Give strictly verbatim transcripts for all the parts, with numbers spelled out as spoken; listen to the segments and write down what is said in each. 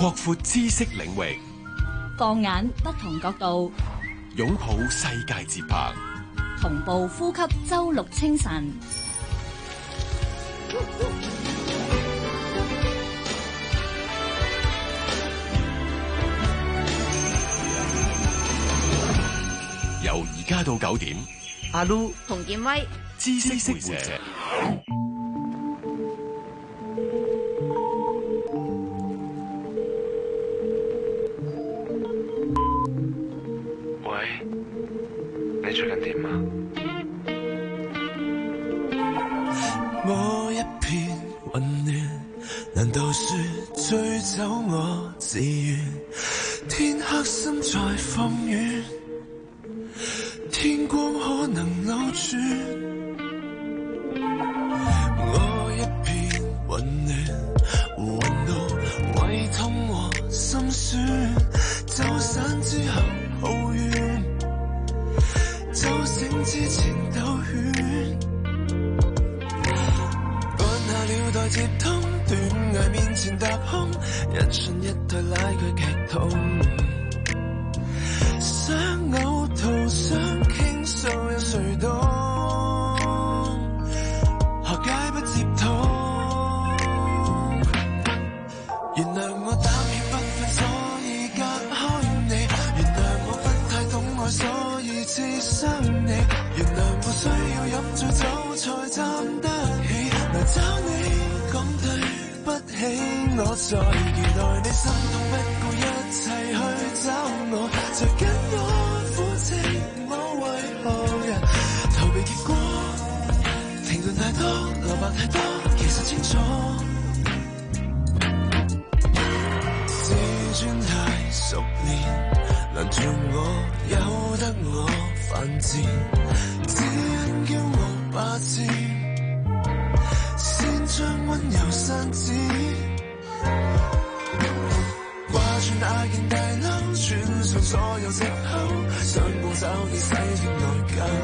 擴闊知識領域， 放眼不同角度， 擁抱世界節拍， 同步呼吸周六清晨。 由而家到九點， 阿 Lu 洪建威， 知識會社。 喂，你最近點啊？ 我一片混亂，難道說追走我自願？天黑心在放遠，天光可能扭轉。我一片混亂，混到胃痛和心酸，走散之後抱怨，酒醒之前兜圈，按下了待接通，斷崖面前踏空，人信一對拉鋸劇痛，想嘔吐想傾訴有誰懂，何解不接通？原諒我膽怯不忿，所以隔開你，原諒我不太懂愛，所以刺傷你，原諒我需要飲醉酒才站得起，來找你講對不起，我在期待你心痛不顧一切去找我，最緊我苦情，我為何人逃避結果，停頓太多留白太多，其實清楚，自尊太熟練，難做我由得我犯賤，只因驕傲霸佔，先將溫柔刪剪，掛住那件大褸，穿上所有藉口，想過找你洗清內疚，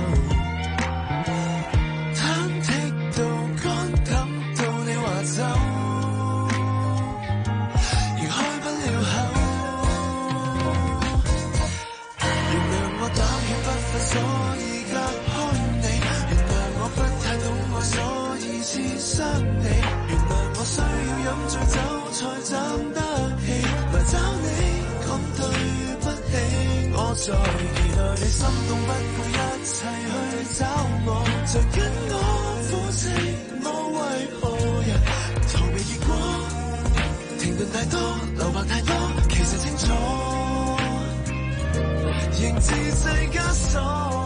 忐忑到乾等到你話走，而開不了口。原諒我膽怯不忿，所以隔開你，原諒我不太懂愛，所以刺傷你，原諒我需要飲醉酒才站得起，來找你講對不起，我在期待你心動不顧一切去找我，最緊我苦情，我為何人逃避結果，停頓太多留白太多，其實清楚，仍自製枷鎖。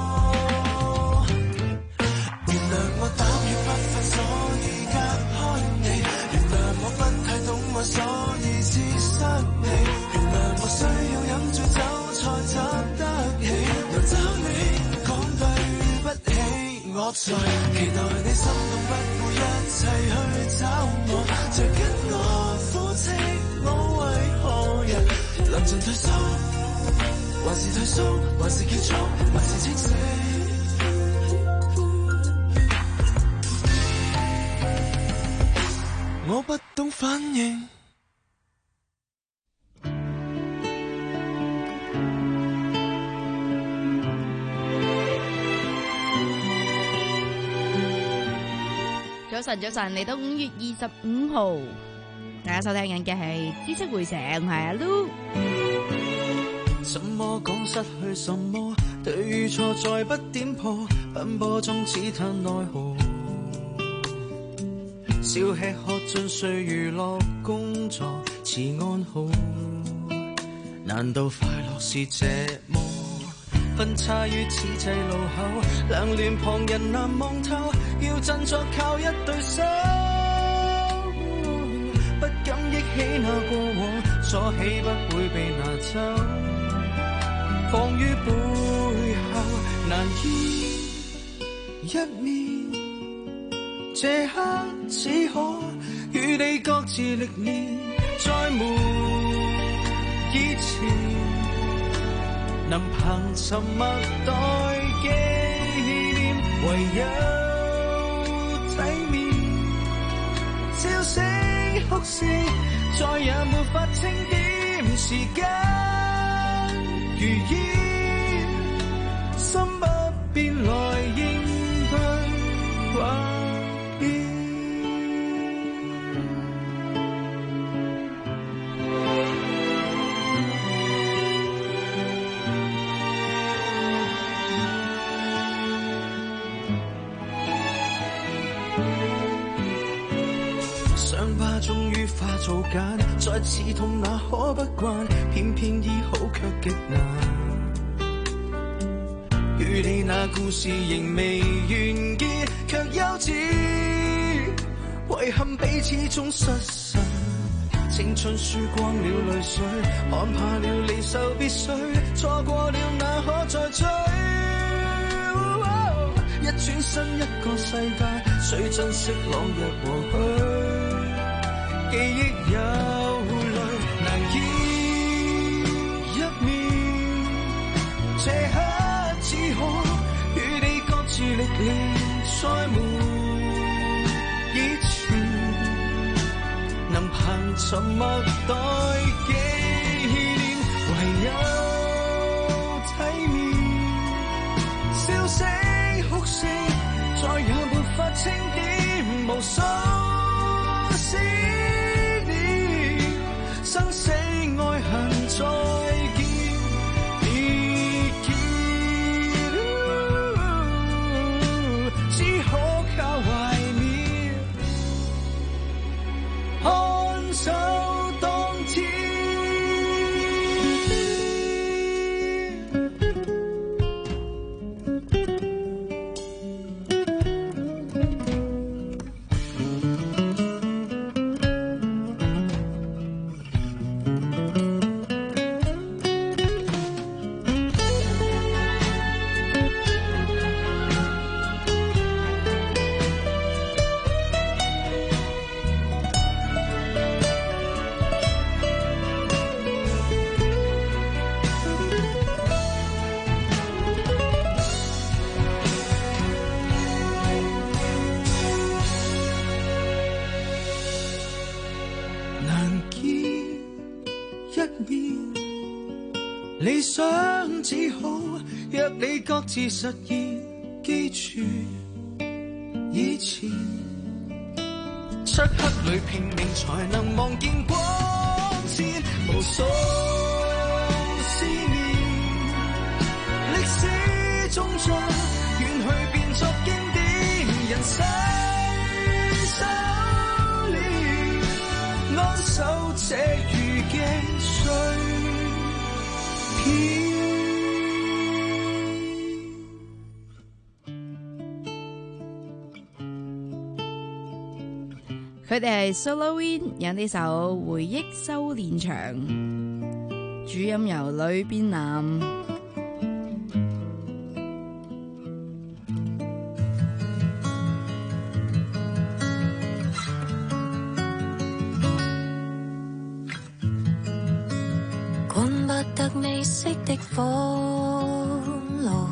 原諒我膽怯不忿，所以隔開你，原諒我不太懂愛，所以刺傷你，原諒我需要飲醉酒才站得起，來找你講對不起，我在期待你心動不顧一切去找我，最緊我苦情，我為何人臨陣退縮，還是退縮，還是結束，還是清醒，我不懂反應。 早晨，早晨，嚟到五月二十五號，大家收聽緊嘅係知識會社，我係阿 Lu。 什麼講失去什麼，對與錯再不點破，奔波中只嘆奈何。笑吃喝盡睡娛樂工作似安好，難道快樂是這麼分岔於此際路口，兩亂旁人難望透，要振作靠一對手，不敢憶起那過往，所起不會被拿走，放於背後難依一面，這刻只可與你各自歷練，再沒以前能憑沉默代紀念，唯有體面，笑聲哭聲再也沒法清點。 時間如煙，心不變來應對畫面。傷疤終於化做繭，再刺痛那可不慣，偏偏醫好卻極難。與你那故事仍未完結，卻幼稚，遺憾彼此終失神。青春輸光了淚水，看怕了離愁別緒，錯過了那可再追。一轉身一個世界，須珍惜朗日和煦。記憶有淚難見一面，這刻只可與你各自歷練，再沒以前能憑沉默代紀念，唯有體面，笑聲哭聲再也沒法清點，無數思念，生死愛恨再見別見，只可靠懷念，看守當天。理想只好約你各自實現，記住以前漆黑裏拼命才能望見光線，無數思念，歷史終將遠去變作經典，人世修煉，安守這如鏡碎。 佢哋係 Soloin 有呢首《回憶修煉場》，主音由呂邊男。 管不得未熄的火爐，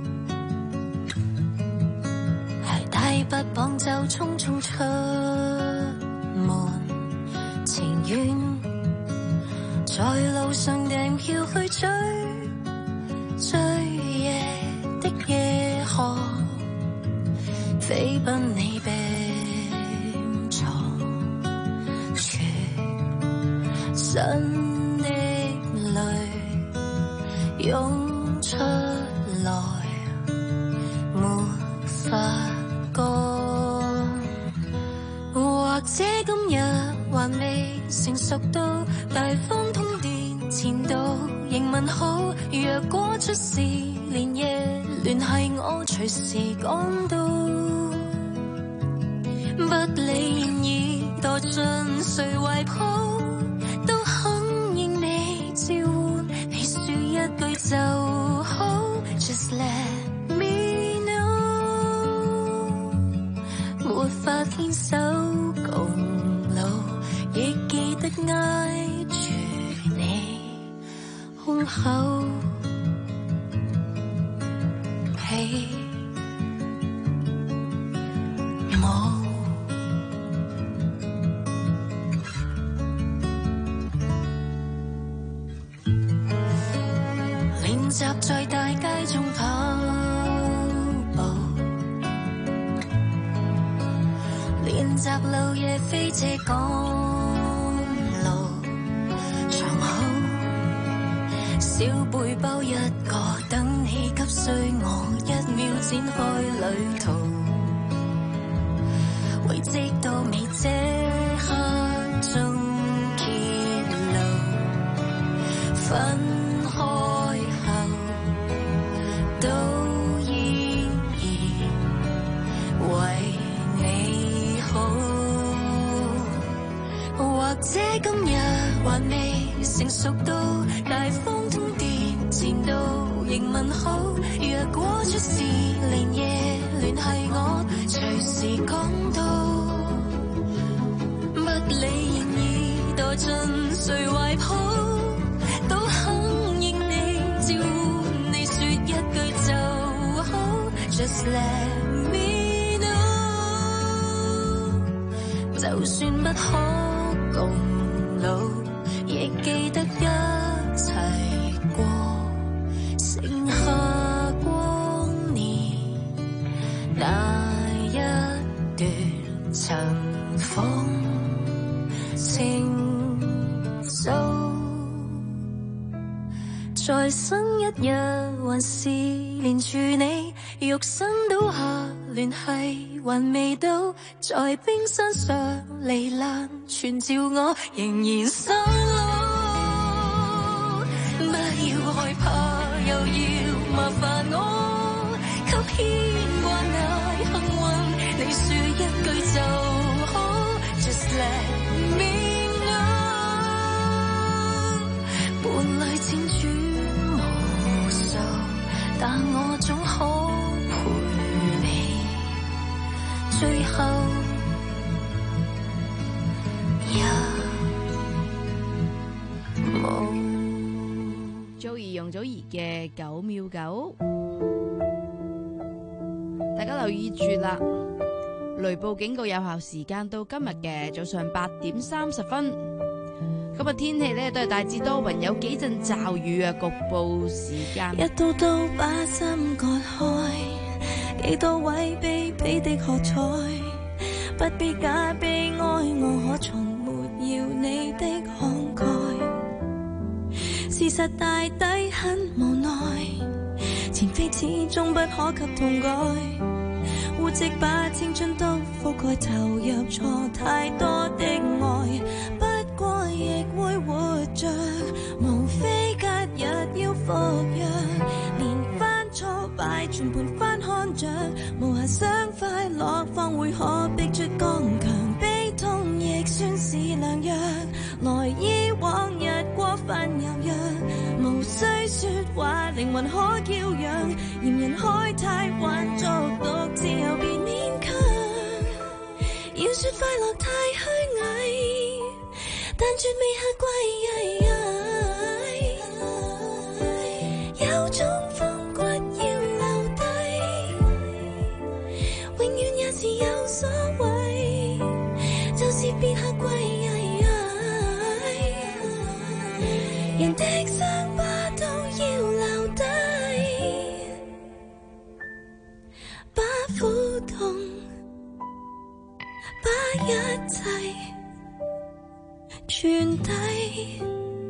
鞋帶不綁就匆匆出門，情願在路上訂票去追最夜的夜航，飛奔你病床，全身淚湧出來，沒法乾。或者今日還未成熟到大方通電前度，仍問好。若果出事連夜聯繫我，隨時趕到。不理現已墮進誰懷抱，都肯應你召喚。你說一句就好 ，Just let me know。沒法牽手共老，亦記得挨住你胸口被摸。 習在大街中跑步，練習漏夜飛車趕路，長好小背包一個，等氣急需我一秒展開旅途，為直到未這刻終結路，分開後都依然為你好，或者今日還未成熟到大風通電前度仍問好，若果出事連夜聯繫我隨時講到，不理現已墮進誰懷抱，都肯應你照你說一句就好 Just let me know， 就算不可共老，亦記得一齊過，剩下光年那一段塵封情愫，再生一日還是連住你，肉身倒下聯繫還未到，在冰山上離難全照我仍然守牢，不要害怕又要麻煩我，給牽掛那幸運你說一句就好 Just let me know， 伴侶千轉無數，但我總可陪你最後也無。 祖兒容祖兒嘅九秒九，大家留意住啦！雷暴警告有效時間到今日嘅早上八點三十分。今日天氣咧都係大致多雲，有幾陣驟雨啊，局部時間。 一刀刀把心割開，幾多位卑鄙的喝彩，不必假悲哀，我可從沒要你的慷慨。事實大抵很無奈，前非始終不可及痛改，污跡把青春都覆蓋，投入錯太多的愛，不過亦會活着，無非隔日要服藥，連番挫敗全盤翻看着，無限想快樂方會可逼出剛強，悲痛亦算是良藥，來醫往日過分柔弱，無需說話靈魂可嬌養，嫌人開太還作獨自由別勉強，要說快樂太虛偽，但絕未下跪，有種風骨要留低，永遠也是有所謂，就是別下跪，人的傷疤都要留低，把苦痛，把一切傳遞。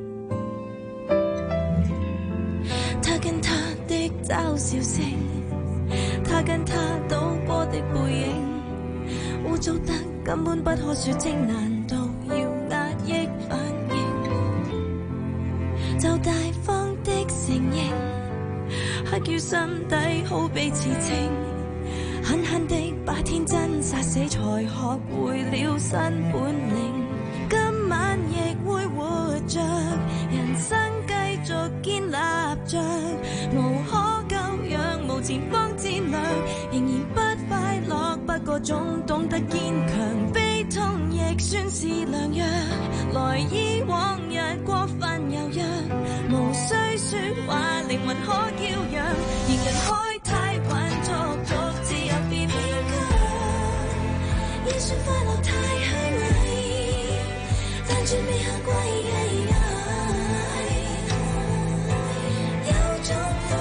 他跟他的嘲笑聲，他跟他賭波的背影，污糟得根本不可說清，難道要壓抑反應？就大方的承認，黑於心底好比刺青，狠狠的把天真殺死，才學會了新本領。今晚亦會活着，人生繼續建立着，無可救藥，無前方戰略，仍然不快樂，不過總懂得堅強，悲痛亦算是良藥，來醫往日過分柔弱，無需說話靈魂可嬌養，仍人開太還作獨自由別勉強，要說快樂太虛偽，但絕未下跪，有種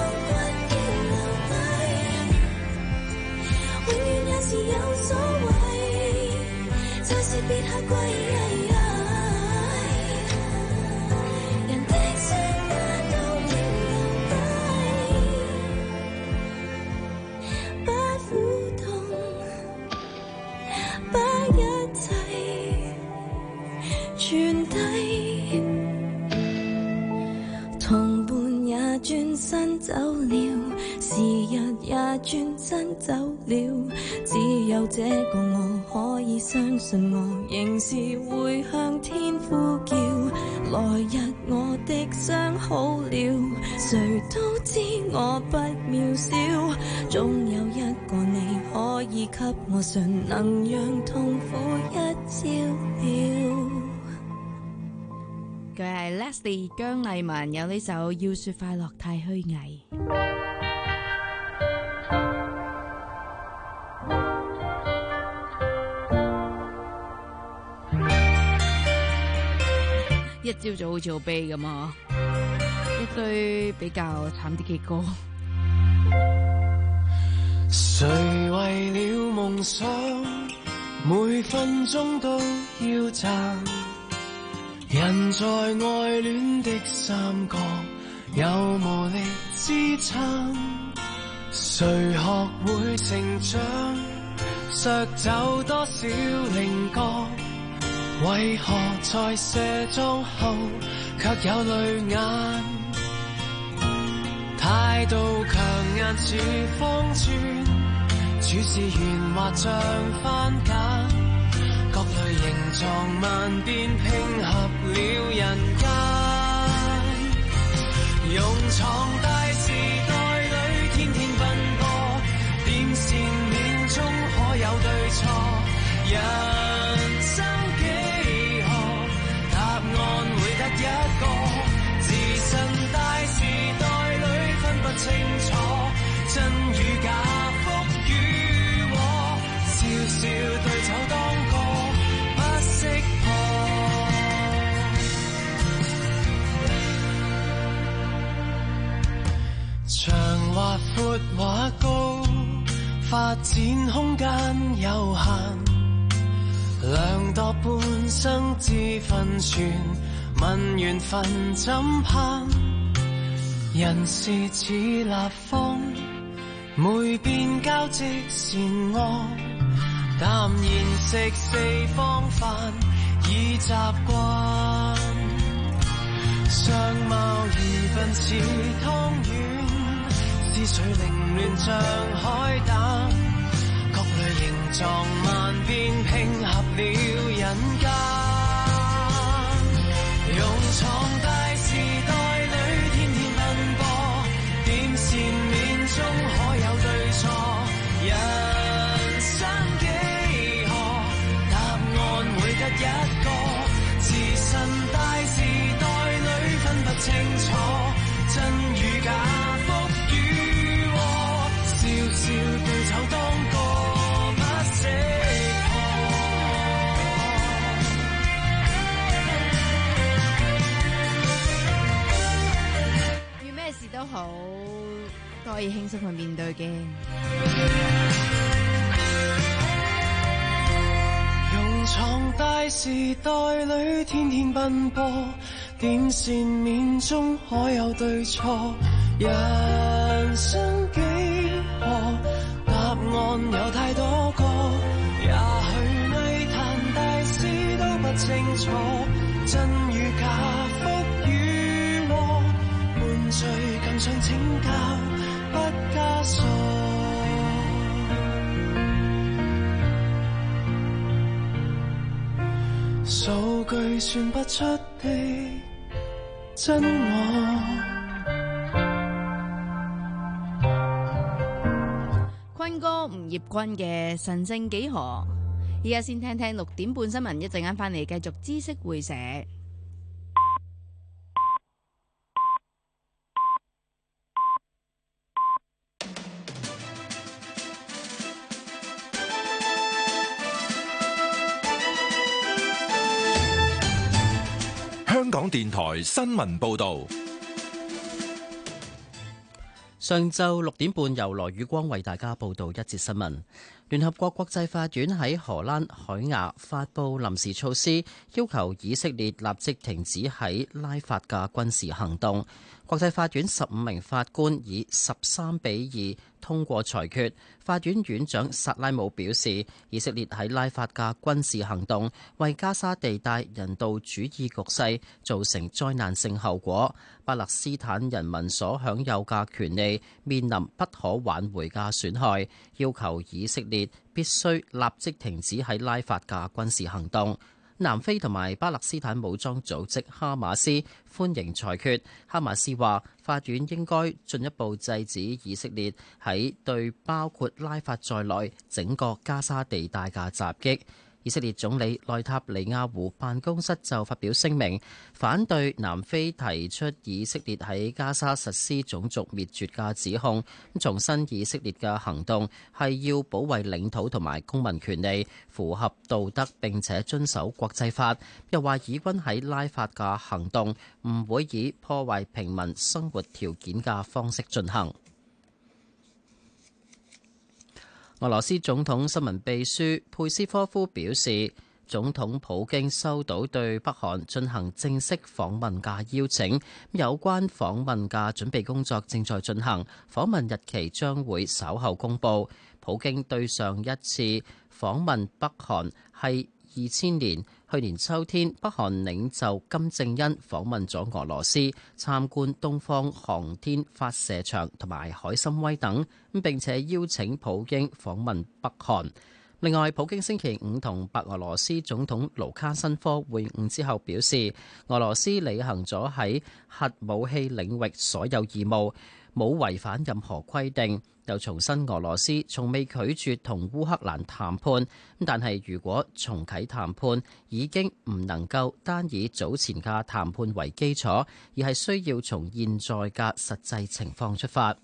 歸人的傷疤都仍留低，不苦痛，把一切傳遞，同伴也轉身走了，時日也轉身走了，只有這個我可以相信，我仍是會向天呼叫，來日我的傷好了，誰都知我不渺小，總有一個你可以給我信，能讓痛苦一朝了。 佢係 Leslie 姜麗文，有呢首《要說快樂太虛偽》。一朝早好似好悲咁啊！一堆比較慘啲嘅歌。 誰為了夢想，每分鐘都要賺？人在愛戀的三角有無力支撐？誰學會成長，削走多少稜角？為何在卸妝後卻有淚眼？態度強硬似方磚，處事圓滑像番梘，各類形狀萬變拼合了人間。勇闖大時代裏天天奔波，點線面中可有對錯？人生幾何？答案會得一個。自身大時代裏分不清楚，真與假，福與禍，笑笑對酒當歌，不識破。長或闊或高，發展空間有限，量度半生之分寸，問緣分怎攀？人事似立方，每變交織善惡，淡然食四方飯已習慣。相貌疑笨似湯圓，思緒凌亂像海膽，各類形狀萬變拼合了人間。勇闖大時代裏天天奔波，點線面中可有對錯？人生幾何？答案會得一個。自身大時代裏分不清楚，真與假，福與禍，笑笑對酒當歌，不識破。 遇咩事都好，都可以輕鬆去面對嘅。 勇闖大時代裏天天奔波，點線面中可有對錯？人生幾何？答案有太多個，也許藝壇大師都不清楚，真與假，福與禍，悶醉更想請教，不加鎖。數據算不出的真我。 坤哥吳業君嘅神聖幾何，依家先聽聽六點半新聞，一陣間翻嚟繼續知識會社。 香港電台新聞報道， 上晝六點半由羅宇光為大家報道一節新聞。 聯合國國際法院喺荷蘭海牙發布臨時措施，要求以色列立即停止喺拉法嘅軍事行動。國際法院十五名法官以十三比二通過裁決。法院院長薩拉姆表示，以色列喺拉法嘅軍事行動為加沙地帶人道主義局勢造成災難性後果，巴勒斯坦人民所享有嘅權利面臨不可挽回嘅損害，要求以色列必須立即停止喺拉法嘅軍事行動。南非同埋巴勒斯坦武裝組織哈馬斯歡迎裁決。哈馬斯話，法院應該進一步制止以色列喺對包括拉法在內整個加沙地帶嘅襲擊。以色列總理內塔尼亞胡辦公室就發表聲明，反對南非提出以色列喺加沙實施種族滅絕嘅指控，重申以色列嘅行動係要保衛領土同埋公民權利，符合道德並且遵守國際法。又話以軍喺拉法嘅行動唔會以破壞平民生活條件嘅方式進行。俄羅斯總統新聞秘書佩斯科夫表示，總統普京收到對北韓進行正式訪問嘅邀請，有關訪問嘅準備工作正在進行，訪問日期將會稍後公佈。普京對上一次訪問北韓係二千年，去年秋天，北韓領袖金正恩訪問咗俄羅斯，參觀東方航天發射場同埋海參崴等，並且邀請普京訪問北韓。另外，普京星期五同白俄羅斯總統盧卡申科會晤之後表示，俄羅斯履行咗喺核武器領域所有義務，冇違反任何規定。又重申俄羅斯從未拒絕同烏克蘭談判，但係如果重啟談判，已經唔能夠單以早前嘅談判為基礎，而係需要從現在嘅實際情況出發。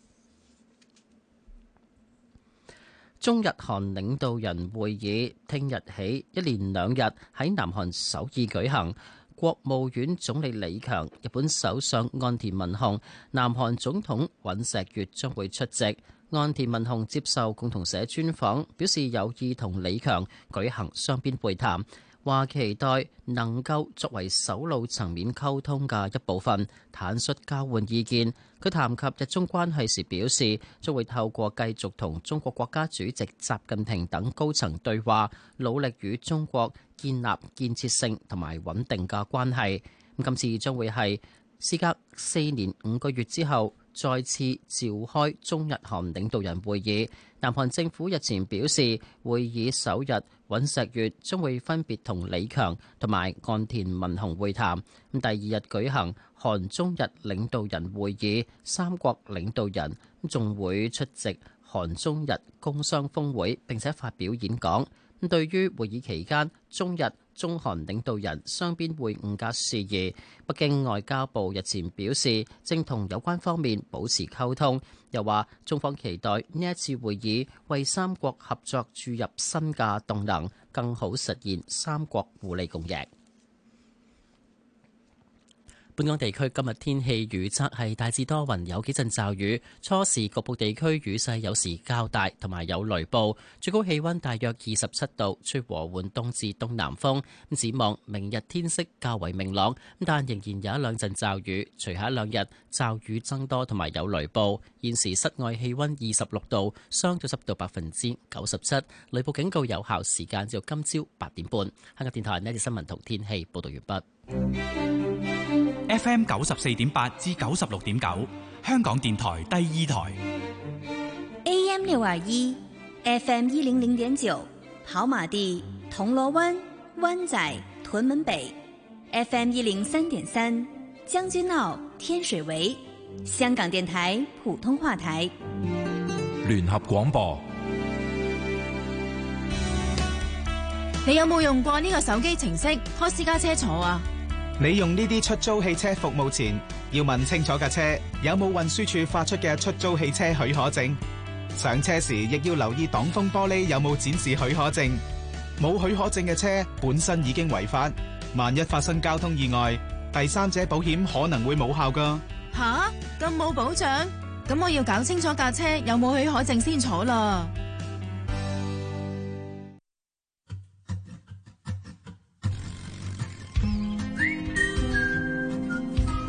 中日韓領導人會議聽日起一連兩日喺南韓首爾舉行。國務院總理李強、日本首相岸田文雄、南韓總統尹錫悅將會出席。岸田文雄接受共同社專訪，表示有意同李強舉行雙邊會談，話期待能夠作為首腦層面溝通嘅一部分，坦率交換意見。佢談及日中關係時表示，將會透過繼續同中國國家主席習近平等高層對話，努力與中國建立建設性同埋穩定嘅關係。咁今次將會係事隔四年五個月之後，再次召開中日韓領導人會議。南韓政府日前表示，會議首日尹錫悅將會分別同李強同埋岸田文雄會談。咁第二日舉行韓中日領導人會議，三國領導人仲會出席韓中日工商峰會並且發表演講。咁對於會議期間中日中韓領導人雙邊會晤嘅事宜，北京外交部日前表示，正同有關方面保持溝通，又話中方期待呢一次會議為三國合作注入新嘅動能，更好實現三國互利共贏。本港地區今日天氣預測係大致多雲，有幾陣驟雨，初時局部地區雨勢有時較大，同埋有雷暴。最高氣溫大約二十七度，吹和緩東至東南風。咁展望明日天色較為明朗，但仍然有一兩陣驟雨。隨後一兩日驟雨增多，同埋有雷暴。現時室外氣溫二十六度，相對濕度百分之九十七，雷暴警告有效時間至到今朝八點半。香港電台呢一節新聞同天氣報道完畢。 F M 九十四點八至九十六點九，香港電台第二台。 A M 六二一 ，F M 一零零點九，跑馬地、銅鑼灣、灣仔、屯門北 ，F M 一零三點三，將軍澳、天水圍，香港電台普通話台。 聯合廣播。 你有冇用過呢個手機程式開私家車坐啊？ 你用呢啲出租汽車服務前，要問清楚架車有冇運輸署發出嘅出租汽車許可證。上車時亦要留意擋風玻璃有冇展示許可證。冇許可證嘅車本身已經違法，萬一發生交通意外，第三者保險可能會冇效㗎。 吓，咁冇保障？咁我要搞清楚架車有冇許可證先坐啦。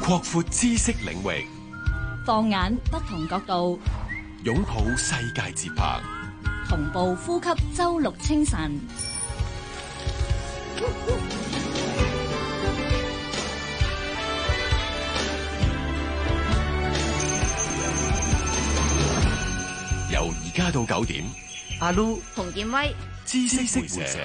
擴闊知識領域， 放眼不同角度， 擁抱世界節拍， 同步呼吸周六清晨。 由而家到九點， 阿 Lu 洪建威知識會社。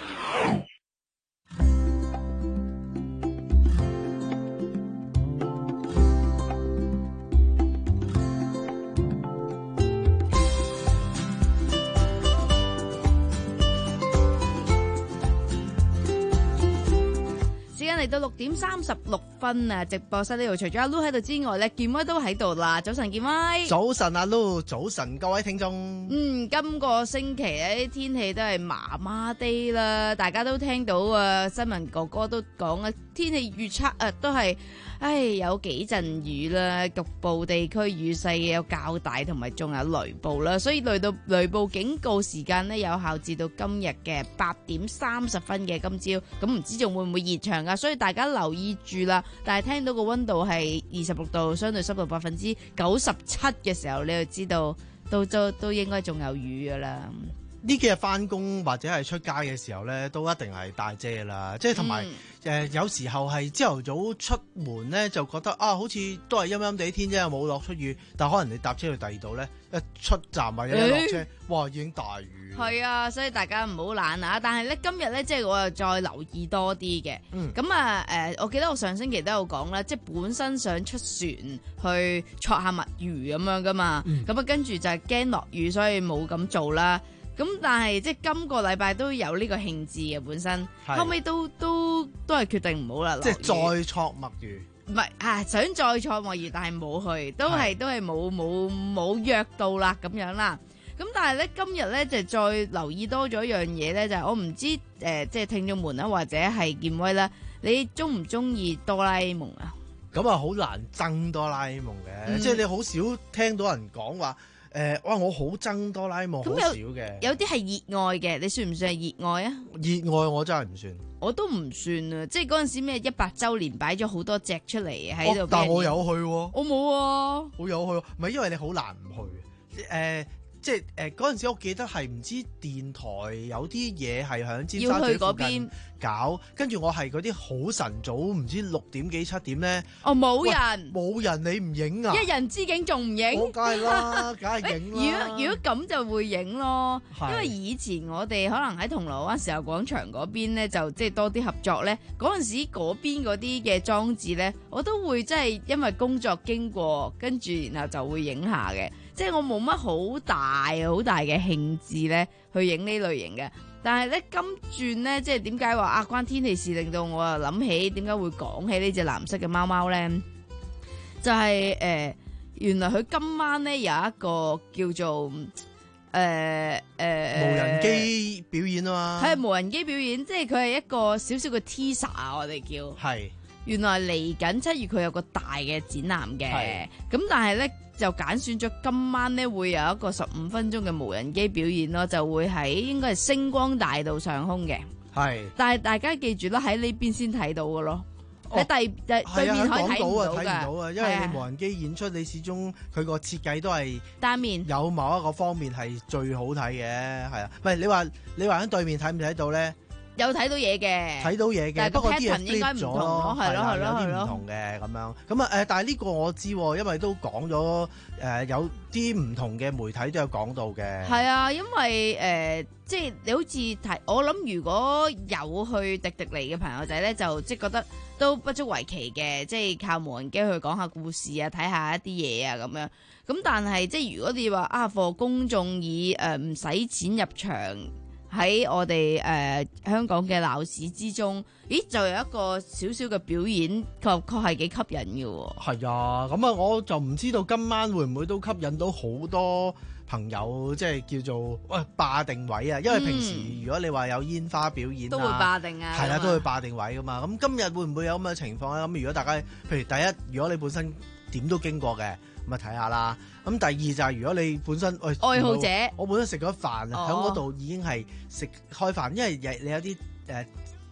嚟到六點三十六分啊！直播室呢度除咗阿 Lu 喺度之外咧，建威都喺度啦。早晨，建威。 早晨，阿 Lu。早晨，各位聽眾。 嗯，今個星期咧天氣都係麻麻地啦，大家都聽到啊，新聞哥哥都講啊，天氣預測啊都係，唉有幾陣雨啦，局部地區雨勢有較大，同埋仲有雷暴啦，所以雷到雷暴警告時間呢有效至到今日嘅八點三十分嘅今朝，咁唔知仲會唔會延長啊？所以大家留意住啦。但係聽到個溫度係二十六度，相對濕度百分之九十七嘅時候，你就知道都都都應該仲有雨噶啦。 呢幾日翻工或者係出街嘅時候咧，都一定係帶遮啦。即係同埋誒，有時候係朝頭早出門咧，就覺得啊，好似都係陰陰地天啫，又冇落出雨。但可能你搭車去第二度咧，一出站或者一落車，欸、哇，已經大雨。係啊，所以大家唔好懶啊！但係咧，今日咧，即係我又再留意多啲嘅。咁啊誒，我記得我上星期都有講啦，即係本身想出船去戳下墨魚咁樣噶嘛。咁啊、嗯，跟住就係驚落雨，所以冇咁做啦。咁但係即係今個禮拜都有呢個興致嘅本身，後尾都都都係決定唔好啦。即係再戳墨魚，唔係啊，想再戳墨魚，但係冇去，都係都係冇冇冇約到啦咁樣啦。咁但係咧今日咧就再留意多咗一樣嘢咧，就係、是、我唔知誒、呃，即係聽眾們啦，或者係建威啦，你中唔中意哆啦 A 夢啊？咁啊，好難憎哆啦 A 夢嘅，嗯、即係你好少聽到人講話。誒、呃，哇！我好憎哆啦 A 夢，好少嘅。有啲係熱愛嘅，你算唔算係熱愛啊？熱愛我真係唔算，我都唔算啊！即係嗰陣時咩一百週年擺咗好多隻出嚟喺度，但我有去喎、啊，我冇啊，我有去、啊，唔係因為你好難唔去，誒、呃。即係誒嗰陣時，我記得係唔知電台有啲嘢係響尖沙咀附近搞，跟住我係嗰啲好晨早，唔知六點幾七點咧。哦，冇人，冇人，你唔影啊？一人之境仲唔影？我梗係啦，梗係影啦。如果如果咁就會影咯，是因為以前我哋可能喺銅鑼灣時候廣場嗰邊咧，就即係多啲合作咧。嗰陣時嗰邊嗰啲嘅裝置咧，我都會即係因為工作經過，跟住然後就會影下嘅。即係我冇乜好大好大嘅興致咧，去影呢類型嘅。但係咧今轉咧，即係點解話啊關天氣事令到我啊諗起點解會講起呢隻藍色嘅貓貓咧？就係、是、誒、呃，原來佢今晚咧有一個叫做誒誒、呃呃、無人機表演啊嘛。係無人機表演，即係佢係一個少少嘅 teaser 啊，我哋叫係。原來嚟緊七月佢有個大嘅展覽嘅，咁是但係咧就揀選咗今晚咧會有一個十五分鐘嘅無人機表演咯，就會喺應該係星光大道上空嘅，係是。但係大家記住啦，喺呢邊先睇到嘅咯，喺、哦、第對對面可以睇唔到嘅，睇唔到啊，因為你無人機演出，你始終佢個設計都係單面，有某一個方面係最好睇嘅，係啊。唔係你話你話喺對面睇唔睇到咧？有睇到嘢嘅，睇到嘢嘅，不過啲人 flip 咗咯，係咯係咯，有啲唔同嘅咁樣。咁啊誒，但係呢個我知，因為都講咗誒，有啲唔同嘅媒體都有講到嘅。係啊，因為誒、呃，即係你好似睇，我諗如果有去迪迪尼嘅朋友仔咧，就即係覺得都不足為奇嘅，即係靠無人機去講下故事啊，睇下一啲嘢啊咁樣。咁但係即係如果你話啊，俾公眾以誒唔使錢入場。喺我哋誒、呃、香港嘅鬧市之中，咦就有一個少少嘅表演，確確係幾吸引嘅喎。係啊，咁啊我就唔知道今晚會唔會都吸引到好多朋友，即係叫做喂、哎、霸定位啊。因為平時如果你話有煙花表演、啊，都會霸定啊。係啦、啊，都會霸定位噶嘛。咁今日會唔會有咁嘅情況咧？咁如果大家譬如第一，如果你本身點都經過嘅。咁啊睇下啦，咁第二就係如果你本身，喂愛好者，我本身食咗飯喺嗰度已經係食開飯，因為你有啲誒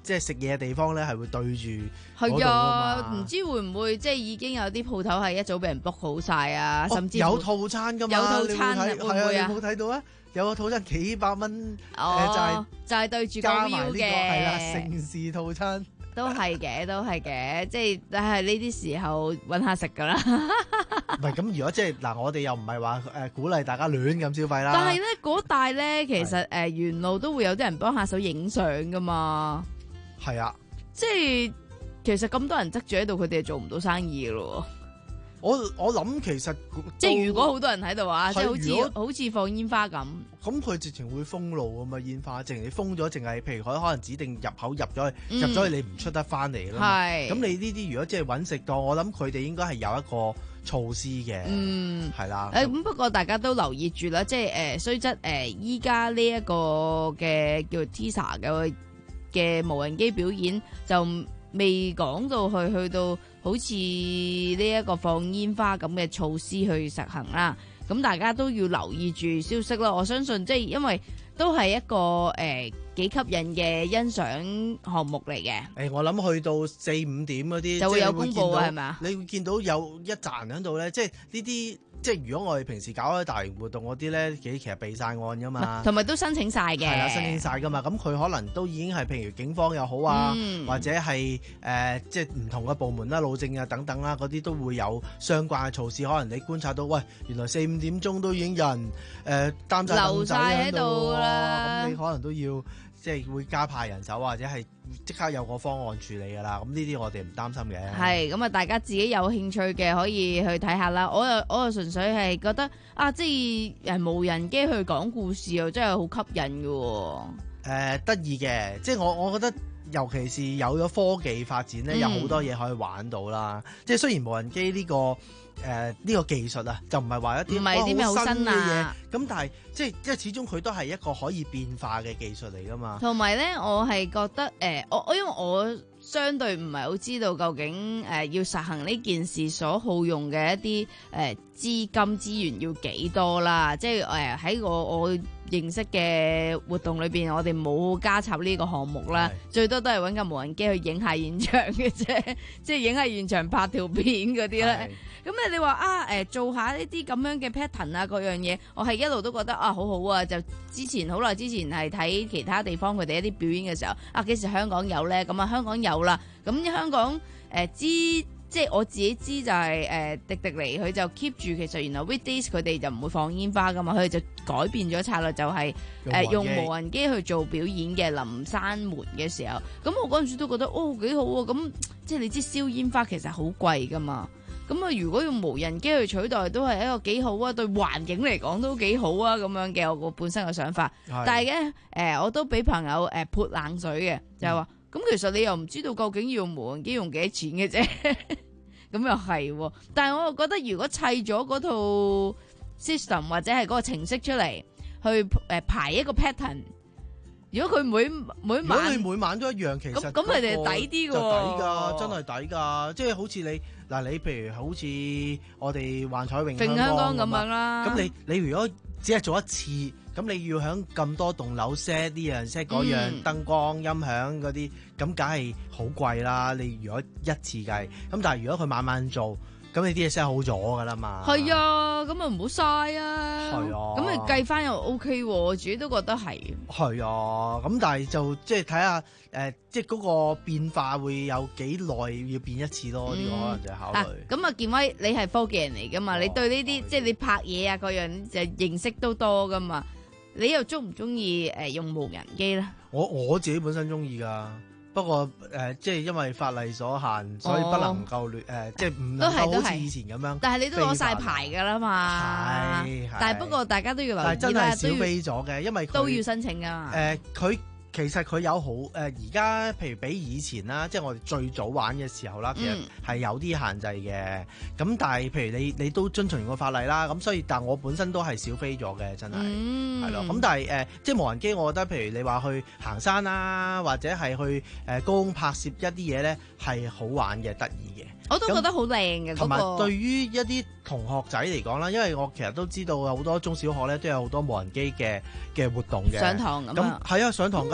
即係食嘢嘅地方咧係會對住係啊，唔知會唔會即係已經有啲鋪頭係一早俾人 book 好晒啊，甚至有套餐㗎嘛， 有套餐會唔會啊？ 你冇睇到啊？有個套餐幾百蚊， 哦， 誒就係就係對住個加 view 埋呢個嘅， 係啦，盛事套餐。 都係嘅，都係嘅，即係但係呢啲時候揾下食噶啦。 唔係咁，如果即係嗱，我哋又唔係話誒鼓勵大家亂咁消費啦。 但係咧嗰帶咧，其實誒沿路都會有啲人幫下手影相噶嘛。 係啊， 即係其實咁多人執住喺度，佢哋係做唔到生意噶咯。 我我諗其實即係如果好多人喺度啊，即係好似如果好似放煙花咁。 咁佢直情會封路啊嘛，煙花，淨係你封咗，淨係譬如佢可能指定入口入咗去， 嗯入咗去你唔出得翻嚟啦嘛。 係咁你呢啲如果即係揾食檔，我諗佢哋應該係有一個措施嘅。 嗯， 係啦。 誒咁不過大家都留意住啦，即係誒雖則誒依家呢一個嘅叫 Teaser 嘅嘅無人機表演就未講到去去到好似呢一個放煙花咁嘅措施去實行啦。咁大家都要留意住消息咯。我相信即係因為都係一個誒幾吸引嘅欣賞項目嚟嘅。 誒，我諗去到四五點嗰啲就會有公佈啊，係咪咪？ 你會見到有一紮人喺度咧，即係呢啲。即係如果我哋平時搞開大型活動嗰啲咧，幾其實備晒案噶嘛， 同埋都申請晒嘅， 係啦，申請晒噶嘛。咁佢可能都已經係譬如警方又好啊， 嗯、 或者係誒、呃、即係唔同嘅部門啦、路政啊等等啦，嗰啲都會有相關嘅措施。可能你觀察到，喂，原來四五點鐘都已經有人誒擔晒凳仔喺度啦，咁你可能都要即係會加派人手或者係即刻有個方案處理㗎啦。咁呢啲我哋唔擔心嘅。 係咁啊，大家自己有興趣嘅可以去睇下啦。我又我又純粹係覺得啊，即係誒無人機去講故事又真係好吸引嘅喎。 誒得意嘅，即係我我覺得，尤其是有咗科技發展咧， 嗯、 有好多嘢可以玩到啦。即係雖然無人機呢、這個誒呢、呃這個技術啊，就唔係話一啲唔係啲咩好新嘅嘢， 啊。 咁但係即係即係始終佢都係一個可以變化嘅技術嚟噶嘛。 同埋咧，我係覺得誒、呃，我我因為我相對唔係好知道究竟誒、呃、要實行呢件事所耗用嘅一啲誒資金資源要幾多啦。即係誒喺我我認識嘅活動裏邊，我哋冇加插呢個項目啦，最多都係揾架無人機去影下現場嘅啫，即係影下現場拍條片嗰啲咧。咁咧你話啊誒做下呢啲咁樣嘅 pattern 啊，各樣嘢，我係一路都覺得啊好好啊。就之前好耐之前係睇其他地方佢哋一啲表演嘅時候，啊幾時香港有咧？咁啊香港有啦。咁香港誒、呃、知即係我自己知就係、是、誒、呃、迪迪尼佢就 keep 住，其實原來 weekdays 佢哋就唔會放煙花噶嘛，佢哋就改變咗策略，就係、是、誒用、呃、用無人機去做表演嘅臨山門嘅時候。咁我嗰陣時都覺得哦幾好喎、啊。咁即係你知燒煙花其實好貴噶嘛。咁啊，如果用無人機去取代，都係一個幾好啊，對環境嚟講都幾好啊，咁樣嘅我本身嘅想法。但係咧，誒我都俾朋友誒潑冷水嘅，就係話，咁、嗯、其實你又唔知道究竟要用無人機用幾多錢嘅啫。咁又係，但係我又覺得如果砌咗嗰套 system 或者係嗰個程式出嚟，去誒排一個 pattern。如果佢每每晚， 如果你每晚都一樣，其實咁咁佢哋抵啲嘅喎， 就抵㗎，真係抵㗎。即係好似你嗱，你譬如好似我哋幻彩詠香港咁樣啦。咁你你如果只係做一次，咁你要響咁多棟樓 set 呢樣 set 嗰樣、嗯、燈光音響嗰啲，咁梗係好貴啦。你如果一次計，咁但係如果佢晚晚做。咁你啲嘢 set 好咗噶啦嘛？ 係啊，咁啊唔好嘥啊！ 係啊， 咁你計翻又 OK 喎，我自己都覺得係。 係啊，咁但係就即係睇下誒，即係嗰個變化會有幾耐要變一次咯？呢、嗯、個可能就係考慮。咁啊，建威，你係科技人嚟噶嘛？哦、你對呢啲即係你拍嘢啊，各樣就認識都多噶嘛？你又中唔中意誒用無人機咧？ 我我自己本身中意㗎。不過誒、呃，即係因為法例所限，所以不能夠亂誒、呃，即係唔能夠好似以前咁樣。 但係你都攞晒牌㗎啦嘛。係。但係不過大家都要留意啦， 真係少飛咗嘅，因為都要申請㗎嘛。 誒，佢、呃、其實佢有好誒，而、呃、家譬如比以前啦，即係我哋最早玩嘅時候啦，其實係有啲限制嘅。咁、嗯、但係譬如你你都遵從個法例啦，咁所以但我本身都係少飛咗嘅，真係係咯。咁、嗯、但係誒、呃，即係無人機，我覺得譬如你話去行山啦，或者係去誒、呃、高空拍攝一啲嘢咧，係好玩嘅，得意嘅。 我都覺得好靚嘅。 同埋對於一啲同學仔嚟講啦，因為我其實都知道有好多中小學咧都有好多無人機嘅嘅活動嘅。 上堂咁咁係啊，上堂㗎。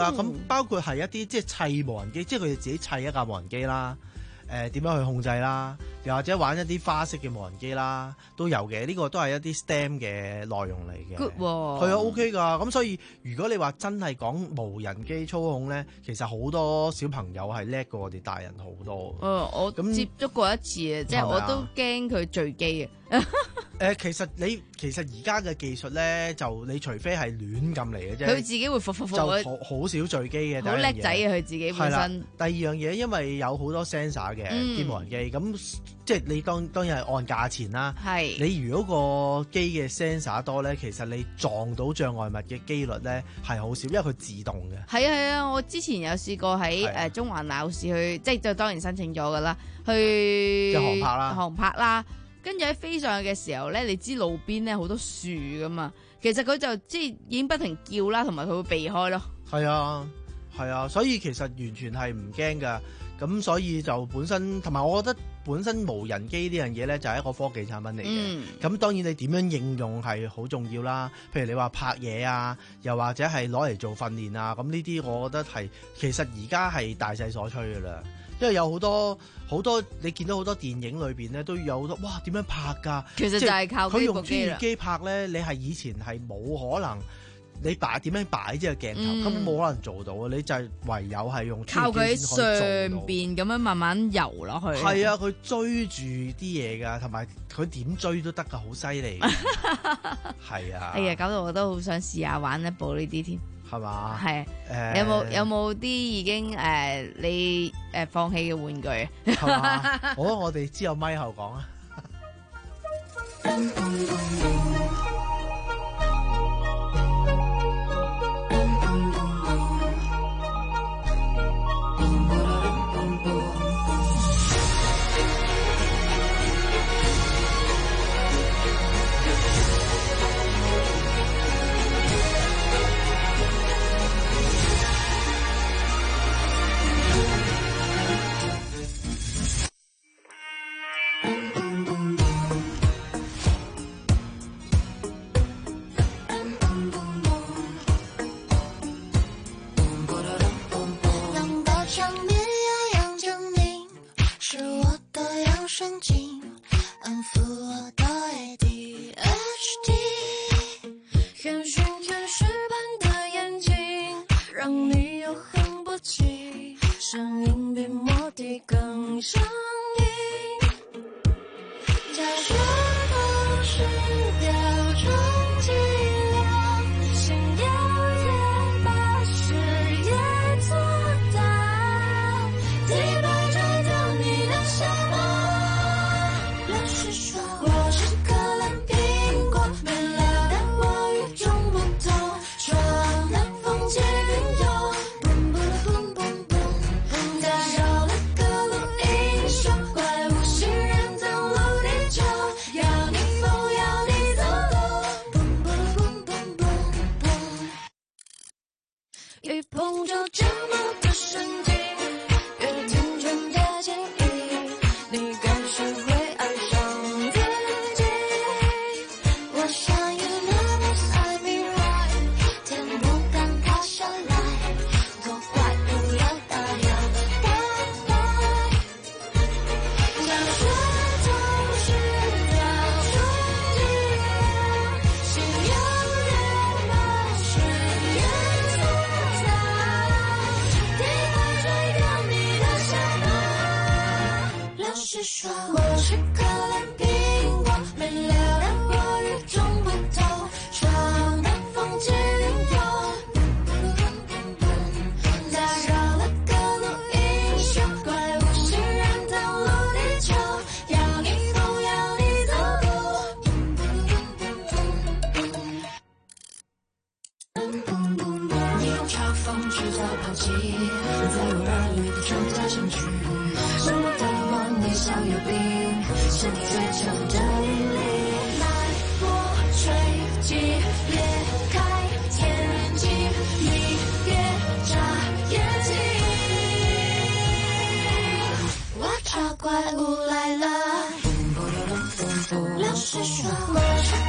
啊，咁包括係一啲即係砌無人機，即係佢哋自己砌一架無人機啦。誒、呃、點樣去控制啦？又或者玩一啲花式嘅無人機啦，都有嘅。呢、這個都係一啲 S T E M 嘅內容嚟嘅。 Good 喎， 係啊 OK 㗎。咁所以如果你話真係講無人機操控咧，其實好多小朋友係叻過我哋大人好多。 誒、呃，我咁接觸過一次啊，即係我都驚佢墜機啊。誒、 呃，其實你其實而家嘅技術咧，就你除非係亂咁嚟嘅啫， 佢自己會復復復， 就好好少墜機嘅。 好叻仔啊！佢自己本身。 第二樣嘢，因為有好多 sensor 嘅機無人機，咁、嗯、即係你當當然係按價錢啦。係你如果個機嘅 sensor 多咧，其實你撞到障礙物嘅機率咧係好少，因為佢自動嘅。 係啊係啊，我之前有試過喺誒、呃、中環鬧市去，即係就當然申請咗㗎啦，去即係航拍啦， 航拍啦。跟住喺飛上去嘅時候咧，你知路邊咧好多樹噶嘛，其實佢就即係已經不停叫啦，同埋佢會避開咯。係啊， 係啊，所以其實完全係唔驚噶。咁所以就本身同埋，我覺得本身無人機呢樣嘢咧就係一個科技產品嚟嘅。咁、嗯、當然你點樣應用係好重要啦。譬如你話拍嘢啊，又或者係攞嚟做訓練啊，咁呢啲我覺得係其實而家係大勢所趨噶啦。因為有好多好多你見到好多電影裏邊咧都有好多哇點樣拍㗎？其實就係靠佢用專業機拍咧，你係以前係冇可能你擺點樣擺即係鏡頭，根本冇可能做到啊！你就係唯有係用靠佢喺上邊咁樣慢慢游落去。係啊，佢追住啲嘢㗎，同埋佢點追都得㗎，好犀利。係啊。哎呀，搞到我都好想試下玩一部呢啲添。係嘛？係，誒，有冇有冇啲已經誒、呃、你誒、呃、放棄嘅玩具？係嘛？好，我哋之後咪後講啊。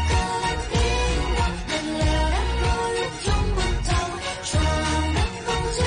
我是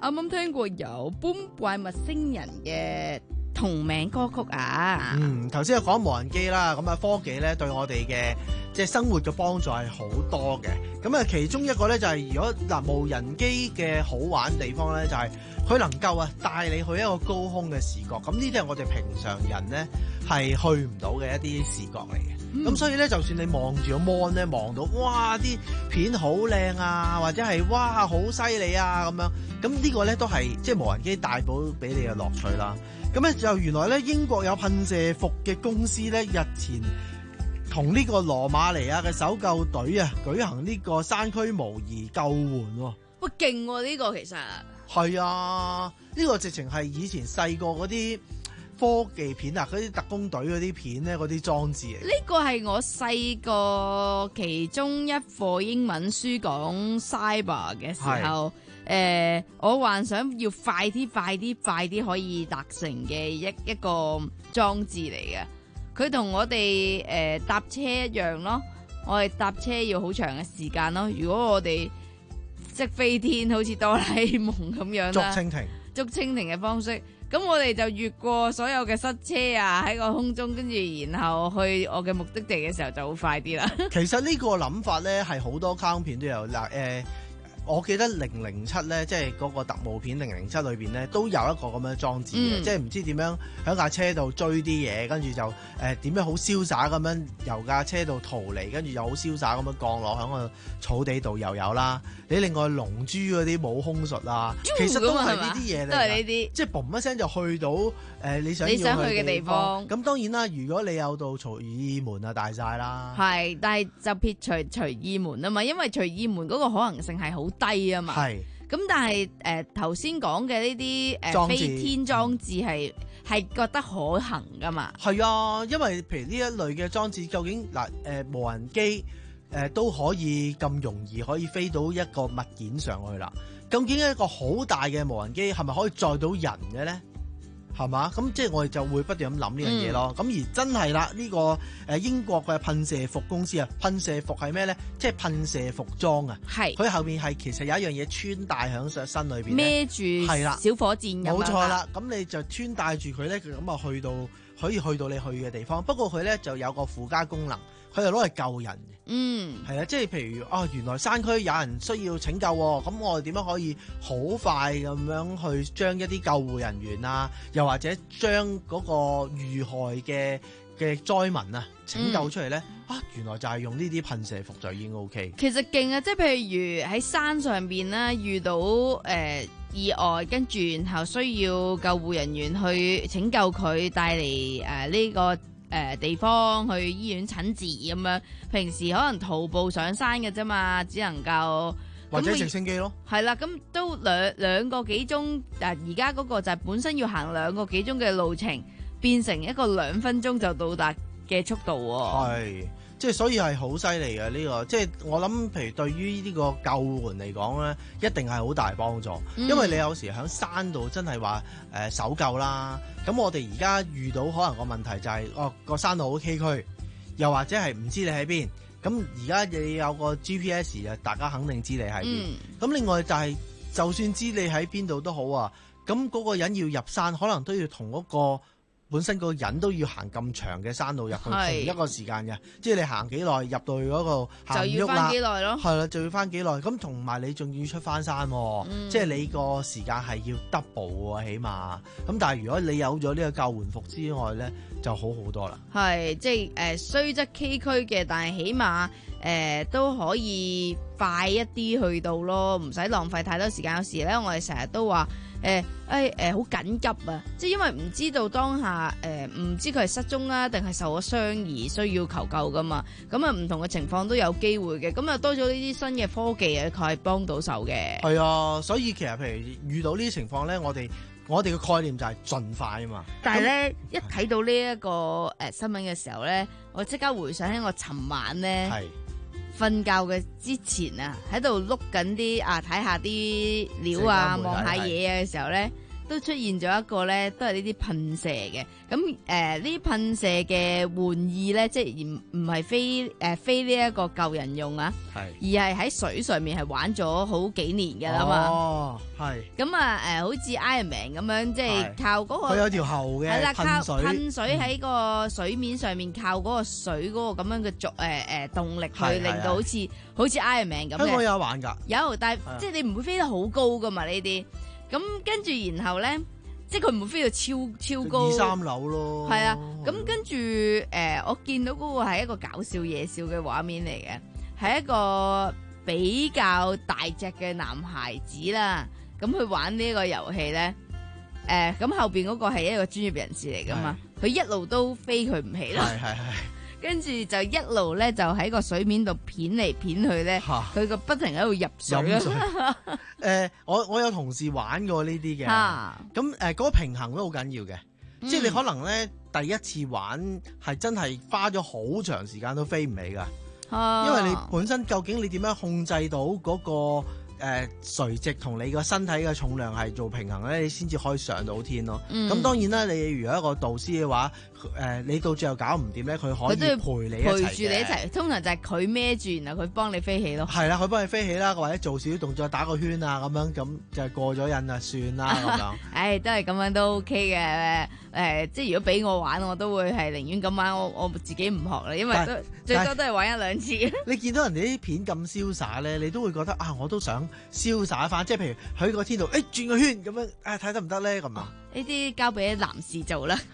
啱啱聽過有 Boom 怪物星人嘅同名歌曲啊。 嗯，頭先有講無人機啦，咁啊科技咧對我哋嘅即係生活嘅幫助係好多嘅。咁啊其中一個咧就係如果嗱無人機嘅好玩地方咧就係佢能夠啊帶你去一個高空嘅視覺。咁呢啲係我哋平常人咧係去唔到嘅一啲視覺嚟嘅。咁、嗯、所以咧，就算你望住個 mon 咧，望到哇啲片好靚啊，或者係哇好犀利啊咁樣，咁呢個咧都係即係無人機帶到俾你嘅樂趣啦。咁咧就原來咧英國有噴射服嘅公司咧，日前同呢個羅馬尼亞嘅搜救隊啊舉行呢個山區模擬救援喎。 喂，勁喎呢個其實係啊，呢、呢個直情係以前細個嗰啲科技片啊，嗰啲特工隊嗰啲片咧，嗰啲裝置嚟。 呢個係我細個其中一課英文書講 cyber 嘅時候，誒、呃，我幻想要快啲、快啲、快啲可以達成嘅一一個裝置嚟嘅。佢同我哋誒、呃、搭車一樣咯，我哋搭車要好長嘅時間咯。如果我哋即飛天，好似哆啦 A 夢咁樣啦， 捉蜻蜓、 捉蜻蜓嘅方式。咁我哋就越過所有嘅塞車啊，喺個空中，跟住然後去我嘅目的地嘅時候就好快啲啦。 其實呢個諗法咧係好多卡通片都有嗱，誒、呃，我記得零零七咧，即係嗰個特務片零零七裏邊咧都有一個咁樣嘅裝置嘅，嗯、即係唔知點樣喺架車度追啲嘢，跟住就誒點、呃、樣好瀟灑咁樣由架車度逃離，跟住又好瀟灑咁樣降落喺個草地度又有啦。你另外龍珠嗰啲武空術啊，其實都係呢啲嘢嚟， 都係呢啲， 即係嘣一聲就去到誒、呃、你想你想去嘅地地方。 咁當然啦，如果你有到隨意門啊，大晒啦。 係，但係就撇除隨意門啊嘛，因為隨意門嗰個可能性係好低啊嘛。係。咁但係誒頭先講嘅呢啲誒飛天裝置係係覺得可行噶嘛？ 係啊，因為譬如呢一類嘅裝置，究竟嗱誒、呃、無人機。誒、呃、都可以咁容易可以飛到一個物件上去啦。究竟一個好大嘅無人機係咪可以載到人嘅咧？係嘛？咁即係我哋就會不斷咁諗呢樣嘢咯。咁、嗯、而真係啦，呢、呢個誒、呃、英國嘅噴射服公司啊，噴射服係咩咧？即係噴射服裝啊。係。佢後面係其實有一樣嘢穿戴喺上身裏邊，孭住係啦，小火箭咁樣。冇錯啦。咁你就穿戴住佢咧，咁啊去到可以去到你去嘅地方。不過佢咧就有個附加功能。佢係攞嚟救人嘅，嗯，係啊，即係譬如啊，原來山區有人需要拯救，咁我哋點樣可以好快咁樣去將一啲救護人員啊，又或者將嗰個遇害嘅嘅災民啊拯救出嚟咧？嗯、啊，原來就係用呢啲噴射服就已經 O K。其實勁啊，即係譬如喺山上邊咧遇到誒、呃、意外，跟住然後需要救護人員去拯救佢，帶嚟誒呢個。誒、呃，地方去醫院診治咁樣，平時可能徒步上山嘅啫嘛，只能夠或者直升機咯。係啦，咁都兩兩個幾鐘，但而家嗰個就係本身要行兩個幾鐘嘅路程，變成一個兩分鐘就到達嘅速度喎。係。即係所以係好犀利嘅呢個，即係我諗，譬如對於呢個救援嚟講咧，一定係好大幫助，嗯、因為你有時喺山度真係話誒搜救啦。咁我哋而家遇到可能個問題就係、是，哦個山路好崎嶇，又或者係唔知你喺邊。咁而家你有個 G P S 啊，大家肯定知你喺邊。咁、嗯、另外就係、是，就算知你喺邊度都好啊，咁嗰個人要入山，可能都要同嗰、那個。本身個人都要行咁長嘅山路入去同一個時間嘅，即係你行幾耐入到去嗰個行唔喐啦，就要翻幾耐咯，係啦，就要翻幾耐。咁同埋你仲要出翻山，嗯、即係你個時間係要 double 喎，起碼。咁但係如果你有咗呢個救援服之外咧，就好好多啦。係，即係誒雖則崎嶇嘅，但係起碼誒、呃、都可以快一啲去到咯，唔使浪費太多時間。有時咧，我哋成日都話。誒誒誒好緊急啊！即係因為唔知道當下誒，唔、呃、知佢係失蹤啊，定係受咗傷而需要求救噶嘛？咁啊，唔同嘅情況都有機會嘅。咁啊，多咗呢啲新嘅科技啊，佢係幫到手嘅。係啊，所以其實譬如遇到呢啲情況咧，我哋我哋嘅概念就係盡快啊嘛。但係咧，一睇到呢一個誒新聞嘅時候咧，我即刻回想起我尋晚咧。係。瞓覺嘅之前啊，喺度碌緊啲啊，睇下啲料啊，望下嘢啊嘅時候咧， 都出現咗一個咧，都係呢啲噴射嘅。咁誒，呢啲噴射嘅玩意咧，即係唔唔係飛誒、呃、飛呢一個救人用啊，係而係喺水上面係玩咗好幾年㗎啦嘛。 哦，係。 咁啊誒，好似 Iron Man 咁樣，即係靠嗰、嗰個佢有條喉嘅， 係啦，靠噴噴水喺個水面上面，靠嗰個水嗰個咁樣嘅作誒誒動力去令到好似好似 Iron Man 咁嘅。 香港有玩㗎， 有，但係即係你唔會飛得好高㗎嘛呢啲。咁跟住然後咧，即係佢唔會飛到超超高， 二三樓咯。 係啊，咁跟住誒、呃，我見到嗰個係一個搞笑野笑嘅畫面嚟嘅，係一個比較大隻嘅男孩子啦。咁去玩呢個遊戲咧，誒、呃，咁後邊嗰個係一個專業人士嚟噶嘛，佢一路都飛佢唔起啦。係係係。跟住就一路咧，就喺個水面度片嚟片去咧，佢個不停喺度入水。誒水、呃，我我有同事玩過呢啲嘅，咁誒嗰個平衡都好緊要嘅，嗯、即係你可能咧第一次玩係真係花咗好長時間都飛唔起噶，啊、因為你本身究竟你點樣控制到嗰、嗰個？誒、呃、垂直同你個身體嘅重量係做平衡咧，你先至可以上到天咯。咁、嗯、當然啦，你如果一個導師嘅話，誒、呃、你到最後搞唔掂咧，佢可以陪你一齊，陪住你一齊。通常就係佢孭住，然後佢幫你飛起咯。係啦，佢幫你飛起啦，或者做少少動作，打個圈啊咁樣，咁就係過咗癮啊，算啦咁樣。誒，都係咁樣都 OK 嘅。誒、呃，即係如果俾我玩，我都會係寧願咁玩，我我自己唔學啦，因為都最多都係玩一兩次。你見到人哋啲片咁瀟灑咧，你都會覺得啊，我都想瀟灑翻，即係譬如喺個天度，誒、欸、轉個圈咁樣，誒睇得唔得咧咁啊？呢啲交俾男士做啦。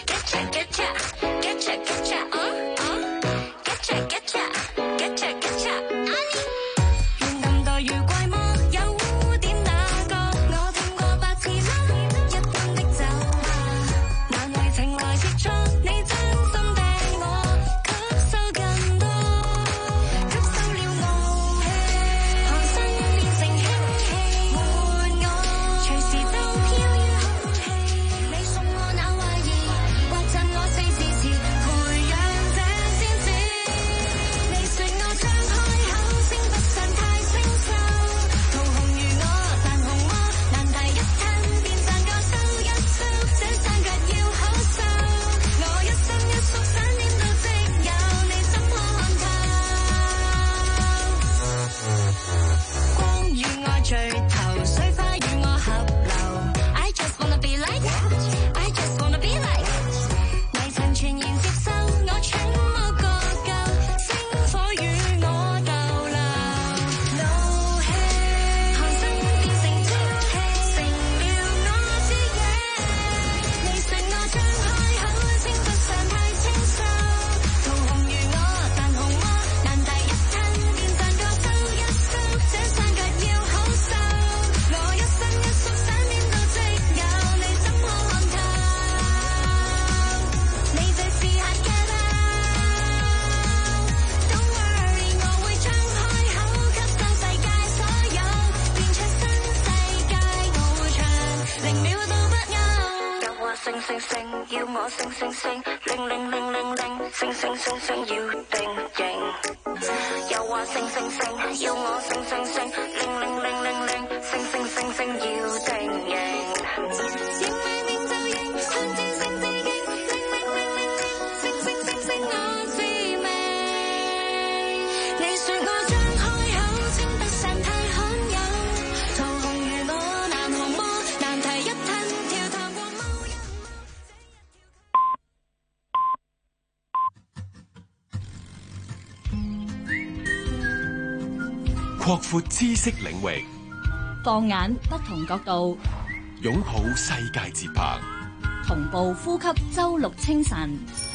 擴闊知識領域， 放眼不同角度， 擁抱世界節拍， 同步呼吸周六清晨。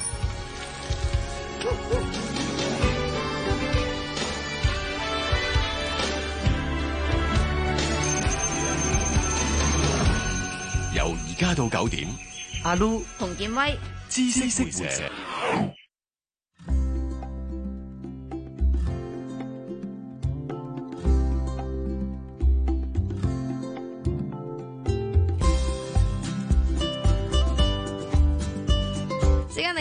由而家到九點， 阿 Lu 同建威知識識社。 嚟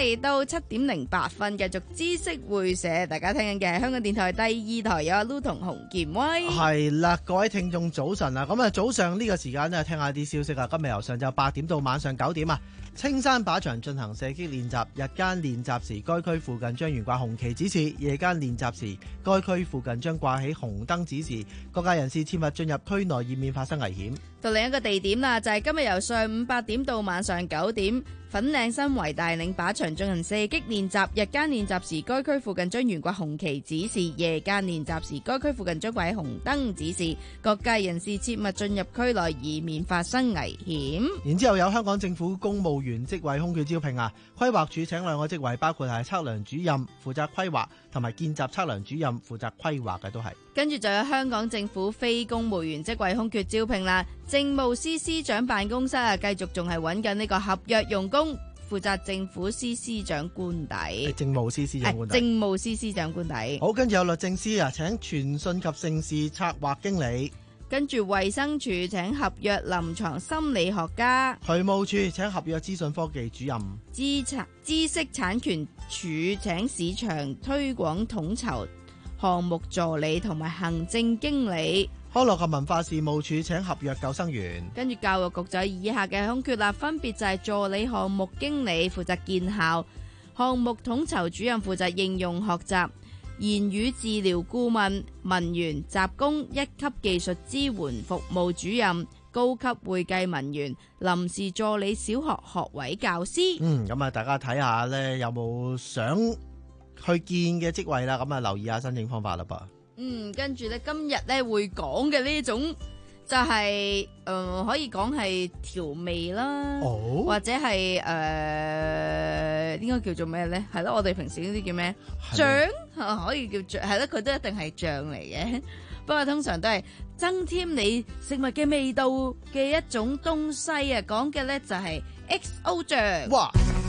嚟到七點零八分，繼續知識會社，大家聽緊嘅係香港電台第二台，有阿 Lu 同洪建威。 係啦，各位聽眾早晨啊！咁啊，早上呢個時間呢，聽下啲消息啊。今日由上晝八點到晚上九點啊，青山靶場進行射擊練習。日間練習時，該區附近將懸掛紅旗指示；夜間練習時，該區附近將掛起紅燈指示。各界人士切勿進入區內，以免發生危險。 到另一個地點啦，就係、是、今日由上午八點到晚上九點，粉嶺新圍大嶺靶場進行射擊練習。日間練習時，該區附近將懸掛紅旗指示；夜間練習時，該區附近將掛起紅燈指示。各界人士切勿進入區內，以免發生危險。 然之後有香港政府公務員職位空缺招聘啊，規劃署請兩個職位，包括係測量主任負責規劃，同埋見習測量主任負責規劃嘅都係。 跟住就有香港政府非公務員職位空缺招聘啦，政務司司長辦公室啊，繼續仲係揾緊呢個合約用工，負責政府司司長官邸。 政務司司長官邸。 政務司司長官邸。 好，跟住有律政司啊，請傳訊及盛事策劃經理。 跟住衛生署請合約臨床心理學家。 渠務處請合約資訊科技主任。 知產知識產權署請市場推廣統籌項目助理同埋行政經理。 康樂及文化事務署請合約救生員。 跟住教育局就係以下嘅空缺啦，分別就係助理項目經理負責建校，項目統籌主任負責應用學習，言語治療顧問、文員、雜工、一級技術支援服務主任、高級會計文員、臨時助理小學學位教師。 嗯，咁啊，大家睇下呢，有冇想去見嘅職位啦？咁啊，留意下申請方法啦噃。 嗯，跟住咧，今日咧會講嘅呢種就係、是、誒、呃，可以講係調味啦，哦、或者係誒、呃，應該叫做咩咧？係咯，我哋平時呢啲叫咩醬？可以叫醬，係咯，佢都一定係醬嚟嘅。不過通常都係增添你食物嘅味道嘅一種東西啊。講嘅咧就係 X O 醬。哇！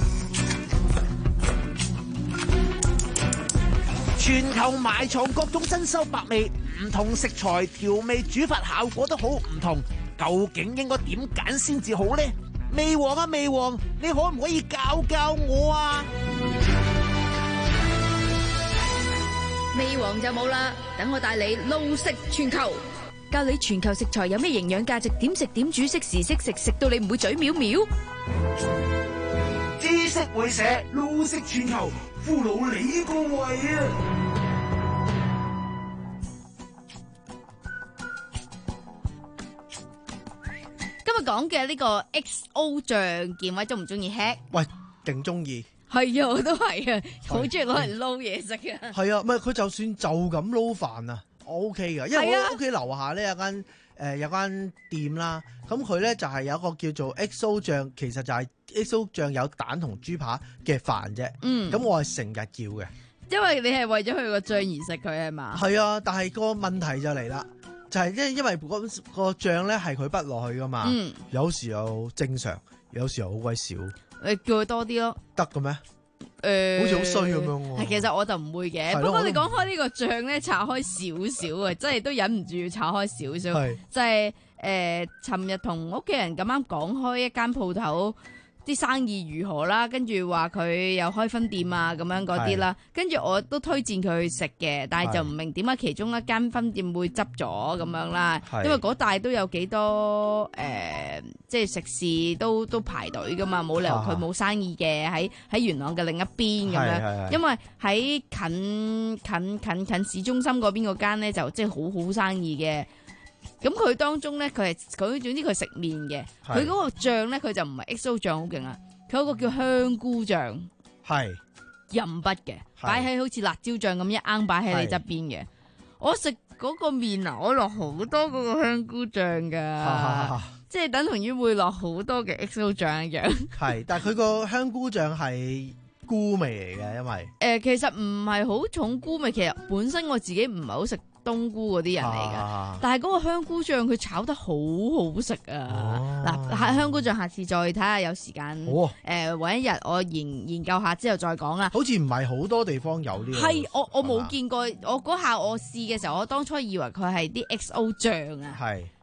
全球埋藏各種珍饈百味，唔同食材調味煮法效果都好唔同，究竟應該點揀先至好呢？味王啊味王，你可唔可以教教我啊？ 味王就冇啦，等我帶你撈食全球，教你全球食材有咩營養價值，點食點煮，識時識食，食到你唔會嘴藐藐。 知識會社撈食全球，俘虜你個胃啊！ 今日講嘅呢個 X O 醬，建偉中唔中意吃？ 喂，勁中意。係啊，我都係啊，好中意攞嚟撈嘢食啊。係啊，唔係佢就算就咁撈飯啊，我 OK 噶，因為我屋企樓下咧有間誒、呃、有間店啦，咁佢咧就係有一個叫做 X O 醬，其實就係 X O 醬有蛋同豬扒嘅飯啫。嗯，咁我係成日叫嘅， 因為你係為咗佢個醬而食佢係嘛？ 係啊，但係個問題就嚟啦。就係因因為嗰個醬咧係佢畢落去噶嘛，嗯、有時候正常，有時候好鬼少。你叫佢多啲咯， 得嘅咩？誒、 呃， 好似好衰咁樣。係， 其實我就唔會嘅。不過你講開呢個醬咧，拆開少少啊，真係都忍唔住要拆開少少。就係、是、誒，尋、呃、日同屋企人咁啱講開一間鋪頭。啲生意如何啦？跟住話佢有開分店啊，咁樣嗰啲啦。跟住我都推薦佢去食嘅，但係就唔明點解其中一間分店會執咗咁樣啦。因為嗰帶都有幾多誒、呃，即係食肆都都排隊噶嘛，冇理由佢冇生意嘅。喺喺元朗嘅另一邊咁樣，因為喺近近近近市中心嗰邊嗰間咧就即係好好生意嘅。咁佢當中咧，佢係佢總之佢食麵嘅，佢嗰個醬咧，佢就唔係 X O 醬好勁啊，佢有個叫香菇醬，係任筆嘅，擺喺好似辣椒醬咁一啱擺喺你側邊嘅。我食嗰個麵啊，我落好多嗰個香菇醬噶，即係等同於會落好多嘅 X O 醬一樣。係，但係佢個香菇醬係菇味嚟嘅，因為誒、呃、其實唔係好重菇味，其實本身我自己唔係好食冬菇嗰啲人嚟嘅，啊、但係嗰個香菇醬佢炒得好好食啊！嗱、啊，香菇醬下次再睇下，有時間誒，搵、哦呃、一日我研研究下之後再講啦。好似唔係好多地方有呢個，係我我冇見過，我嗰下我試嘅時候，我當初以為佢係啲 X O 醬啊，係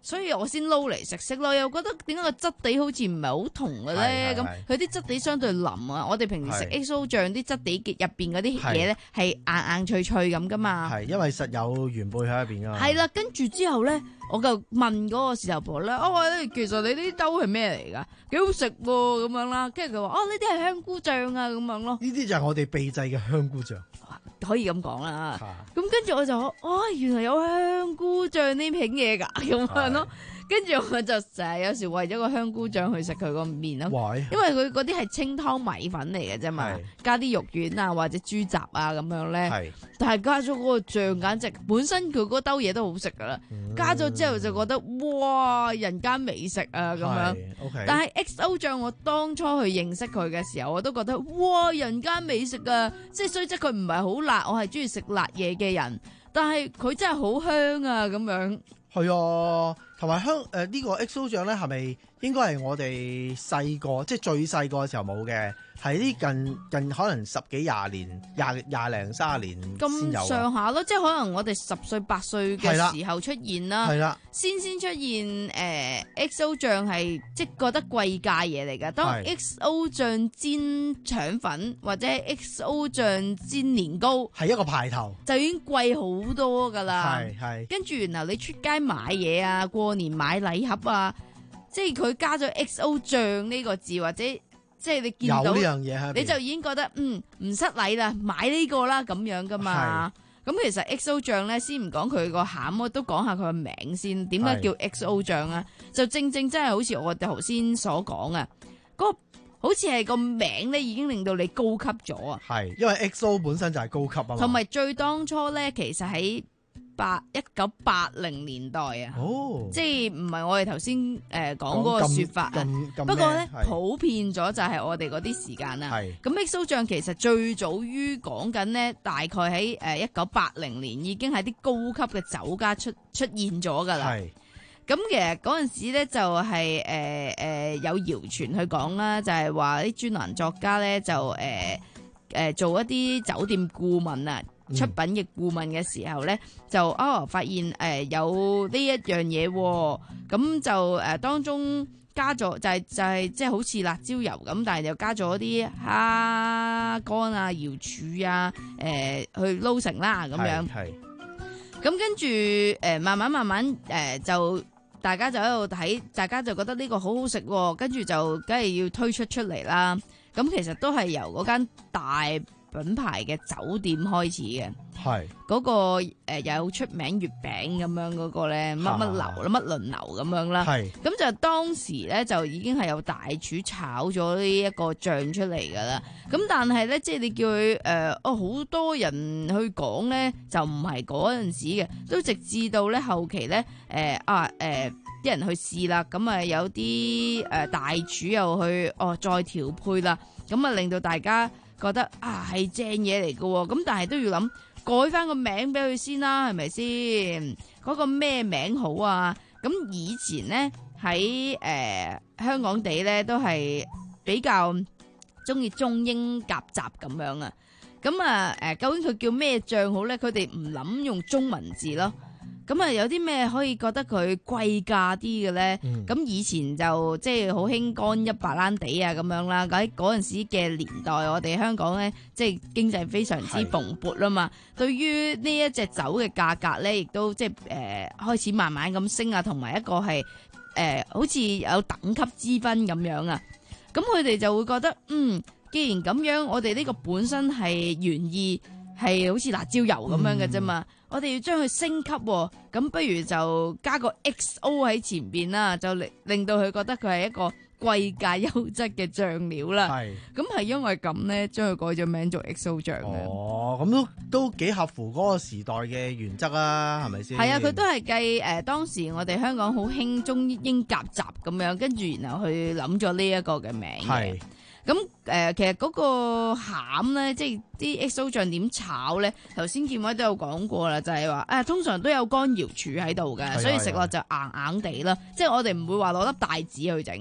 所以我先撈嚟食食咯，又覺得點解個質地好似唔係好同嘅咧？咁佢啲質地相對腍啊，我哋平時食 X O 醬啲質地入邊嗰啲嘢咧係硬硬脆脆咁噶嘛。 係因為實有原貝喺入邊噶嘛。 係啦，跟住之後咧，我就問嗰個豉油婆咧，哦，其實你呢兜係咩嚟㗎？幾好食喎咁樣啦。跟住佢話：哦，呢啲係香菇醬啊咁樣咯。 呢啲就係我哋秘製嘅香菇醬。 可以咁講啦，咁跟住我就哦，原來有香菇醬呢片嘢㗎咁樣咯，跟住我就成日有時為咗個香菇醬去食佢個麵咯，因為佢嗰啲係清湯米粉嚟嘅啫嘛，加啲肉丸啊或者豬雜啊咁樣咧，但係加咗嗰個醬簡直本身佢嗰兜嘢都好食㗎啦，嗯、加咗之後就覺得哇人間美食啊咁樣， okay、但係 X O 醬我當初去認識佢嘅時候，我都覺得哇人間美食啊，即係雖則佢唔係好辣，我係中意食辣嘢嘅人，但係佢真係好香啊咁樣。係啊，同埋香誒呢個 X O 醬咧，係咪應該係我哋細個即係最細個嘅時候冇嘅？係啲近近可能十幾廿年、廿廿零三十年先有咁上下咯，即係可能我哋十歲八歲嘅時候出現啦， 係啦， 先先出現誒、呃、X O 醬係即係覺得貴價嘢嚟㗎。當 X O 醬煎腸粉或者 X O 醬煎年糕係一個牌頭， 就已經貴好多㗎啦。 係係跟住然後你出街買嘢啊，過年買禮盒啊，即係佢加咗 X O 醬呢個字或者。即係你見到有呢樣嘢， 你就已經覺得嗯唔失禮啦，買呢個啦咁樣噶嘛。咁其實 X O 醬咧，先唔講佢個餡，我都講下佢個名先。點解叫 X O 醬啊？就正正真係好似我哋頭先所講啊，嗰、嗰個好似係個名咧已經令到你高級咗啊。 係，因為 X O 本身就係高級啊嘛。 同埋最當初咧，其實喺八一九八零年代啊， 哦、 即係唔係我哋頭先誒講嗰個說法啊。不過咧普遍咗就係我哋嗰啲時間啦。咁 X O 醬其實最早於講緊呢，大概喺誒一九八零年已經喺啲高級嘅酒家出出現咗噶啦。咁其實嗰陣時咧就係誒誒有謠傳去講啦，就係話啲專欄作家咧就誒誒、呃、做一啲酒店顧問啊。出品嘅顧問嘅時候咧，就哦發現誒、呃、有呢一樣嘢，咁就誒、呃、當中加咗就係、是、就係即係好似辣椒油咁，但係又加咗啲蝦乾啊、瑤柱啊，誒、呃、去撈成啦咁樣。係。咁跟住誒、呃、慢慢慢慢誒、呃、就大家就喺度睇，大家就覺得呢個好好食，跟住就梗係要推出出嚟啦。咁其實都係由嗰間大品牌嘅酒店開始嘅，係嗰、嗰個誒、呃、有出名月餅咁樣嗰個咧，乜乜樓啦，乜輪樓咁樣啦，係咁就當時咧就已經係有大廚炒咗呢一個醬出嚟噶啦。咁但係咧，即係你叫佢誒、呃、哦好多人去講咧，就唔係嗰陣時嘅，都直至到咧後期咧誒、呃、啊誒啲、呃、人去試啦，咁啊有啲誒、呃、大廚又去哦再調配啦，咁啊令到大家覺得啊係正嘢嚟嘅喎，咁但係都要諗改翻個名俾佢先啦，係咪先？嗰個咩名好啊？咁以前咧喺誒香港地咧都係比較中意中英夾雜咁樣啊。咁啊誒，究竟佢叫咩醬好咧？佢哋唔諗用中文字咯。咁啊，有啲咩可以覺得佢貴價啲嘅咧？咁、嗯、以前就即係好興乾一白蘭地啊咁樣啦。喺嗰陣時嘅年代，我哋香港咧即係經濟非常之蓬勃啦嘛。對於呢一隻酒嘅價格咧，亦都即係誒、呃、開始慢慢咁升啊，同埋一個係誒、呃、好似有等級之分咁樣啊。咁佢哋就會覺得，嗯，既然咁樣，我哋呢個本身係原意係好似辣椒油咁樣嘅啫嘛。嗯，我哋要將佢升級，咁不如就加個 X O 喺前邊啦，就令令到佢覺得佢係一個貴價優質嘅醬料啦。係，咁係因為咁咧，將佢改咗名做 X O 醬嘅。哦，咁都都幾合乎嗰個時代嘅原則啊，係咪先？係啊，佢都係計誒當時我哋香港好興中英夾雜咁樣，跟住然後去諗咗呢一個嘅名嘅。係。咁誒、呃，其實嗰個餡咧，即係啲 X O 醬點炒咧？頭先建偉都有講過啦，就係話誒，通常都有乾瑤柱喺度嘅，所以食落就硬硬地啦。即係我哋唔會話攞粒帶子去整嘅，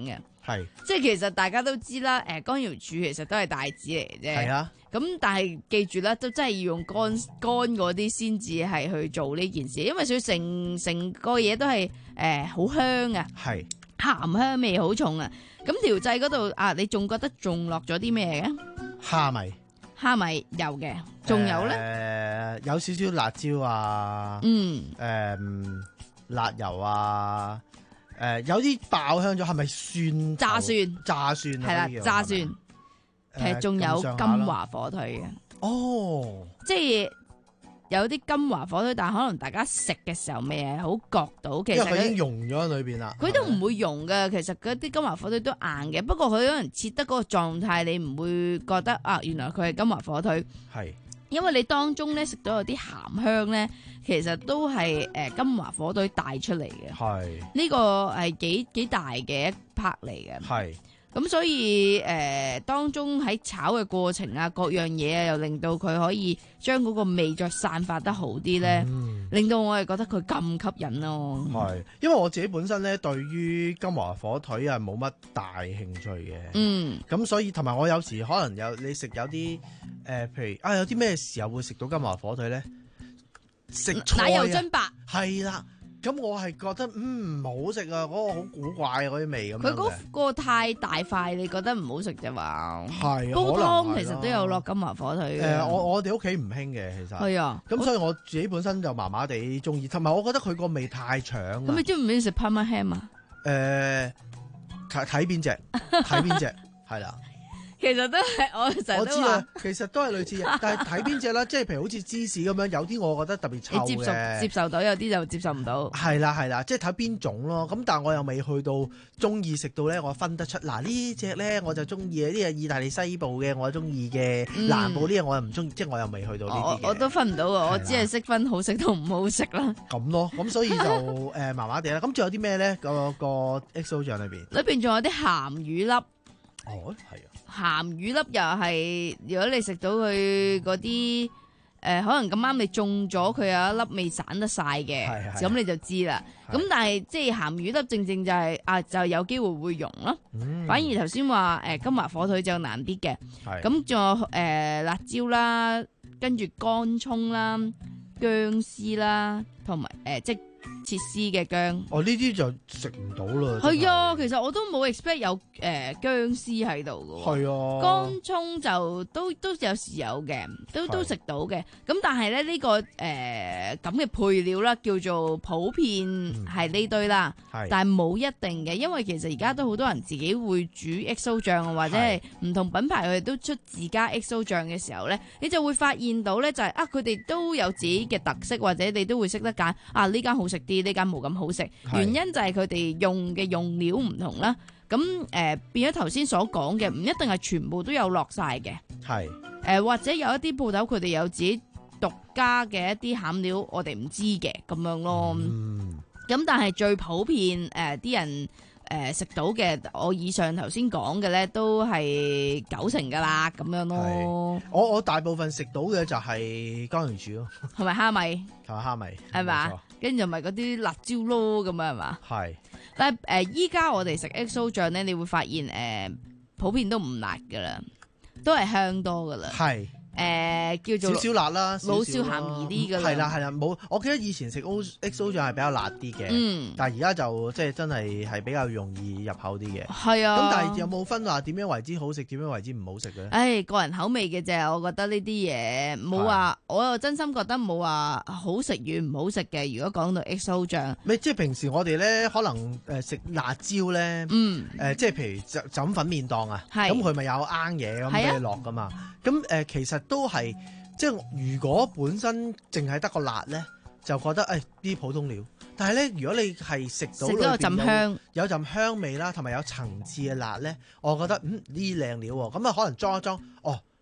係， 即係其實大家都知啦，誒乾瑤柱其實都係帶子嚟嘅啫。 係啊。 咁但係記住啦，都真係要用乾乾嗰啲先至係去做呢件事，因為佢成成個嘢都係誒好香啊， 係鹹香味好重啊。咁調製嗰度啊，你仲覺得仲落咗啲咩嘅？ 蝦米， 蝦米有嘅，仲有咧？誒、 呃，有少少辣椒啊， 嗯， 誒、呃，辣油啊，誒、呃，有啲爆香咗，係咪蒜？ 炸蒜， 炸蒜係啦，炸蒜。其實仲有金華火腿嘅， 哦， 即係有啲金華火腿，但係可能大家食嘅時候未係好覺到，其實佢已經溶咗喺裏邊啦。 佢都唔會溶嘅，其實嗰啲金華火腿都硬嘅，不過佢可能切得嗰個狀態，你唔會覺得啊，原來佢係金華火腿。係，因為你當中咧食到有啲鹹香咧，其實都係誒金華火腿帶出嚟嘅。係，呢個係幾幾大嘅一 part 嚟嘅。係。咁所以誒、呃，當中喺炒嘅過程啊，各樣嘢啊，又令到佢可以將嗰個味再散發得好啲咧，嗯、令到我係覺得佢咁吸引咯。 係，因為我自己本身咧對於金華火腿啊冇乜大興趣嘅。嗯。咁所以同埋我有時可能有你食有啲誒、呃，譬如啊，有啲咩時候會食到金華火腿咧？食菜、啊、 奶油津白。 係啦。咁我係覺得嗯唔好食啊，嗰、嗰個好古怪嗰啲味咁樣嘅。佢嗰個太大塊，你覺得唔好食啫嘛？ 係煲湯其實都有落金華火腿嘅。 誒、呃，我我哋屋企唔興嘅，其實係啊。咁所以我自己本身就麻麻地中意，同埋我覺得佢個味太搶。咁你中唔中意食 Parma ham 啊？ 誒，睇睇邊隻，睇邊隻係啦。 其實都係我成日都話， 我知啊，其實都係類似嘅，但係睇邊隻啦，即係譬如好似芝士咁樣，有啲我覺得特別臭嘅， 接受接受到，有啲就接受唔到。 係啦係啦，即係睇邊種咯。咁但係我又未去到中意食到咧，我分得出嗱呢隻咧我就中意嘅，呢隻意大利西部嘅我中意嘅， 嗯、 南部呢隻我又唔中意，即係我又未去到呢啲嘅。 我都分唔到啊，我只係識分好食同唔好食啦。 咁咯，咁所以就誒麻麻地啦。咁仲有啲咩咧？個個 X O 醬裏邊， 裏邊仲有啲鹹魚粒。 哦，係啊。 鹹魚粒又係，如果你食到佢嗰啲誒，可能咁啱你中咗佢有一粒未散得晒嘅，咁你就知啦。咁但係即係鹹魚粒正正就係、是、啊，就有機會會溶咯。嗯、反而頭先話誒金華火腿就難啲嘅。咁仲有誒、呃、辣椒啦，跟住乾蔥啦、薑絲啦，同埋誒即切絲嘅薑， 哦呢啲就食唔到啦。 係啊，其實我都冇 expect 有誒薑絲喺度嘅。係啊，乾蔥就都都有時有嘅，都都食到嘅。咁但係咧呢、這個誒咁嘅配料啦，叫做普遍係呢堆啦，嗯、但係冇一定嘅，因為其實而家都好多人自己會煮 X O 醬，或者係唔同品牌佢哋都出自家 X O 醬嘅時候咧，你就會發現到咧就係、是、啊佢哋都有自己嘅特色，或者你都會識得揀啊呢間好食啲。呢間冇咁好食，原因就係佢哋用嘅用料唔同啦。咁誒、呃、變咗頭先所講嘅，唔一定係全部都有落晒嘅。係誒、呃、或者有一啲鋪頭佢哋有自己獨家嘅一啲餡料，我哋唔知嘅咁樣咯。咁、嗯、但係最普遍誒啲、呃、人誒食、呃、到嘅，我以上頭先講嘅咧，都係九成噶啦咁樣咯。 我我大部分食到嘅就係乾瑤柱咯， 同埋蝦米， 同埋蝦米係嘛？跟住咪嗰啲辣椒咯，咁啊係嘛？係。但係誒，依家我哋食 X O 醬咧，你會發現誒、呃，普遍都唔辣噶啦，都係香多噶啦。係。誒、呃，叫做少少辣啦， 老少咸宜啲噶啦。 係啦係啦，冇。我記得以前食 X O 醬係比較辣啲嘅，嗯，但係而家就即係真係係比較容易入口啲嘅。係啊。咁但係有冇分話點樣為之好食，點樣為之唔好食嘅咧？誒、 哎，個人口味嘅啫，我覺得呢啲嘢冇話，我又真心覺得冇話好食與唔好食嘅。如果講到 X O 醬， 咪即係平時我哋咧可能誒食辣椒咧，嗯，誒、呃、即係譬如就就粉麵檔啊，咁佢咪有啱嘢咁俾你落噶嘛。咁誒、呃、其實都係即係如果本身淨係得個辣咧，就覺得誒啲、哎、普通料。但係咧，如果你係食到裏邊有陣香，有陣香味啦，同埋有層次嘅辣咧，我覺得嗯呢靚料喎。咁啊可能裝一裝，哦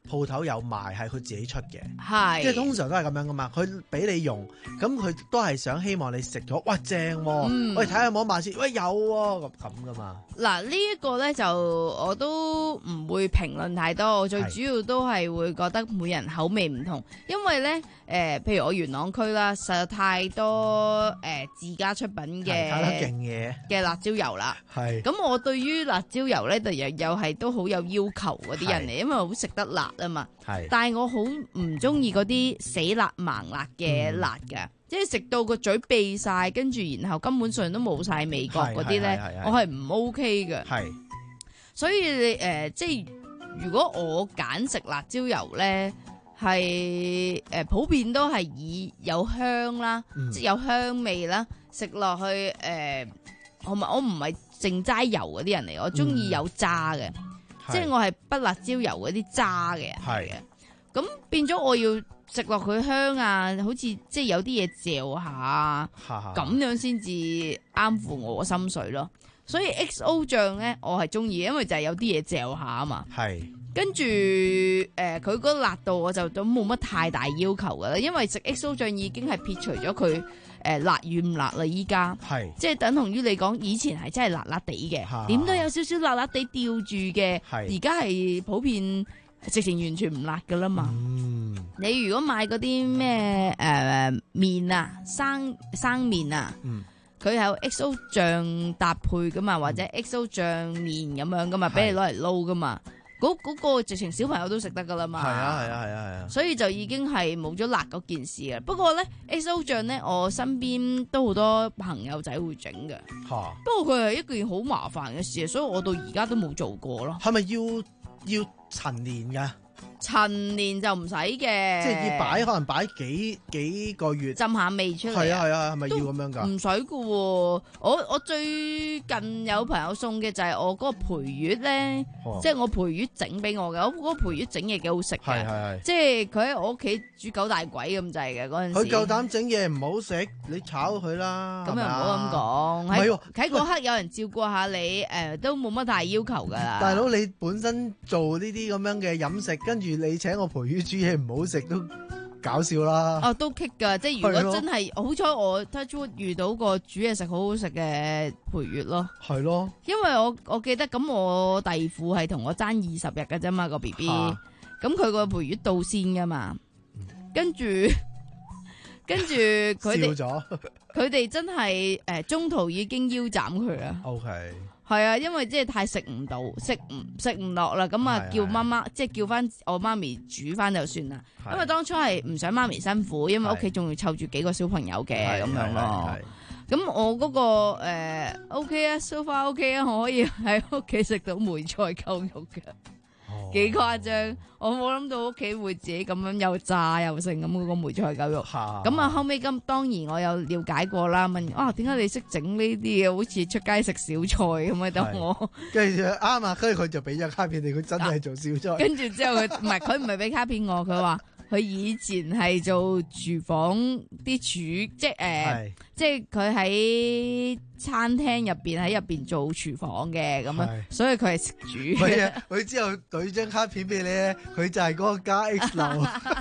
鋪頭有賣，係佢自己出嘅， 係即係通常都係咁樣噶嘛。佢俾你用，咁佢都係想希望你食咗，哇正喎、啊！ 嗯、 喂睇下有冇賣先，喂有喎咁咁噶嘛。 嗱呢一個咧就我都唔會評論太多，我最主要都係會覺得每人口味唔同，因為咧誒、呃，譬如我元朗區啦，實在太多誒、呃、自家出品嘅太多勁嘢嘅辣椒油啦。 係咁我對於辣椒油咧，就又又係都好有要求嗰啲人嚟，因為好食得辣啊嘛。 係， 但係我好唔中意嗰啲死辣盲辣嘅辣㗎。嗯即係食到個嘴閉晒，跟住然後根本上都冇晒味覺嗰啲咧，我係唔 OK 嘅。係，所以你誒、呃，即係如果我揀食辣椒油咧，係誒、呃、普遍都係以有香啦，嗯、即係有香味啦，食落去誒、呃，我唔我唔係淨齋油嗰啲人嚟，我中意有渣嘅，嗯、即係我係不辣椒油嗰啲渣嘅。係嘅，咁變咗我要。食落佢香啊，好似即係有啲嘢嚼下啊，咁樣先至啱乎我心水咯。所以 X O 醬咧，我係中意，因為就係有啲嘢嚼下啊嘛。係，跟住誒，佢、呃、嗰個辣度我就都冇乜太大要求噶啦，因為食 X O 醬已經係撇除咗佢誒辣與唔辣啦。依家係即係等同於你講以前係真係辣辣地嘅，點都有少少辣辣地吊住嘅，而家係普遍。直情完全唔辣噶啦嘛！嗯、你如果買嗰啲咩誒麵啊，生生麵啊，佢係、嗯、有 X O 醬搭配噶嘛，或者 X O 醬麵咁樣噶嘛，俾、嗯、你攞嚟撈噶嘛，嗰嗰、嗰個直情小朋友都食得噶啦嘛。係啊係啊係啊係啊！所以就已經係冇咗辣嗰件事嘅。不過咧 X O 醬咧，我身邊都好多朋友仔會整嘅。嚇、啊！不過佢係一件好麻煩嘅事，所以我到而家都冇做過咯。係咪要要？陳年噶，陳年就唔使嘅，即係要擺，可能擺幾幾個月，浸下味出嚟。係啊係啊，係咪要咁樣噶？唔使噶，我我最近有朋友送嘅就係我嗰個培月咧，哦、即係我培月整俾我嘅，我嗰個培月整嘢幾好食嘅，係係係，即係佢喺我屋企煮九大簋咁滯嘅嗰陣時。佢夠膽整嘢唔好食，你炒佢啦。咁又唔好咁講，唔係喺嗰刻有人照顧下你，誒、呃、都冇乜大要求噶啦。大佬你本身做呢啲咁樣嘅飲食，跟住你請我培魚煮嘢唔好食都搞笑啦。哦，都棘噶，即係如果真係好彩我 touch wood 遇到個煮嘢食好好食嘅培魚咯。係咯，因為我我記得咁我弟婦係同我爭二十日嘅啫嘛個 B B，咁佢個培魚到先噶嘛，跟住跟住佢哋佢哋真係誒、呃、中途已經腰斬佢啊。O K。係啊，因為即係太食唔到，食唔食唔落啦，咁啊叫媽媽，即係叫翻我媽咪煮翻就算啦。因為當初係唔想媽咪辛苦，因為屋企仲要湊住幾個小朋友嘅咁樣咯。咁我嗰、嗰個誒、呃、OK 啊 so far OK 啊，我可以喺屋企食到梅菜扣肉嘅。幾誇張，我冇諗到屋企會自己咁樣又炸又剩咁嗰個梅菜狗肉。咁啊後尾咁當然我有了解過啦，問啊點解你識整呢啲嘅，好似出街食小菜咁樣等我。跟住啱啊，跟住佢就俾咗卡片你，佢真係做小菜。跟住之後佢唔係佢唔係俾卡片我，佢話佢以前係做廚房啲廚，即係誒，呃、即係佢喺餐廳入邊喺入邊做廚房嘅咁樣，所以佢係識煮嘅。佢之後懟張卡片俾你咧，佢就係嗰個加 X 樓。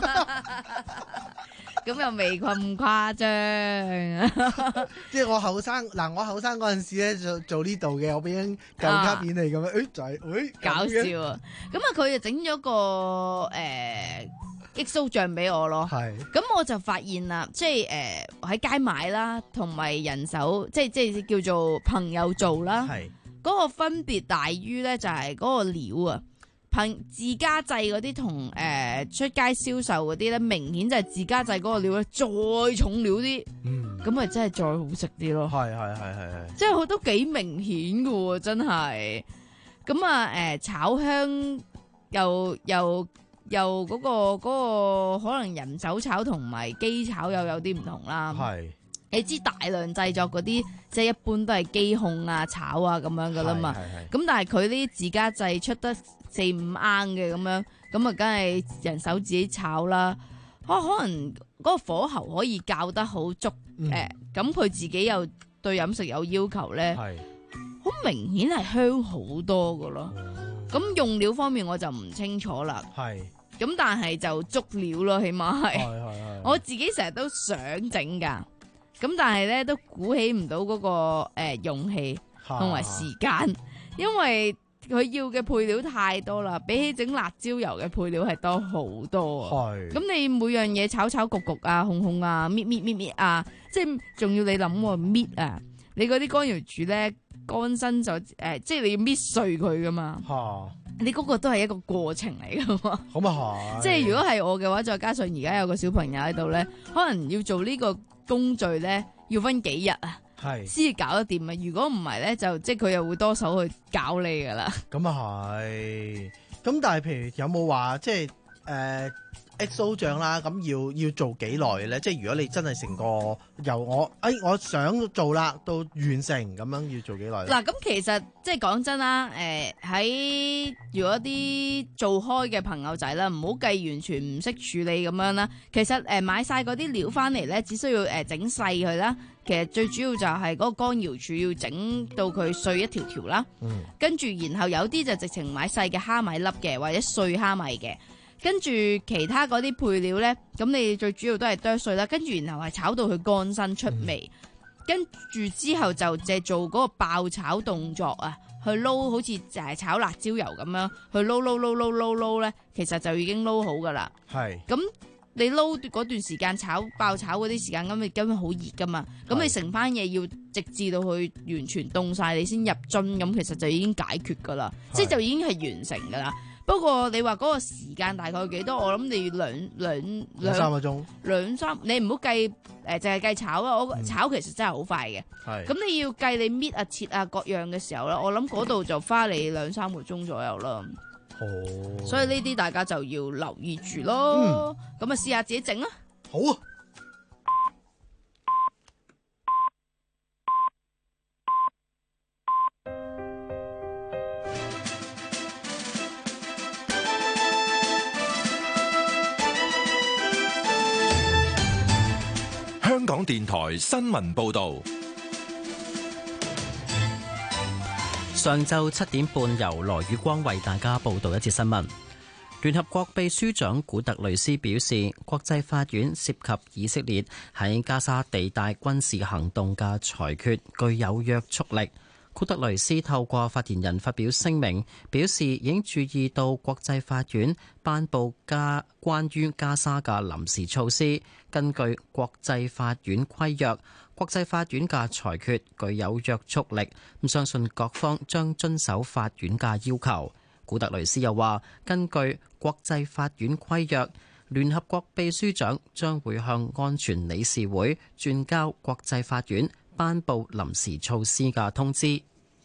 咁又未咁誇張。即係我後生嗱，我後生嗰陣時咧做做呢度嘅，我俾張舊卡片你咁樣，誒、啊、就係、是，誒、哎、搞笑啊！咁啊，佢就整咗個誒。呃X O 醬俾我咯，咁我就發現啦，即係誒喺街買啦，同埋人手，即係即係叫做朋友做啦，嗰個分別大於咧就係嗰個料啊，憑自家製嗰啲同誒出街銷售嗰啲咧，明顯就係自家製嗰個料咧再重料啲，咁咪、嗯、真係再好食啲咯，係係係係係，即係佢都幾明顯噶喎，真係，咁啊誒炒香又又。又嗰、嗰個嗰、嗰個可能人手炒同埋機炒又有啲唔同啦。係是，你知大量製作嗰啲，即係一般都係機控啊、炒啊咁樣噶啦嘛。咁但係佢呢啲自家製出得四五盎嘅咁樣，咁啊梗係人手自己炒啦。啊，可能嗰個火候可以校得好足，誒、嗯，咁佢、呃、自己又對飲食有要求咧，好是明顯係香好多噶咯。咁、嗯、用料方面我就唔清楚啦。係。 咁但係就足料咯，起碼係。 係係係。 我自己成日都想整㗎，咁但係咧都鼓起唔到嗰個誒、呃、勇氣同埋時間，因為佢要嘅配料太多啦，比起整辣椒油嘅配料係多好多啊。係。咁你每樣嘢炒炒焗焗啊、烘烘啊、搣搣搣搣啊，即係仲要你諗喎搣啊，你嗰啲乾瑤柱咧乾身就誒、呃，即係你要搣碎佢噶嘛。嚇！你嗰個都係一個過程嚟噶嘛。咁啊係。即係如果係我嘅話，再加上而家有個小朋友喺度咧，可能要做呢個工序咧，要分幾日啊。係先至搞得掂啊！如果唔係咧，就即係佢又會多手去搞你噶啦。咁啊係。咁但係譬如有冇話即係誒、呃、X O 醬啦，咁要要做幾耐咧？即係如果你真係成個由我誒、哎、我想做啦到完成咁樣要做幾耐？嗱，咁其實即係講真啦，誒、呃、喺如果啲做開嘅朋友仔啦，唔好計完全唔識處理咁樣啦。其實誒、呃、買晒嗰啲料翻嚟咧，只需要誒整細佢啦。其實最主要就係嗰個乾瑤柱要整到佢碎一條條啦，嗯、跟住然後有啲就直情買細嘅蝦米粒嘅，或者碎蝦米嘅，跟住其他嗰啲配料呢，咁你最主要都係剁碎啦，跟住然後係炒到佢乾身出味，嗯、跟住之後就借做嗰個爆炒動作啊，去撈好似就係炒辣椒油咁樣，去撈撈撈撈撈撈呢，其實就已經撈好噶啦。係咁。你撈嗰段時間炒爆炒嗰啲時間，咁你根本好熱噶嘛，咁你成班嘢要直至到佢完全凍晒，你先入樽，咁其實就已經解決噶啦，即係就已經係完成噶啦。不過你話嗰個時間大概幾多？我諗你要兩兩兩三個鐘，兩三你唔好計誒，淨係計炒啊！我炒其實真係好快嘅，咁、嗯、你要計你搣啊切啊各樣嘅時候咧，我諗嗰度就花你兩三個鐘左右啦。哦，所以呢啲大家就要留意住咯。咁啊、嗯，試下自己整啦。好啊。 香港電台新聞報道。 上晝七點半，由羅宇光為大家報道一節新聞。聯合國秘書長古特雷斯表示，國際法院涉及以色列喺加沙地帶軍事行動嘅裁決具有約束力。古特雷斯透過發言人發表聲明，表示已經注意到國際法院頒布加關於加沙嘅臨時措施。根據國際法院規約，國際法院嘅裁決具有約束力，咁相信各方將遵守法院嘅要求。古特雷斯又話，根據國際法院規約，聯合國秘書長將會向安全理事會轉交國際法院頒布臨時措施嘅通知。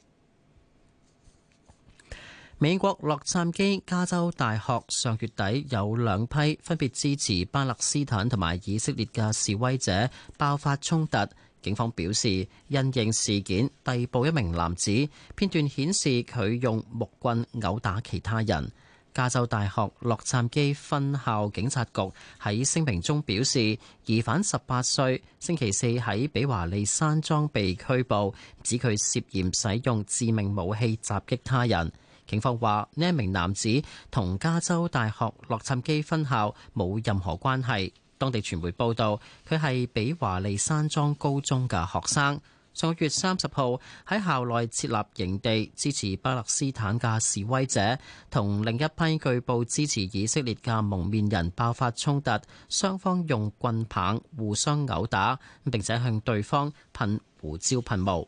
美國洛杉磯加州大學上月底有兩批分別支持巴勒斯坦同埋以色列嘅示威者爆發衝突，警方表示因應事件逮捕一名男子，片段顯示佢用木棍毆打其他人。加州大學洛杉磯分校警察局喺聲明中表示，疑犯十八歲，星期四喺比華利山莊被拘捕，指佢涉嫌使用致命武器襲擊他人。警方話呢一名男子同加州大學洛杉磯分校冇任何關係。當地傳媒報道，佢係比華利山莊高中嘅學生。上個月三十號喺校內設立營地支持巴勒斯坦嘅示威者，同另一批據報支持以色列嘅蒙面人爆發衝突，雙方用棍棒互相毆打，並且向對方噴胡椒噴霧。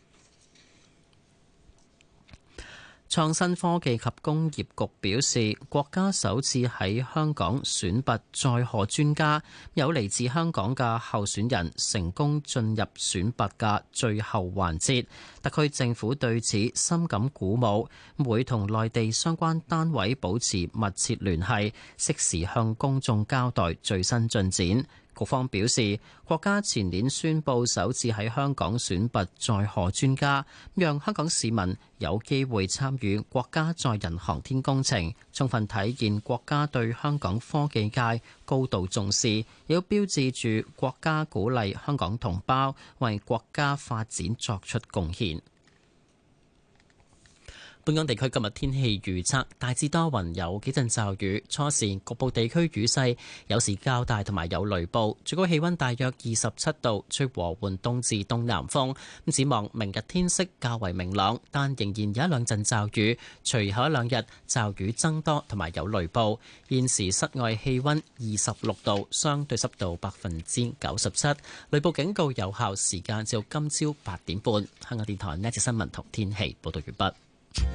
創新科技及工業局表示，國家首次喺香港選拔載荷專家，有嚟自香港嘅候選人成功進入選拔嘅最後環節。特區政府對此深感鼓舞，會同內地相關單位保持密切聯繫，適時向公眾交代最新進展。局方表示，國家前年宣布首次喺香港選拔載荷專家，讓香港市民有機會參與國家載人航天工程，充分體現國家對香港科技界高度重視，亦都標誌住國家鼓勵香港同胞為國家發展作出貢獻。 本港地區今日天氣預測大致多雲，有幾陣驟雨，初時局部地區雨勢有時較大，同埋有雷暴。最高氣溫大約二十七度，吹和緩東至東南風。咁展望明日天色較為明朗，但仍然有一兩陣驟雨。隨後一兩日驟雨增多，同埋有雷暴。現時室外氣溫二十六度，相對濕度百分之九十七。雷暴警告有效時間至到今朝八點半。香港電台呢節新聞同天氣報道完畢。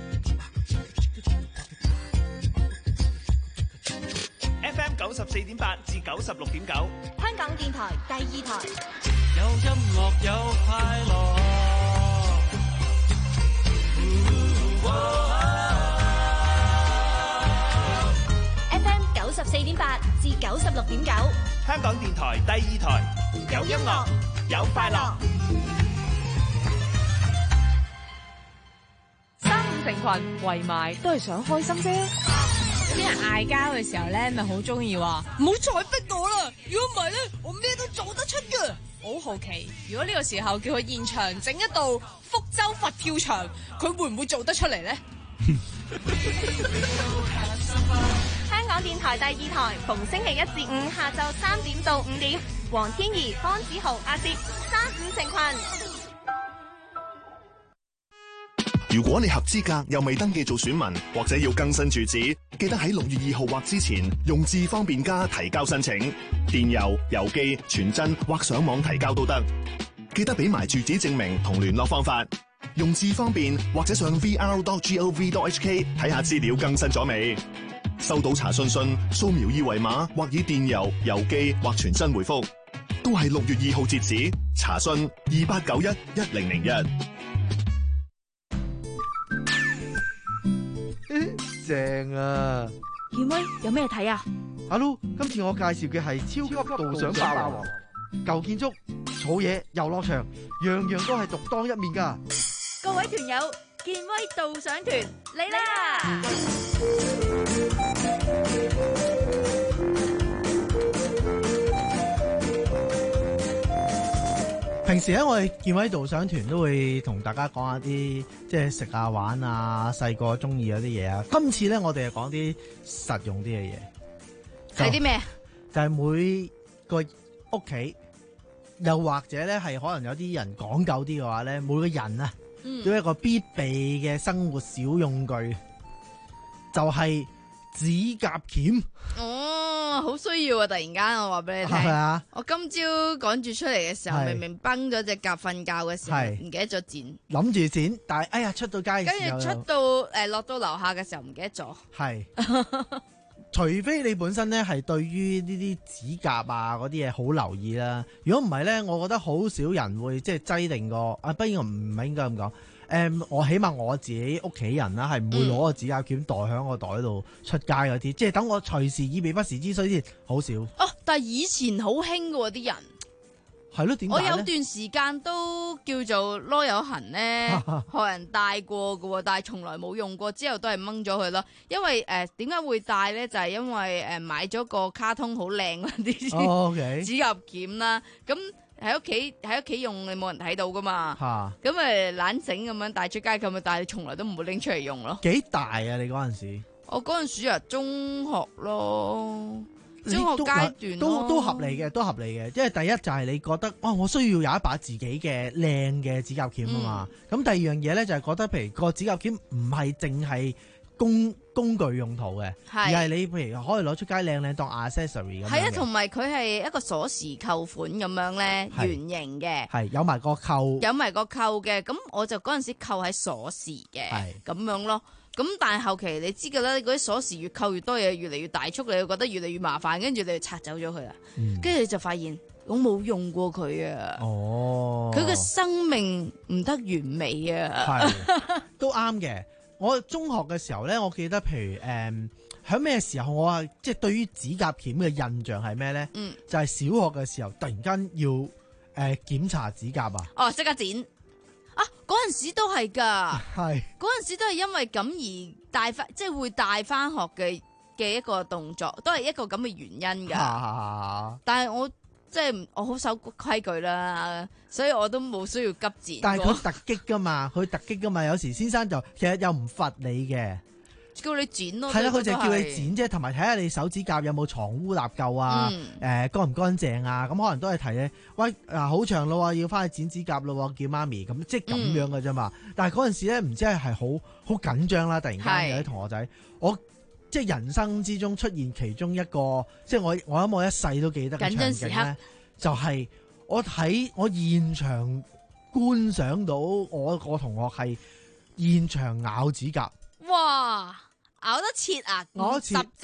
F M 九十四點八至九十六點九， 香港電台第二台。 有音樂有快樂。 F M 九十四點八至九十六點九， 香港電台第二台。有音樂有快樂。 成群圍埋都係想開心啫。有啲人嗌交嘅時候咧，咪好中意話唔好再逼我啦，如果唔係咧，我咩都做得出噶。我好好奇，如果呢個時候叫佢現場整一道福州佛跳牆，佢會唔會做得出嚟呢？ 香港電台第二台，逢星期一至五下晝三點到五點，黃天怡、方子豪、阿攝三五成群。 如果你合資格又未登記做選民，或者要更新住址，記得喺六月二號或之前用智方便加提交申請，電郵、郵寄、傳真或上網提交都得。記得俾埋住址證明同聯絡方法。用智方便或者上 v r dot gov dot h k 睇下資料更新咗未。收到查詢信，掃描二維碼或以電郵、郵寄或傳真回覆，都係六月二號截止。查詢二八九一一零零一。 正啊！ 健威有咩睇啊？ 阿 Lu，今次我介紹嘅係超級導賞霸王，舊建築、草野、遊樂場，樣樣都係獨當一面噶。 各位團友，健威導賞團嚟啦！ 平時咧，我哋健威導賞團都會同大家講下啲即係食啊、玩啊、細個中意嗰啲嘢啊。今次咧，我哋係講啲實用啲嘅嘢。 係啲咩？ 就係、是、每個屋企，又或者咧係可能有啲人講究啲嘅話咧，每個人啊，嗯、都有一個必備嘅生活小用具，就係、是、指甲鉗。 哦，好需要啊！突然間我話俾你聽，係啊，我今朝趕住出嚟嘅時候，明明崩咗隻甲瞓覺嘅時候，唔記得咗剪， 諗住剪，但係哎呀出到街嘅時候， 跟住出到誒落到樓下嘅時候唔記得咗，係。 除非你本身咧係對於呢啲指甲啊嗰啲嘢好留意啦，如果唔係咧，我覺得好少人會即係擠定個啊，不如唔係應該咁講。誒、嗯，我起碼我自己屋企人啦，係唔會攞個指甲鉗袋喺個袋度出街嗰啲，嗯、即係等我隨時以備不時之需先，好少。 哦，但係以前好興㗎啲人， 係咯，點解？ 我有段時間都叫做囉柚痕咧，學人戴過㗎，但係從來冇用過，之後都係掹咗佢咯。因為誒，點、呃、解會戴咧？就係、是、因為誒、呃、買咗個卡通好靚嗰啲指甲鉗啦，咁、哦。Okay 喺屋企喺屋企用，你冇人睇到噶嘛？咁咪懶整咁樣帶出街咁啊！但係你從來都唔會拎出嚟用咯。 幾大啊？你嗰陣時？ 我嗰陣時啊，中學咯，中學階段都都合理嘅，都合理嘅。因為第一就係你覺得，哦，我需要有一把自己嘅靚嘅指甲鉗啊嘛。咁、嗯、第二樣嘢咧就係覺得，譬如個指甲鉗唔係淨係工工具用途嘅，而係你譬如可以攞出街靚靚當 accessory 咁樣。係啊， 同埋佢係一個鎖匙扣款咁樣咧，圓形嘅， 係有埋個扣， 有埋個扣嘅。咁我就嗰陣時扣喺鎖匙嘅，咁樣咯。咁但係後期你知㗎啦，嗰啲鎖匙越扣越多嘢，越嚟越大束，你會覺得越嚟越麻煩，跟住你就拆走咗佢啦。跟住、嗯、你就發現我冇用過佢啊。哦，佢嘅生命唔得完美啊。 係都啱嘅。我中學嘅時候咧，我記得譬如誒喺咩時候我係即係對於指甲鉗嘅印象係咩咧？嗯，就係小學嘅時候突然間要誒檢、呃、查指甲啊！ 哦，即刻剪啊！嗰陣時都係㗎，係嗰陣時都係因為咁而帶翻，即係會帶翻學嘅嘅一個動作，都係一個咁嘅原因㗎。但係我即係我好守規矩啦，所以我都冇需要急剪。 但係佢突擊噶嘛，佢突擊噶嘛，有時先生就其實又唔罰你嘅。 叫你剪咯， 係啦，佢就叫你剪啫，同埋睇下你手指甲有冇藏污納垢啊，誒乾唔乾淨啊，咁可能都係提你，喂嗱好長咯，要翻去剪指甲咯，叫媽咪咁，即係咁樣嘅啫嘛。嗯、但係嗰陣時咧，唔知係係好好緊張啦，突然間有啲同學仔，我即係人生之中出現其中一個，即係我我諗我一世都記得嘅場景咧，就係我睇我現場觀賞到我個同學係現場咬指甲， 哇！咬得切啊！五十隻，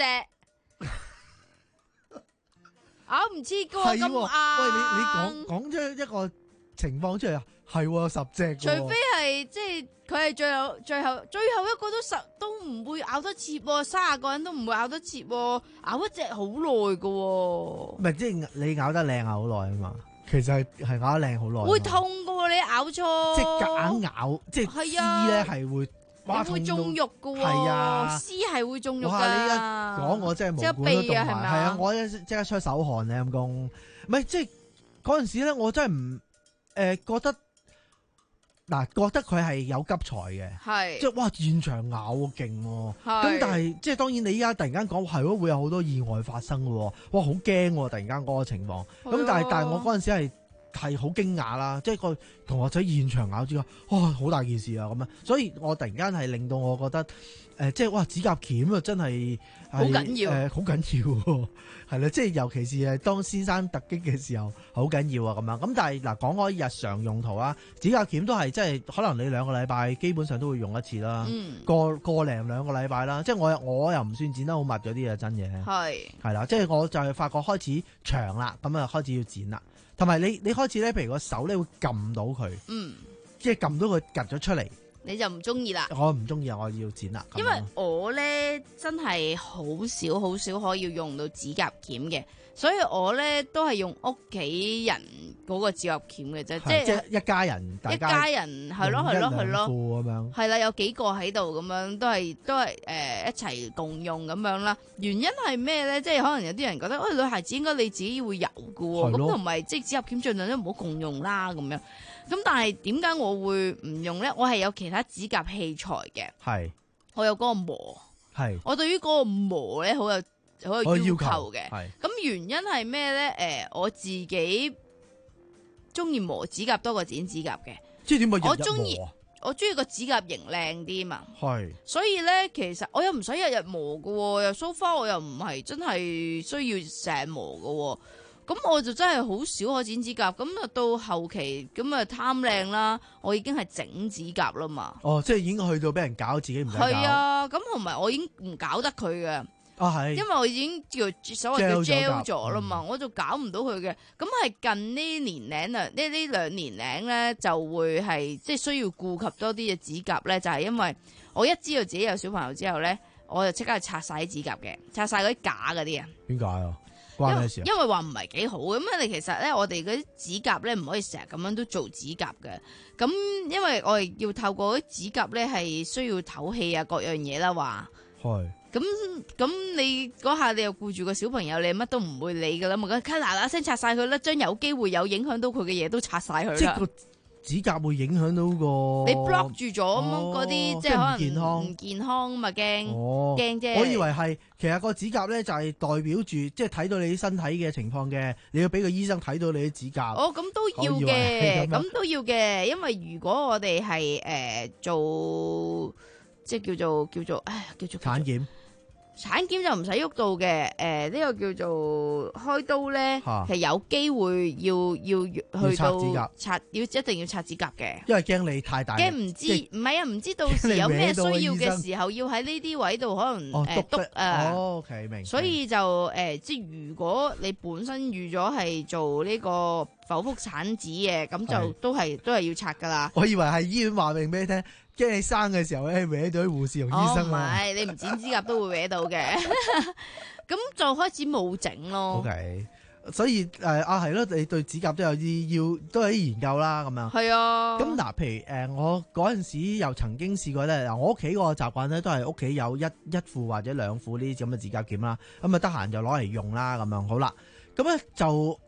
咬唔切噶喎，咁硬。 喂，你你講講出一個情況出嚟啊，係十隻。 除非係即係佢係最後最後最後一個都十都唔會咬得切，卅個人都唔會咬得切，咬一隻好耐噶。 唔係即係你咬得靚啊，好耐啊嘛。其實係係咬得靚好耐。 會痛噶喎，你咬錯。 即係夾硬咬，即係絲咧係會。 哇！會中肉噶喎，係啊，絲係會中肉噶。 哇！你一講我真係毛管都凍埋，係啊！我一即刻出手汗咧咁講，唔係即係嗰陣時咧，我真係唔誒覺得嗱，覺得佢係有急才嘅，係即係哇！現場咬勁喎，咁但係即係當然你依家突然間講係咯，會有好多意外發生嘅喎，哇！好驚喎！突然間嗰個情況，咁但係但係我嗰陣時係。係好驚訝啦，即係個同學仔現場咬指甲，哇，好大件事啊咁樣，所以我突然間係令到我覺得，誒、呃，即係哇，指甲鉗啊，真係好緊要， 誒，好緊要，係啦，即係尤其是係當先生突擊嘅時候，好緊要啊咁樣。咁但係嗱，講開日常用途啊，指甲鉗都係即係可能你兩個禮拜基本上都會用一次啦，嗯、個個零兩個禮拜啦，即係我我又唔算剪得好密嗰啲嘢真嘢，係係啦，即係我就係發覺開始長啦，咁啊開始要剪啦。同埋你你開始咧，譬如個手咧會撳到佢，嗯，即係撳到佢夾咗出嚟， 你就唔中意啦。 我唔中意啊，我要剪啦。 因為我咧真係好少好少可以用到指甲鉗嘅，所以我咧都係用屋企人嗰個指甲鉗嘅啫，即係即係一家人，大家一家人係咯係咯係咯，咁樣係啦，有幾個喺度咁樣，都係都係誒、呃、一齊共用咁樣啦。原因係咩咧？即係可能有啲人覺得，喂、哎，女孩子應該你自己會有噶喎，咁同埋即係指甲鉗盡量都唔好共用啦咁樣。咁但係點解我會唔用咧？我係有其他指甲器材嘅，係我有嗰個磨，係我對於嗰個磨咧好有好有要求嘅。咁原因係咩咧？誒、呃，我自己中意磨指甲多過剪指甲嘅，即係點解？我中意我中意個指甲型靚啲嘛，係。所以咧，其實我又唔使日日磨嘅，又 so far 我又唔係真係需要成日磨嘅。咁我就真係好少可剪指甲，咁啊到後期咁啊貪靚啦，我已經係整指甲啦嘛。哦，即係已經去到俾人搞，自己唔使搞。係啊，咁同埋我已經唔搞得佢嘅。啊係，因為我已經叫所謂叫 gel 咗啦嘛，嗯、我就搞唔到佢嘅。咁係近呢年齡啊，呢呢兩年齡咧就會係即係需要顧及多啲嘅指甲咧，就係、是、因為我一知道自己有小朋友之後咧，我就即刻去拆晒啲指甲嘅，拆晒嗰啲假嗰啲啊。點解啊？關咩事啊？因為話唔係幾好咁啊！你其實咧，我哋嗰啲指甲咧唔可以成日咁樣都做指甲嘅。咁因為我哋要透過啲指甲咧係需要透氣啊，各樣嘢啦話。係。咁咁你嗰下你又顧住個小朋友，你乜都唔會理噶啦，咪咁嗱嗱聲拆晒佢啦，將有機會有影響到佢嘅嘢都拆晒佢啦。即係個指甲會影響到個你 block 住咗咁嗰啲，即係可能唔健康唔健康啊嘛，驚驚啫。我以為係其實個指甲咧就係代表住即係睇到你身體嘅情況嘅，你要俾個醫生睇到你啲指甲。哦，咁都要嘅，咁都要嘅，因為如果我哋係誒做即係叫做叫做唉叫做產檢。產檢就唔使喐到嘅，誒、呃、呢、這個叫做開刀咧，係哈有機會要要去到要拆，要一定要拆指甲嘅，因為驚你太大，驚唔知唔係啊，唔知到時有咩需要嘅時候，要喺呢啲位度可能誒篤啊，哦 OK 明，所以就誒、呃、即係如果你本身預咗係做呢個剖腹產子嘅，咁就是都係都係要拆噶啦。我以為係醫院話明俾你聽。驚你生嘅時候咧，搲到啲護士同醫生啊！唔係，你唔剪指甲都會搲到嘅。咁就開始冇整咯。OK，所以誒、呃、啊係咯，你對指甲都有啲要都有啲研究啦，咁樣。係啊。咁嗱，譬如誒、呃，我嗰陣時又曾經試過咧，嗱，我屋企個習慣咧都係屋企有一一副或者兩副呢啲咁嘅指甲鉗啦，咁啊得閒就攞嚟用啦，咁樣好啦。咁咧就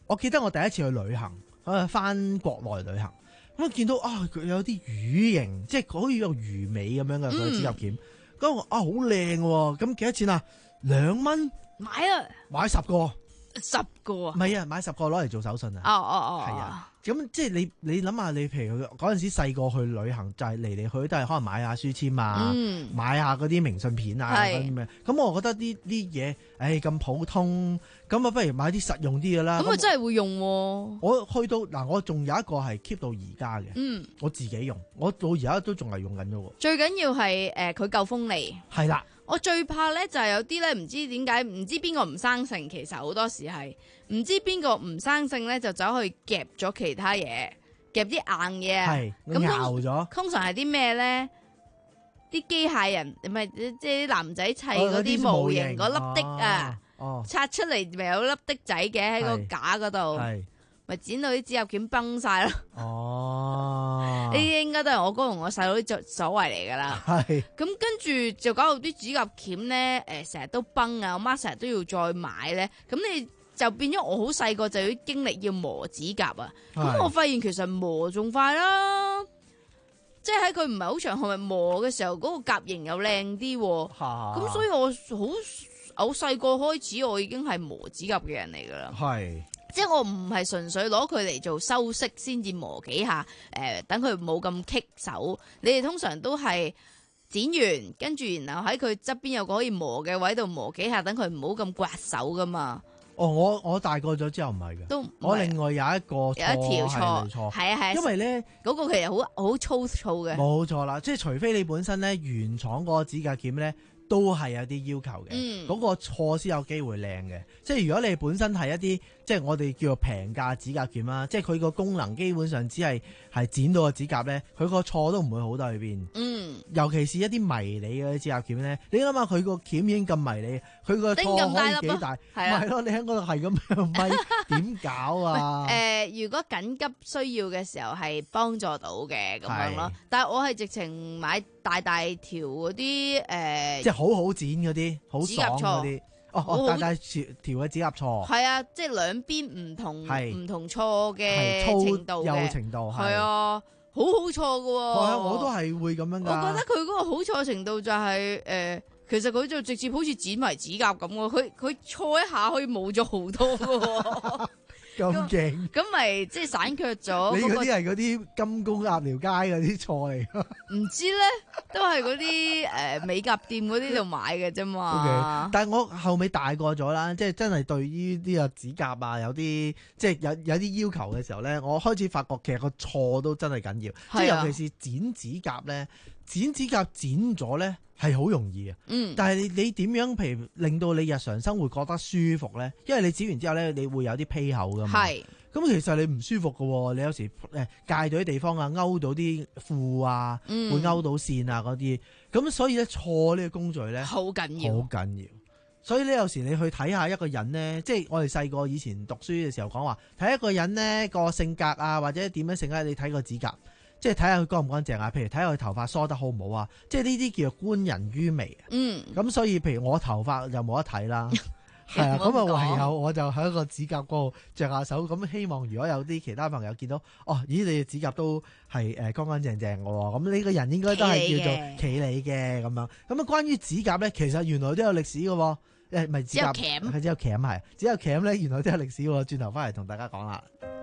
我記得我第一次去旅行，誒翻國內旅行，咁我見到啊佢有啲魚形，即係好似有魚尾咁樣嘅嗰指甲鉗，咁我啊好靚喎，咁幾多錢啊？兩蚊買啊， 買十個。 十個啊？ 唔係啊，買十個攞嚟做手信啊！ 哦哦哦， 係啊，咁即係你你諗下，你譬如嗰陣時細個去旅行，就係嚟嚟去去都係可能買下書籤啊， 嗯、 買下嗰啲明信片啊嗰啲咩，咁我覺得呢啲嘢，唉咁普通，咁啊不如買啲實用啲嘅啦。 咁啊真係會用喎！ 我去到嗱，我仲有一個係 keep 到而家嘅，嗯，我自己用，我到而家都仲係用緊嘅喎。 最緊要係誒佢夠鋒利。係啦。 我最怕咧就係有啲咧唔知點解唔知邊個唔生性，其實好多時係唔知邊個唔生性咧就走去夾咗其他嘢，夾啲硬嘢啊，咁咬咗。 通常係啲咩咧？啲機械人唔係即係啲男仔砌嗰啲模型嗰粒的啊，哦、拆出嚟咪有粒的仔嘅喺個架嗰度，咪剪到啲指甲鉗崩晒咯。哦，呢啲應該都係我哥同我細佬啲所謂嚟噶啦。係咁跟住就搞到啲指甲鉗咧，誒成日都崩啊！我媽成日都要再買咧，咁你就變咗我好細個就要經歷要磨指甲啊！咁我發現其實磨仲快啦，即係喺佢唔係好長，係咪磨嘅時候嗰、嗰個甲型又靚啲？咁所以我好我細個開始我已經係磨指甲嘅人嚟噶啦。係。即係我唔係純粹攞佢嚟做修飾先至磨幾下，誒、呃，等佢冇咁棘手。你哋通常都係剪完，跟住然後喺佢側邊有個可以磨嘅位度磨幾下，等佢唔好咁刮手噶嘛。哦，我我大個咗之後唔係嘅，都我另外有一個錯有一條錯，係啊係啊，因為咧嗰個其實好好粗糙嘅。冇錯啦，即係除非你本身咧原廠嗰個指甲鉗咧。都係有啲要求嘅，嗰、嗯、個錯先有機會靚嘅。即係如果你本身係一啲，即係我哋叫做平價指甲鉗啦，即係佢個功能基本上只係係剪到個指甲咧，佢個錯都唔會好得去邊。嗯，尤其是一啲迷你嘅指甲鉗咧，你諗下佢個鉗已經咁迷你，佢個錯可以幾大？係咯，你喺嗰度係咁樣咪點搞啊？誒、呃，如果緊急需要嘅時候係幫助到嘅咁樣咯，但係我係直情買大大條嗰啲誒，即係好好剪嗰啲，好爽嗰啲。哦哦，大大條條嘅指甲錯。係啊，即係兩邊唔同唔同錯嘅程度嘅。有程度係啊，好好錯㗎喎。係啊，我都係會咁樣㗎。我覺得佢嗰個好錯程度就係、是、誒、呃，其實佢就直接好似剪埋指甲咁喎。佢佢錯一下可以冇咗好多㗎喎。咁勁，咁咪即係散卻咗。你嗰啲係嗰啲金工鴨寮街嗰啲錯嚟㗎？唔知咧，都係嗰啲誒美甲店嗰啲度買嘅啫嘛。Okay, 但係我後尾大個咗啦，即係真係對於呢個指甲啊，有啲即係有有啲要求嘅時候咧，我開始發覺其實個錯都真係緊要，即係、啊、尤其是剪指甲咧，剪指甲剪咗咧。係好容易啊，嗯，但係你你點樣譬如令到你日常生活覺得舒服咧？因為你剪完之後咧，你會有啲披口噶嘛，係，咁其實你唔舒服噶喎，你有時誒戒到啲地方啊，勾到啲褲啊，嗯、會勾到線啊嗰啲，咁所以咧錯呢個工序咧好緊要，好緊要。所以咧有時你去睇下一個人咧，即係我哋細個以前讀書嘅時候講話，睇一個人咧個性格啊，或者點樣性格，你睇個指甲。即係睇下佢乾唔乾淨啊，譬如睇下佢頭髮梳得好唔好啊，即係呢啲叫做觀人於微。嗯，咁所以譬如我頭髮就冇得睇啦，係啊，咁啊唯有我就喺個指甲嗰度着下手，咁希望如果有啲其他朋友見到，哦，咦，你嘅指甲都係誒乾乾淨淨嘅喎，咁呢個人應該都係叫做企理嘅咁樣。咁啊，關於指甲咧，其實原來都有歷史嘅喎，誒唔係指甲，係只有鉗係，只有鉗咧原來都有歷史喎。轉頭翻嚟同大家講啦。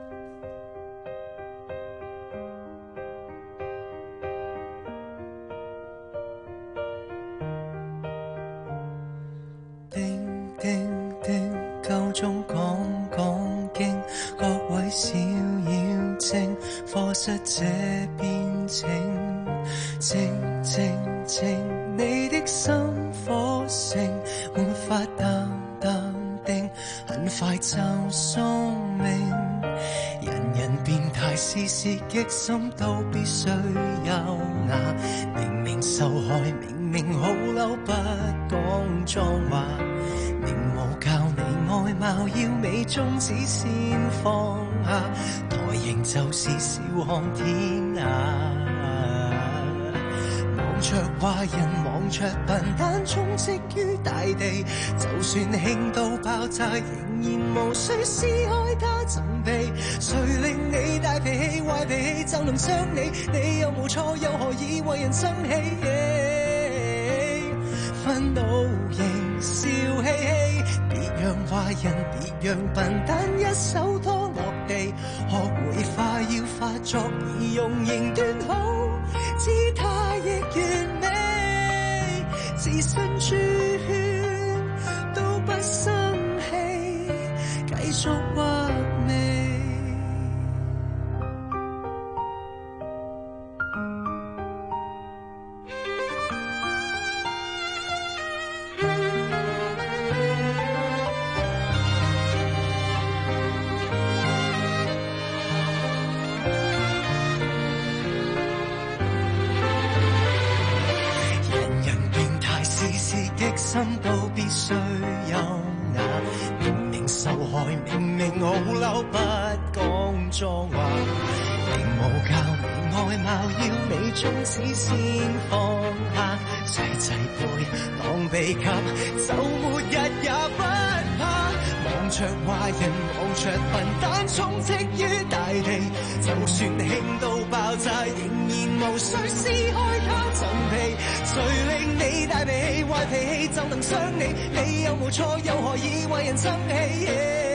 夠鐘講講經，各位小妖精，課室這邊請，靜靜靜，你的心火盛，沒法淡淡定，很快就宿命。人人變態，事事激心，都必須有那明明受害，明明好嬲，不講髒話。明無教你外貌要美中指先放下，台型就是笑看天涯。望着壞人，望着笨蛋，充斥於大地。就算興到爆炸，仍然無需撕開它層皮。誰令你大脾氣、壞脾氣就能傷你？你又無錯，又何以為人生氣？憤怒仍笑嘻嘻，別讓壞人，別讓笨蛋一手拖落地。學會快要發作，而用型端好，姿態亦完美。自身豬圈都不生氣，繼續畫眉。心都必須優雅，明明受害，明明好嬲，不講髒話。並冇教你外貌要美，終此先放下。細細背當秘笈，就末日也不怕。望着壞人，望着笨蛋，充斥於大地。就算興到爆炸，仍然無需撕開它層皮。誰令你大脾氣、壞脾氣就能傷你？你又無錯，又何以為人生氣？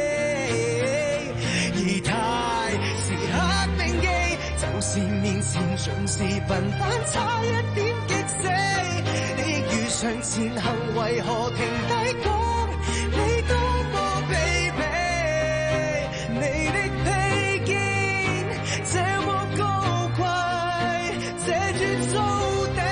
而太時刻銘記，就算面前盡是笨蛋，差一點激死。你亦遇上前行，為何停低講？你多麼卑鄙，你的披肩這麼高貴，這絕造地。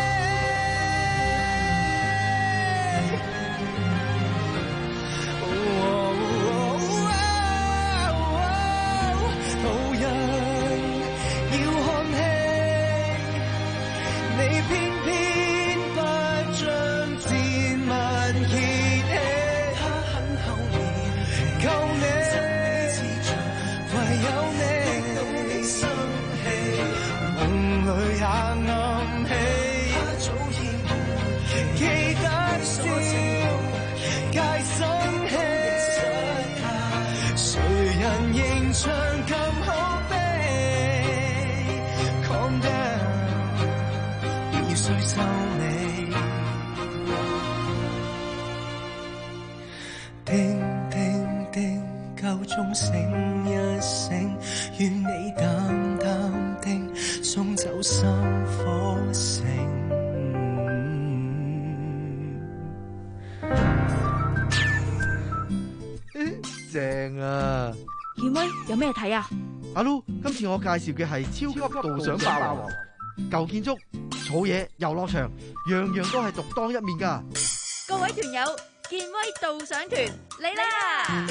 唱咁可悲 ，calm down， 必須收尾。叮叮叮，夠鐘醒一醒，願你淡淡定，送走心火城。 正啊！ 健威有咩睇啊？ 阿 Lu， 今次我介紹嘅係超級導賞霸王，舊建築、草野、遊樂場，樣樣都係獨當一面噶。 各位團友，健威導賞團嚟啦！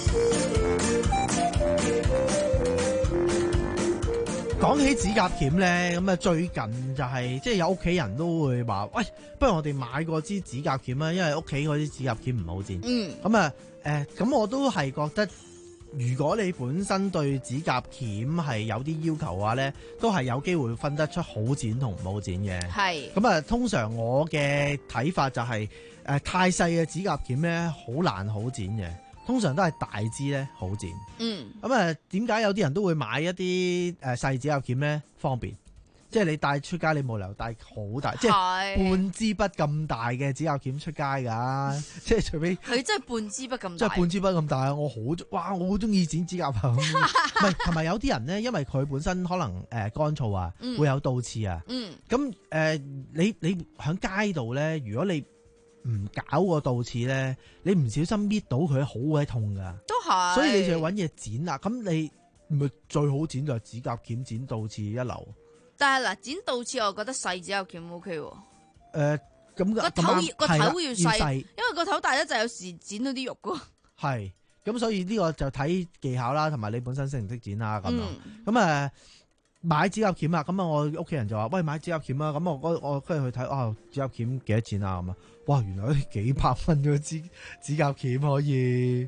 講起指甲鉗咧，咁啊最近就係、是、即係有屋企人都會話，喂，不如我哋買個支指甲鉗啊，因為屋企嗰啲指甲鉗唔好剪。嗯。咁啊，誒，咁我都係覺得。如果你本身對指甲鉗係有啲要求嘅話咧，都係有機會分得出好剪同唔好剪嘅。係。咁啊，通常我嘅睇法就係、是、誒、呃、太細嘅指甲鉗咧，好難好剪嘅。通常都係大支咧好剪。嗯。咁啊，點解有啲人都會買一啲誒細指甲鉗咧？方便。即係你帶出街，你冇理由帶好大，即係半支筆咁大嘅指甲鉗出街㗎。即係除非佢真係半支筆咁大， 即係半支筆咁大。我好哇，我好中意剪指甲鉗。唔係，同埋有啲人咧，因為佢本身可能誒乾燥啊，嗯、會有倒刺啊。嗯。咁誒、呃，你你喺街度咧，如果你唔搞個倒刺咧，你唔小心搣到佢，好鬼痛㗎。都係。所以你就要揾嘢剪啦。咁你咪最好剪就係指甲鉗剪倒刺一流。 但係嗱，剪倒刺我覺得細指甲鉗 O K 喎。誒、 呃，咁個頭要個頭要細，因為個頭大得就有時剪到啲肉噶。係， 咁所以呢個就睇技巧啦，同埋你本身識唔識剪啦咁樣。咁誒、 嗯呃、買指甲鉗啊，咁啊我屋企人就話：喂，買指甲鉗啊！咁我我我跟住去睇，啊指甲鉗幾多錢啊？咁啊，哇原來幾百蚊嘅支指甲鉗可以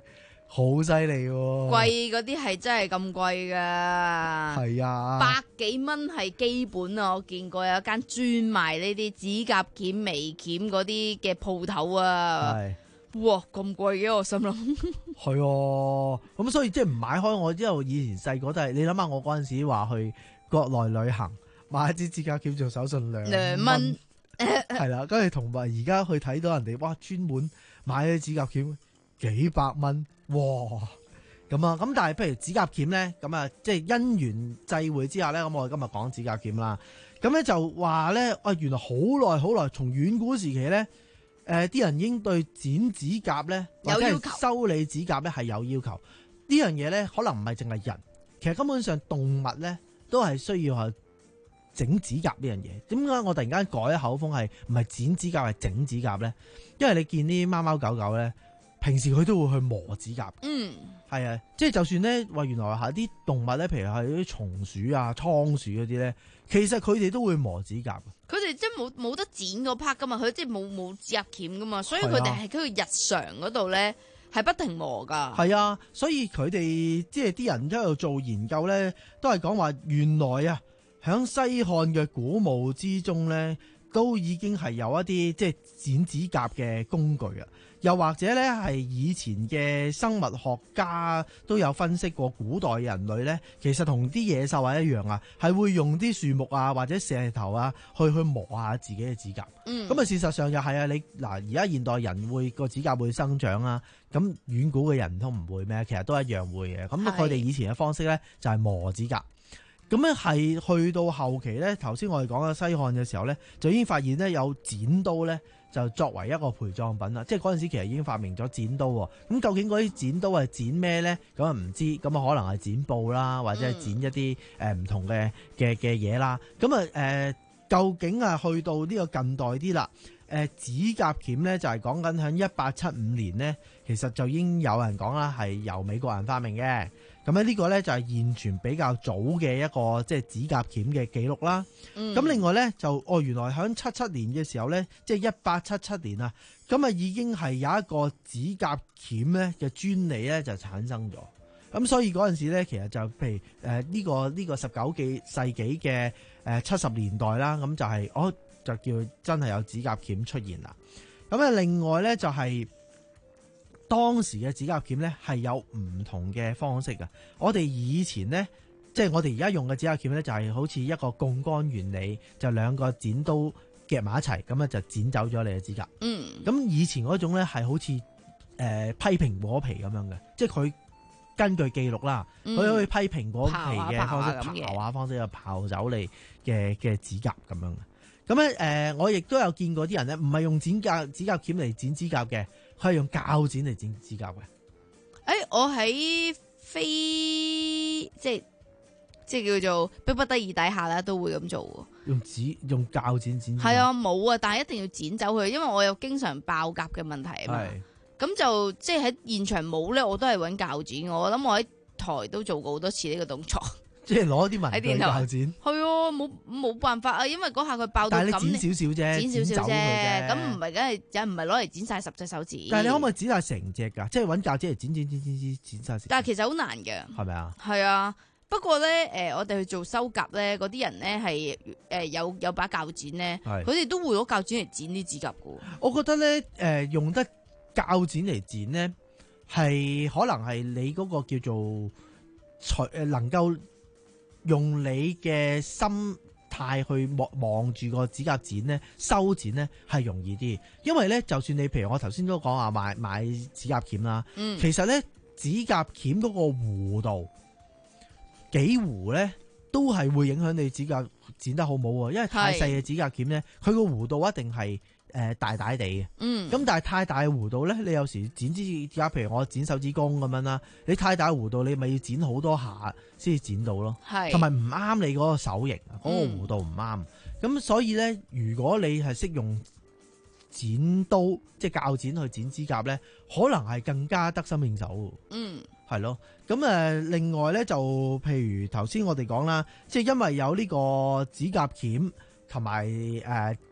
好犀利喎！ 貴嗰啲係真係咁貴噶， 係啊， 百幾蚊係基本啊！我見過有一間專賣呢啲指甲鉗、眉鉗嗰啲嘅鋪頭啊， 係哇咁貴嘅，我心諗係喎，咁所以即係唔買開。我之後以前細個都係，你諗下我嗰陣時話去國內旅行買一支指甲鉗做手信兩兩蚊， 係啦，跟住同埋而家去睇到人哋哇專門買啲指甲鉗幾百蚊。哇，咁啊，咁但係譬如指甲鉗咧，咁啊，即係因緣際會之下咧，咁我哋今日講指甲鉗啦。咁咧就話咧，啊，原來好耐好耐，從遠古時期咧，誒、呃，啲人已經對剪指甲咧，或者係修理指甲咧係有要求。呢樣嘢咧，可能唔係淨係人，其實根本上動物咧都係需要係整指甲呢樣嘢。點解我突然間改咗口風係唔係剪指甲係整指甲咧？因為你見啲貓貓狗狗咧。平時佢都會去磨指甲， 嗯， 係啊，即係就算咧話原來係啲動物咧，譬如係啲松鼠啊、倉鼠嗰啲咧，其實佢哋都會磨指甲。 佢哋即係冇冇得剪嗰 part 噶嘛，佢即係冇冇指甲鉗噶嘛，所以佢哋喺佢日常嗰度咧係不停磨噶。 係啊，所以佢哋即係啲人喺度做研究咧，都係講話原來啊，響西漢嘅古墓之中咧，都已經係有一啲即係剪指甲嘅工具啊。又或者咧，係以前嘅生物學家都有分析過，古代人類咧，其實同啲野獸係一樣啊，係會用啲樹木啊或者石頭啊去去磨下自己嘅指甲。嗯，咁啊事實上又係啊，你嗱而家現代人會個指甲會生長啊，咁遠古嘅人都唔會咩？其實都一樣會嘅。咁佢哋以前嘅方式咧就係磨指甲。咁咧係去到後期咧，頭先我哋講嘅西漢嘅時候咧，就已經發現咧有剪刀咧。就作為一個陪葬品啦，即係嗰陣時其實已經發明咗剪刀喎。咁究竟嗰啲剪刀係剪咩咧？咁啊唔知，咁啊可能係剪布啦，或者係剪一啲誒唔同嘅嘅嘅嘢啦。咁啊誒，究竟啊去到呢個近代啲啦，誒、呃、指甲鉗咧就係講緊喺一八七五年咧，其實就已經有人講啦，係由美國人發明嘅。咁咧呢個咧就係現存比較早嘅一個即係指甲鉗嘅記錄啦。咁、嗯、另外咧就哦原來喺七七年嘅時候咧，即係一八七七年啊，咁啊已經係有一個指甲鉗咧嘅專利咧就產生咗。咁所以嗰陣時咧，其實就譬如誒呢、呃這個呢、這個十九世紀嘅誒七十年代啦，咁就係、是、哦就叫真係有指甲鉗出現啦。咁啊另外咧就係、是。當時嘅指甲鉗咧係有唔同嘅方式嘅。我哋以前咧，即係我哋而家用嘅指甲鉗咧，就係好似一個槓桿原理，就兩個剪刀夾埋一齊，咁咧就剪走咗你嘅指甲。嗯。咁以前嗰種咧係好似誒、呃、批蘋果皮咁樣嘅，即係佢根據記錄啦，佢、嗯、可以批蘋果皮嘅方式刨下方式就刨走你嘅嘅指甲咁樣嘅。咁咧誒，我亦都有見過啲人咧，唔係用剪甲指甲鉗嚟剪指甲嘅。佢係用鉸剪嚟剪指甲嘅。誒、 欸，我喺非即係即係叫做逼不得已底下咧，都會咁做。 用指用鉸剪剪。 係啊，冇啊，但係一定要剪走佢，因為我有經常爆甲嘅問題啊嘛。咁就即係喺現場冇咧，我都係揾鉸剪。我諗我喺台都做過好多次呢個動作。即係攞啲文具鉸剪， 係啊，冇冇辦法啊，因為嗰下佢爆到咁， 但係你剪少少啫， 剪少少啫，咁唔係梗係，又唔係攞嚟剪晒十隻手指。 但係你可唔可以剪晒成隻㗎？即係揾鉸剪嚟剪剪剪剪剪剪晒。 但係其實好難嘅， 係咪啊？ 係啊，不過咧，誒、呃，我哋去做修甲咧，嗰啲人咧係誒有有把鉸剪咧，佢哋都會攞鉸剪嚟剪啲指甲㗎。 我覺得咧，誒、呃，用得鉸剪嚟剪咧，係可能係你嗰個叫做除誒能夠。用你嘅心態去望望住個指甲剪咧，修剪咧係容易啲，因為咧就算你譬如我頭先都講話買買指甲鉗啦，嗯、其實咧指甲鉗嗰個弧度幾弧咧都係會影響你指甲剪得好冇啊，因為太細嘅指甲鉗咧，佢個弧度一定係。誒、呃，大大地嘅，嗯，咁但係太大嘅弧度咧，你有時剪指甲，譬如我剪手指公咁樣啦，你太大嘅弧度，你咪要剪好多下先至剪到咯，係，同埋唔啱你嗰個手型啊，嗰、嗯、個弧度唔啱，咁所以咧，如果你係識用剪刀，即係鉸剪去剪指甲咧，可能係更加得心應手，嗯，係咯，咁誒，另外咧就譬如頭先我哋講啦，即係因為有呢個指甲鉗同埋誒。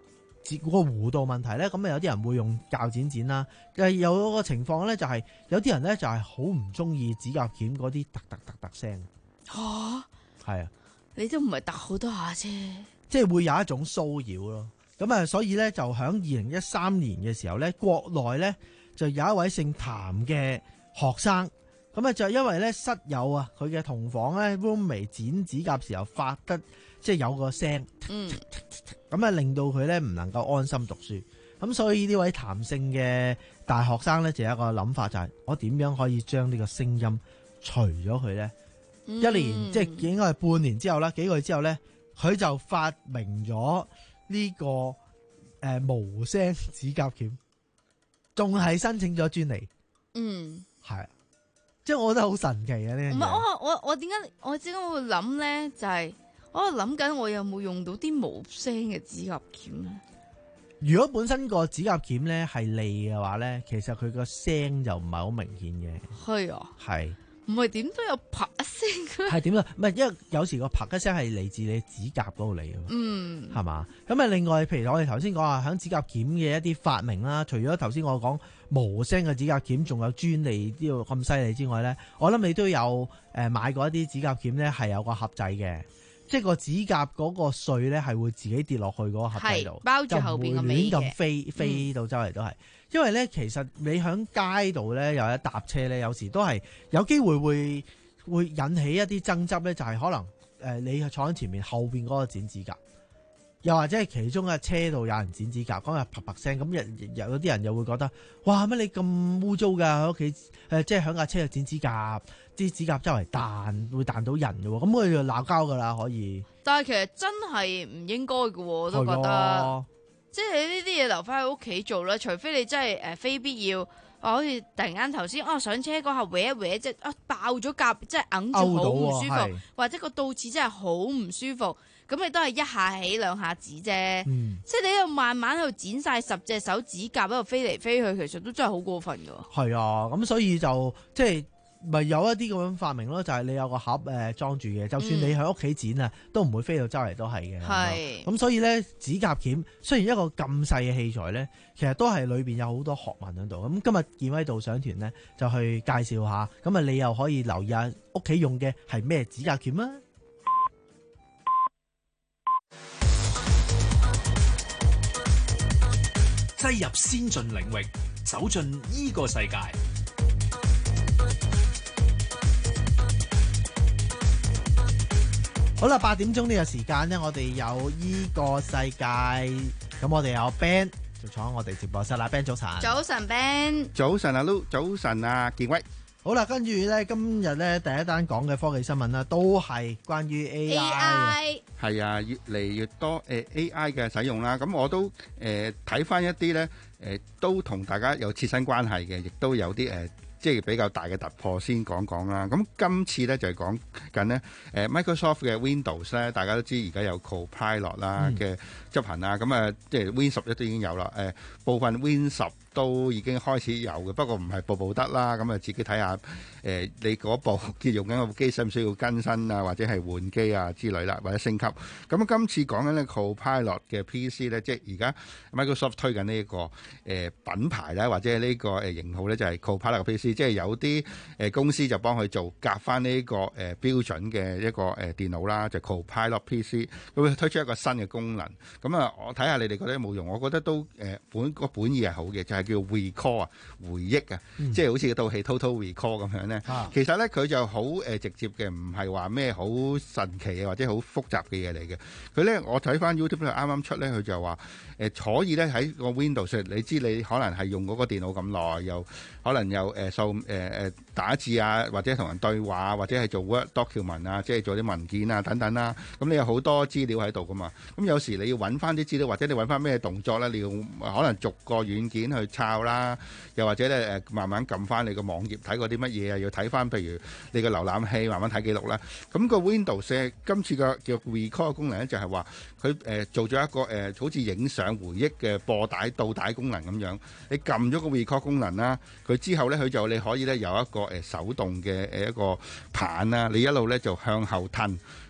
嗰個弧度問題咧，咁啊有啲人會用鉸剪剪啦。誒有個情況咧就係、是、有啲人咧就係好唔中意指甲鉗嗰啲突突突突聲。 嚇， 係啊， 你都唔係突好多下啫， 即係會有一種騷擾咯。咁啊，所以咧就喺二零一三年嘅時候咧，國內咧就有一位姓譚嘅學生，咁啊就因為咧室友啊佢嘅同房咧 roommate 剪指甲時候發得即係有個聲， 嗯， 咁啊令到佢咧唔能夠安心讀書。咁所以呢位譚姓嘅大學生咧就有一個諗法，就係、是、我點樣可以將呢個聲音除咗佢咧？ 嗯、 一年即係應該係半年之後啦，幾個月之後咧，佢就發明咗。呢、這個誒、呃、無聲指甲鉗，仲係申請咗專利。 嗯， 係，即係我覺得好神奇啊！呢樣嘢。 唔係我我我點解我點解會諗咧？就係、是、我喺度諗緊，我有冇用到啲無聲嘅指甲鉗咧？如果本身個指甲鉗咧係利嘅話咧，其實佢個聲就唔係好明顯嘅。 係啊， 係。 唔係點都有啪一聲嘅， 係點啊？唔係，因為有時個啪一聲係嚟自你指甲嗰度嚟嘅， 嗯， 係嘛？咁啊，另外，譬如我哋頭先講話響指甲鉗嘅一啲發明啦，除咗頭先我講無聲嘅指甲鉗，仲有專利呢個咁犀利之外咧，我諗你都有誒買過一啲指甲鉗咧，係有個盒仔嘅，即係個指甲嗰個碎咧係會自己跌落去嗰個盒仔度， 包住後邊個尾嘅， 就唔會亂咁飛飛到周圍都係。因為咧，其實你喺街度咧，有一搭車咧，有時都係有機會會會引起一啲爭執咧，就係、是、可能誒、呃，你坐喺前面後邊嗰個剪指甲，又或者係其中嘅車度有人剪指甲，講日啪啪聲，咁有有啲人又會覺得，哇乜你咁污糟㗎喺屋企誒，即係喺架車度剪指甲，啲指甲周圍彈，會彈到人嘅喎，咁佢就鬧交㗎啦，可以。 但係其實真係唔應該嘅喎，我都覺得。即係呢啲嘢留翻喺屋企做啦，除非你真係誒、呃、非必要，啊好似突然間頭先哦上車嗰下搲一搲即係啊爆咗甲，即係揞住好唔舒服，或者個倒刺真係好唔舒服，咁你都係一下起兩下止啫，嗯、即係你喺度慢慢喺度剪晒十隻手指甲喺度飛嚟飛去，其實都真係好過分噶。係啊，咁所以就即係。咪有一啲咁樣發明咯，就係、是、你有個盒誒裝住嘅，就算你喺屋企剪啊，嗯、都唔會飛到周圍都係嘅。係咁，所以咧指甲鉗雖然一個咁細嘅器材咧，其實都係裏邊有好多學問喺度。咁今日健威導賞團咧就去介紹下，咁啊你又可以留意下屋企用嘅係咩指甲鉗啊！ 擠入先進領域，走進依個世界。 好啦，八點鐘呢個時間呢，我哋有依個世界，咁我哋有 Ben 就坐喺我哋直播室啦。Ben 早晨， 早晨 Ben， 早晨啊 Lu，早晨啊健威。 好啦，跟住呢，今日呢第一單講嘅科技新聞啦，都係關於 A I。 係啊，越嚟越多誒 A I 嘅使用啦。咁我都誒睇翻一啲呢，誒都同大家有切身關係嘅，亦都有啲誒。即係比較大嘅突破先講講啦。咁今次咧就係講緊呢誒 Microsoft 嘅 Windows 咧，大家都知而家有 Copilot 啦嘅執行啦。咁啊、嗯，即係 Win 十一都已經有啦。誒部分 Win 十都已經開始有嘅，不過唔係部部得啦。咁啊，自己睇下誒你嗰部用緊嗰部機使唔需要更新啊，或者係換機啊之類啦，或者升級。咁今次講緊呢 Copilot 嘅 P C 咧，即係而家 Microsoft 推緊呢一個誒品牌咧，或者係呢個誒型號咧，就係 Copilot 嘅 P C。即係有啲誒公司就幫佢做夾翻呢個誒標準嘅一個誒電腦啦，就 Copilot P C， 佢會推出一個新嘅功能。咁啊，我睇下你哋覺得有冇用？我覺得都誒本個本意係好嘅，就係叫 recall 啊，回憶啊，嗯、即係好似套戲 Total Recall 咁樣咧。啊、其實咧佢就好誒直接嘅，唔係話咩好神奇嘅或者好複雜嘅嘢嚟嘅。佢咧我睇翻 YouTube 咧啱啱出咧，佢就話誒可以咧喺個 Windows， 你知你可能係用嗰個電腦咁耐，又可能又誒受誒誒打字啊，或者同人對話，或者係做 Word document 啊，即係做啲文件啊等等啦。咁你有好多資料喺度噶嘛？咁有時你要揾翻啲資料，或者你揾翻咩動作咧，你要可能逐個軟件去抄啦，又或者咧誒慢慢撳翻你個網頁睇過啲乜嘢啊，要睇翻譬如你個瀏覽器慢慢睇記錄啦。咁個 Windows 今次個叫 Recall 功能咧，就係話佢誒做咗一個誒好似影相回憶嘅播帶倒帶功能咁樣。你撳咗個 Recall 功能啦，佢之後咧佢就你可以咧有一個誒手動嘅誒一個棒啦，你一路咧就向後褪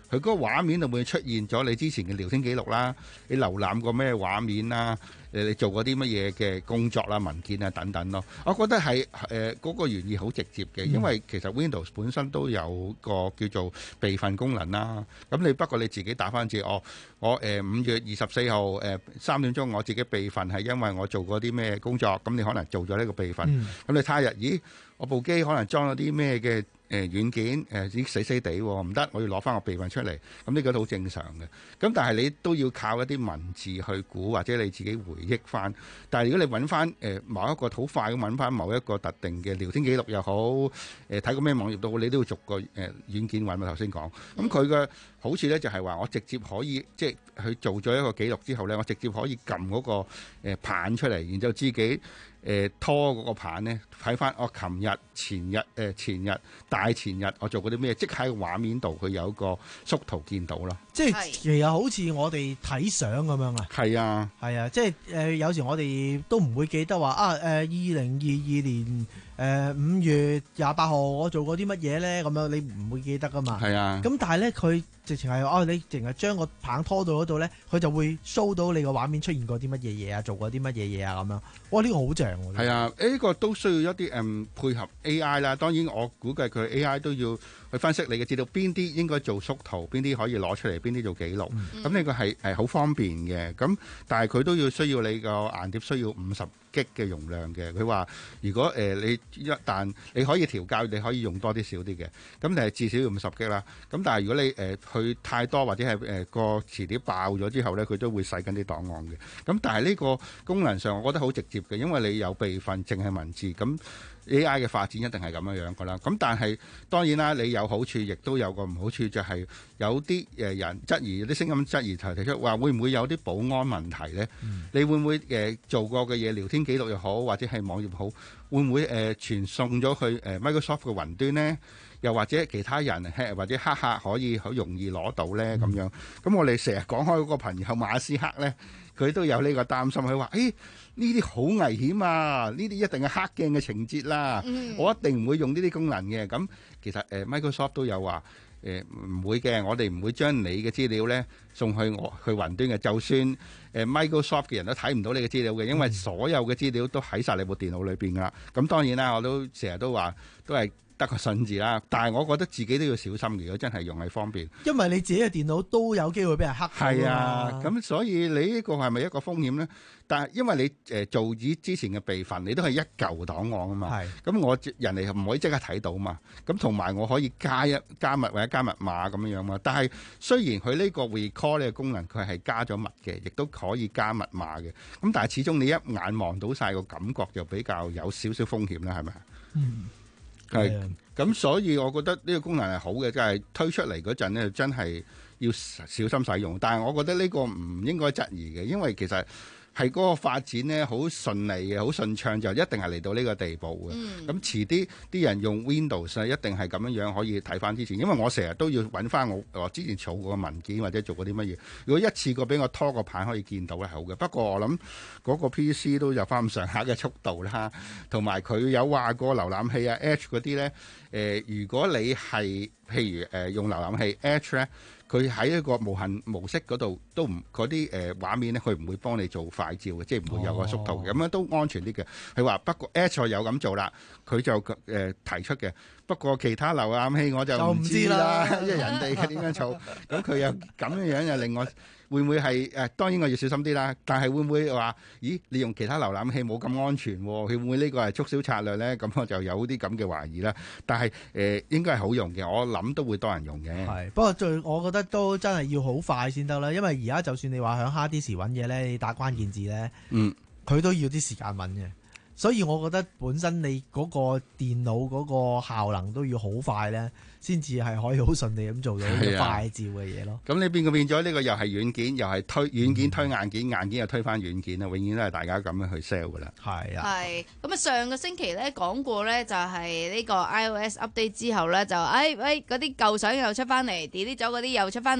佢嗰個畫面就會出現咗你之前嘅聊天記錄啦，你瀏覽過咩畫面啦，誒你做過啲乜嘢嘅工作啦、文件啊等等咯。我覺得係誒嗰個原意好直接嘅，因為其實 Windows 本身都有個叫做備份功能啦。咁你不過你自己打翻字，哦，我誒五月二十四號誒三點鐘我自己備份係因為我做過啲咩工作，咁你可能做咗呢個備份。咁、嗯、你睇下，咦，我部機可能裝咗啲咩嘅？誒、呃、軟件誒已經死死地喎，唔得，我要攞翻個備份出嚟，咁呢個都好正常嘅。咁但係你都要靠一啲文字去估，或者你自己回憶翻。但係如果你揾翻誒某一個好快咁揾翻某一個特定嘅聊天記錄又好，誒睇過咩網頁都好，你都要逐個誒、呃、軟件揾。我頭先講，咁佢嘅好處咧就係、是、話我直接可以即係佢做咗一個記錄之後咧，我直接可以撳嗰、那個誒、呃、棒出嚟，然之後自己。誒、呃、拖嗰個盤咧，睇翻我琴日、前日、誒、呃、前日、大前日我做過啲咩，即喺個畫面度佢有一個縮圖見到咯。 即係其實好似我哋睇相咁樣啊。 係啊， 係啊，即係誒、呃、有時我哋都唔會記得話啊誒二零二二年誒五、呃、月廿八號我做過啲乜嘢咧，咁樣你唔會記得噶嘛。 係啊。咁但係咧佢直情係哦，你淨係將個棒拖到嗰度咧，佢就會 show 到你個畫面出現過啲乜嘢嘢啊，做過啲乜嘢嘢啊咁樣。哇！呢、這個好正喎。 係啊，呢、這個都需要一啲誒、嗯、配合 A I 啦。當然我估計佢 A I 都要去分析你嘅資料，邊啲應該做縮圖，邊啲可以攞出嚟，邊啲做記錄。咁呢個係係好方便嘅。咁但係佢都要需要你個硬碟需要五十 G 嘅容量嘅。佢話如果誒、呃、你一旦你可以調校，你可以用多啲少啲嘅。咁誒至少要五十 G 啦。咁但係如果你誒、呃、去太多或者係誒個磁碟爆咗之後咧，佢都會洗緊啲檔案嘅。咁但係呢個功能上，我覺得好直接嘅，因為你有備份，淨係文字咁。A I 嘅發展一定係咁樣樣噶啦，咁但係當然啦，你有好處，亦都有個唔好處，就係、是、有啲誒人質疑，有啲聲音質疑提提出話，會唔會有啲保安問題咧？嗯、你會唔會誒、呃、做過嘅嘢，聊天記錄又好，或者係網頁好，會唔會誒、呃、傳送咗去誒、呃、Microsoft 嘅雲端咧？又或者其他人或者黑客可以好容易攞到咧咁、嗯、樣？咁我哋成日講開嗰個朋友馬斯克咧，佢都有呢個擔心，佢話：誒呢啲好危險啊！呢啲一定係黑鏡嘅情節啦，嗯、我一定唔會用呢啲功能嘅。咁其實誒、呃、Microsoft 都有話誒唔會嘅，我哋唔會將你嘅資料咧送去我去雲端嘅。就算誒、呃、Microsoft 嘅人都睇唔到你嘅資料嘅，因為所有嘅資料都喺晒你部電腦裏邊噶啦。咁當然啦，我都成日都話都係。得個信字啦，但係我覺得自己都要小心。如果真係用係方便， 因為你自己嘅電腦都有機會俾人黑。 係啊，咁所以你呢個係咪一個風險咧？但係因為你誒做以之前嘅備份，你都係一嚿檔案啊嘛。係。咁我人哋唔可以即刻睇到嘛。咁同埋我可以加一加密或者加密碼咁樣樣嘛。但係雖然佢呢個 recall 呢個功能佢係加咗密嘅，亦都可以加密碼嘅。咁但係始終你一眼望到晒個感覺，就比較有少少風險啦，係咪？嗯。係，咁所以我覺得呢個功能係好嘅，即係推出嚟嗰陣咧，真係要小心使用。但係我覺得呢個唔應該質疑嘅，因為其實係嗰個發展咧好順利嘅，好順暢，就一定係嚟到呢個地步嘅。咁、嗯、遲啲啲人用 Windows 一定係咁樣樣可以睇翻之前，因為我成日都要揾翻我我之前儲過嘅文件或者做過啲乜嘢。如果一次過俾我拖個棒可以見到係好嘅，不過我諗嗰個 P C 都有翻咁上下嘅速度啦，同埋佢有話過瀏覽器啊 Edge 嗰啲咧，誒、呃、如果你係譬如誒、呃、用瀏覽器 Edge 咧。佢喺一個無限模式嗰度都唔嗰啲誒畫面咧，佢唔會幫你做快照嘅，即係唔會有個縮圖嘅，咁樣、哦、都安全啲嘅。佢話不過 Edge 有咁做啦，佢就誒、呃、提出嘅。不過其他瀏覽器我就唔知啦，因為人哋嘅點樣做，咁佢又咁樣樣又令我會唔會係誒？當然我要小心啲啦。但係會唔會話，咦？你用其他瀏覽器冇咁安全喎？佢會唔會呢個係促銷策略咧？咁我就有啲咁嘅懷疑啦。但係誒、呃、應該係好用嘅，我諗都會多人用嘅。 係，不過最我覺得都真係要好快先得啦。因為而家就算你話響 hard disk 揾嘢咧，你打關鍵字咧，嗯，佢都要啲時間揾嘅。所以我覺得本身你嗰個電腦嗰個效能都要好快咧，先至係可以好順利咁做到呢個快照嘅嘢咯。 咁、啊、你變個變咗呢個又係軟件，又係推軟件推硬件，硬件又推翻軟件啦，永遠都係大家咁樣去 sell 噶啦。係啊。 係。咁啊，上個星期咧講過咧，就係呢個 iOS update 之後咧，就誒喂嗰啲舊相又出翻嚟 delete 咗嗰啲又出翻嚟，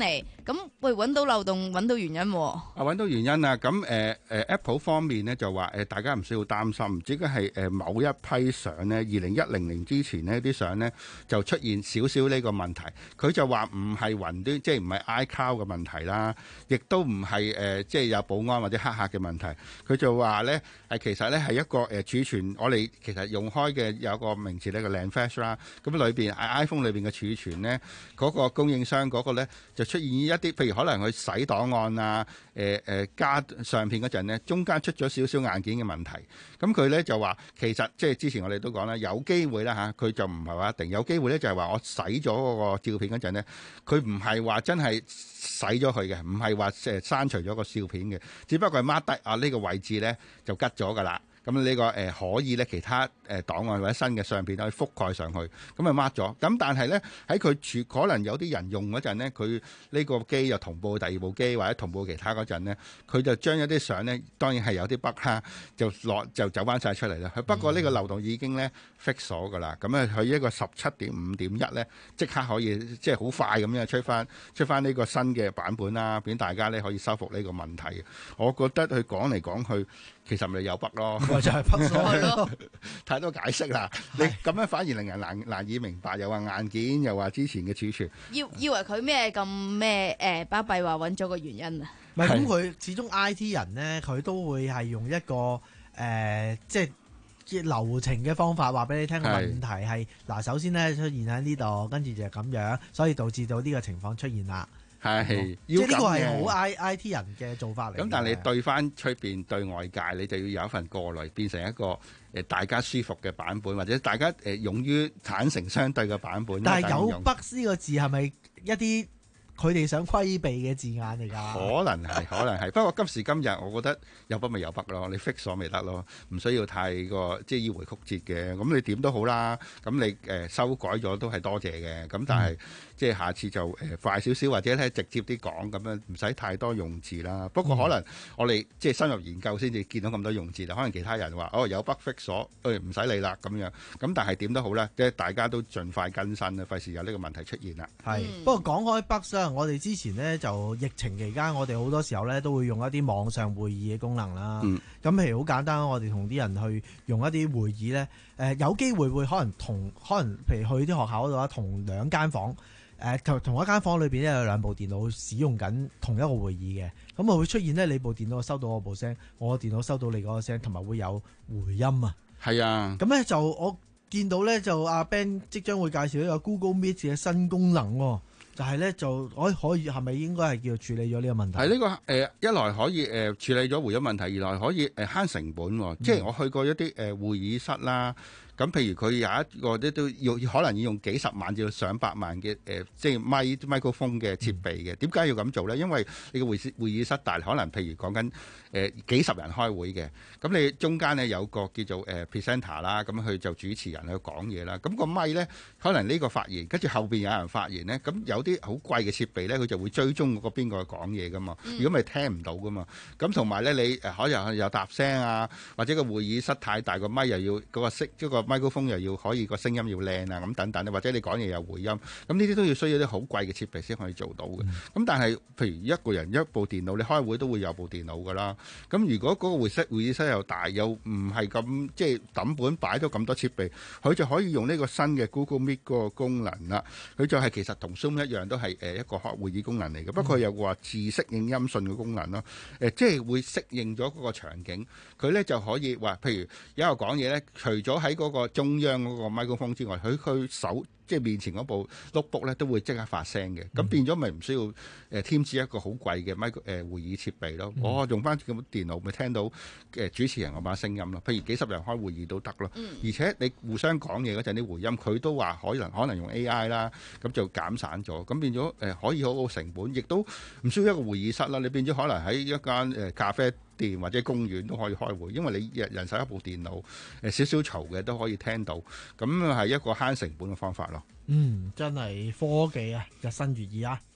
咁喂，揾到漏洞，揾到原因喎。 啊，揾到原因啊！咁誒誒 Apple 方面咧就話誒、呃，大家唔需要擔心，只係係誒某一批相咧，二零一零年之前呢啲相咧就出現少少呢個問題。佢就話唔係雲端，即係唔係 iCloud 嘅問題啦，亦都唔係誒即係有保安或者黑客嘅問題。佢就話咧係其實咧係一個誒、呃、儲存，我哋其實用開嘅有個名詞呢個 NAND flash 啦。咁裏邊 iPhone 裏邊嘅儲存咧，嗰、嗰個供應商嗰個咧就出現一啲，譬如可能佢洗檔案啊，誒、呃、誒加相片嗰陣咧，中間出咗少少硬件嘅問題。咁佢咧就話其實即係之前我哋都講啦，有機會啦嚇，佢就唔係話一定有機會咧，就係話我洗咗嗰個照片嗰陣咧，佢唔係話真係洗咗佢嘅，唔係話誒刪除咗個照片嘅，只不過係 mark 低啊呢個位置咧就吉咗㗎啦。咁呢、這個誒、呃、可以咧，其他誒、呃、檔案或者新嘅相片可以覆蓋上去，咁咪 mark 咗。咁但係咧喺佢處可能有啲人用嗰陣咧，佢呢個機又同步第二部機或者同步其他嗰陣咧，佢就將一啲相咧，當然係有啲 bug 啦，就落就走翻晒出嚟啦。不過呢個漏洞已經咧 fix 咗㗎啦。咁啊，佢一個十七點五點一咧，即刻可以即係好快咁樣出翻出翻呢個新嘅版本啦，俾大家咧可以修復呢個問題。我覺得佢講嚟講去，其實咪有 bug 咯。 就係不咯， 太多解釋啦！你咁樣反而令人難難以明白，又話硬件，又話之前嘅儲存， 以以為佢咩咁咩誒巴閉話揾咗個原因啊？ 唔係咁，佢始終 I T 人咧，佢都會係用一個誒、呃，即係流程嘅方法話俾你聽個問題係嗱，首先咧出現喺呢度，跟住就係咁樣，所以導致到呢個情況出現啦。 係， 即係呢個係好 I I T 人嘅做法嚟。 咁但係你對翻出邊對外界，你就要有一份過濾，變成一個誒大家舒服嘅版本，或者大家誒勇於坦誠相對嘅版本。 但係有 bug 呢個字係咪一啲佢哋想規避嘅字眼嚟㗎？ 可能係，可能係。不過今時今日，我覺得有 bug 咪有 bug 咯，你 fix 咗咪得咯，唔需要太過即係迂迴曲折嘅。咁你點都好啦，咁你誒、呃、修改咗都係多謝嘅。咁但係、嗯、即係下次就誒、呃、快少少，或者咧直接啲講咁樣，唔使太多用字啦。不過可能我哋即係深入研究先至見到咁多用字啦。可能其他人話哦有 bug fix 咗，誒唔使理啦咁樣。咁但係點都好啦，即係大家都盡快更新啦，費事有呢個問題出現啦。 係、嗯，不過講開 bug 我哋之前呢，就疫情期間，我哋好多時候咧都會用一啲網上會議嘅功能啦。咁、嗯、譬如好簡單，我哋同啲人去用一啲會議咧，誒、呃、有機會會可能同可能譬如去啲學校嗰度啊，同兩間房誒、呃、同同一間房裏邊咧有兩部電腦使用緊同一個會議嘅，咁啊會出現咧你部電腦收到我部聲，我個電腦收到你嗰個聲，同埋會有回音啊。 係啊， 咁咧就我見到咧就阿 Ben 即將會介紹一個 Google Meet 嘅新功能喎。就係咧，就可可以係咪應該係叫處理咗呢個問題？ 係呢、這個誒、呃，一來可以誒、呃、處理咗回音問題，二來可以誒慳、呃、成本、哦嗯。即係我去過一啲誒、呃、會議室啦，咁譬如佢有一個啲都要可能要用幾十萬至到上百萬嘅誒、呃，即係咪麥克風嘅設備嘅。點、嗯、解要咁做咧？因為你個會會議室大，可能譬如講緊誒幾十人開會嘅，咁你中間咧有個叫做誒、呃、presenter 啦，咁佢就主持人去講嘢啦。咁、那個咪咧可能呢個發言，跟住後邊有人發言咧，咁有啲好貴嘅設備咧，佢就會追蹤嗰個邊個講嘢噶嘛。如果咪聽唔到噶嘛。咁同埋咧，你誒可能有搭聲啊，或者個會議室太大，個咪又要嗰、那個聲，即係個麥克風又要可以個聲音要靚啊，咁等等，或者你講嘢有回音，咁呢啲都要需要啲好貴嘅設備先可以做到嘅。咁、嗯、但係譬如一個人一部電腦，你開會都會有部電腦噶啦。咁如果嗰個會室會議室又大，又唔係咁即係揼本擺咗咁多設備，佢就可以用呢個新嘅 Google Meet 嗰個功能啦。佢就係其實同 Zoom 一樣，都係誒一個開會議功能嚟嘅。不過有個話自適應音訊嘅功能咯。誒，即係會適應咗嗰個場景，佢咧就可以話，譬如有一個講嘢咧，除咗喺嗰個中央嗰個麥克風之外，佢佢手即係面前嗰部 notebook 咧都會即刻發聲嘅。咁、嗯、變咗咪唔需要誒添置一個好貴嘅麥誒會議設備咯。我、嗯哦、用翻咁電腦咪聽到誒主持人嗰把聲音咯。譬如幾十人開會議都得咯、嗯。而且你互相講嘢嗰陣啲回音，佢都話可能可能用 A I 啦，咁就減散咗。咁變咗誒可以好好成本，亦都唔需要一個會議室啦。你變咗可能喺一間誒咖啡店或者公園都可以開會，因為你人人手一部電腦，誒少少嘈嘅都可以聽到，咁係一個慳成本嘅方法咯。 嗯，真係科技啊，日新月異啊！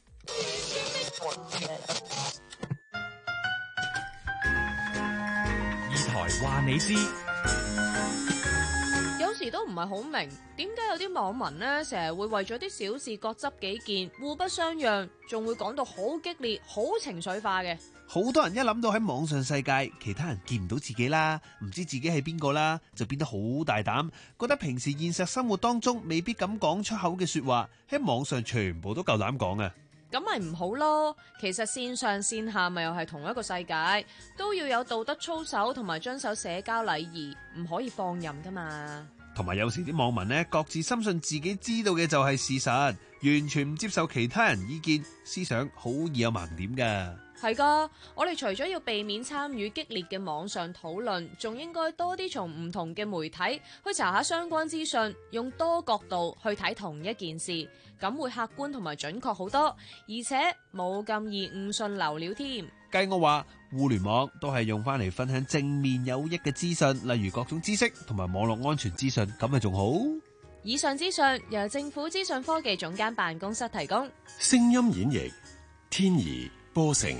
二台話你知。 時都唔係好明點解有啲網民呢成日會為咗啲小事各執己見，互不相讓，仲會講到好激烈、好情緒化嘅。 好多人一諗到喺網上世界，其他人見唔到自己啦，唔知自己係邊個啦，就變得好大膽，覺得平時現實生活當中未必敢講出口嘅說話，喺網上全部都夠膽講啊！ 咁咪唔好咯。其實線上線下咪又係同一個世界，都要有道德操守同埋遵守社交禮儀，唔可以放任噶嘛。 同埋有時啲網民呢，各自深信自己知道嘅就係事實，完全唔接受其他人意見，思想好易有盲點噶。 係噶，我哋除咗要避免參與激烈嘅網上討論，仲應該多啲從唔同嘅媒體去查下相關資訊，用多角度去睇同一件事，咁會客觀同埋準確好多，而且冇咁易誤信流料添。 計我話，互聯網都係用翻嚟分享正面有益嘅資訊，例如各種知識同埋網絡安全資訊，咁咪仲好。 以上資訊由政府資訊科技總監辦公室提供。 聲音演繹，天怡波成。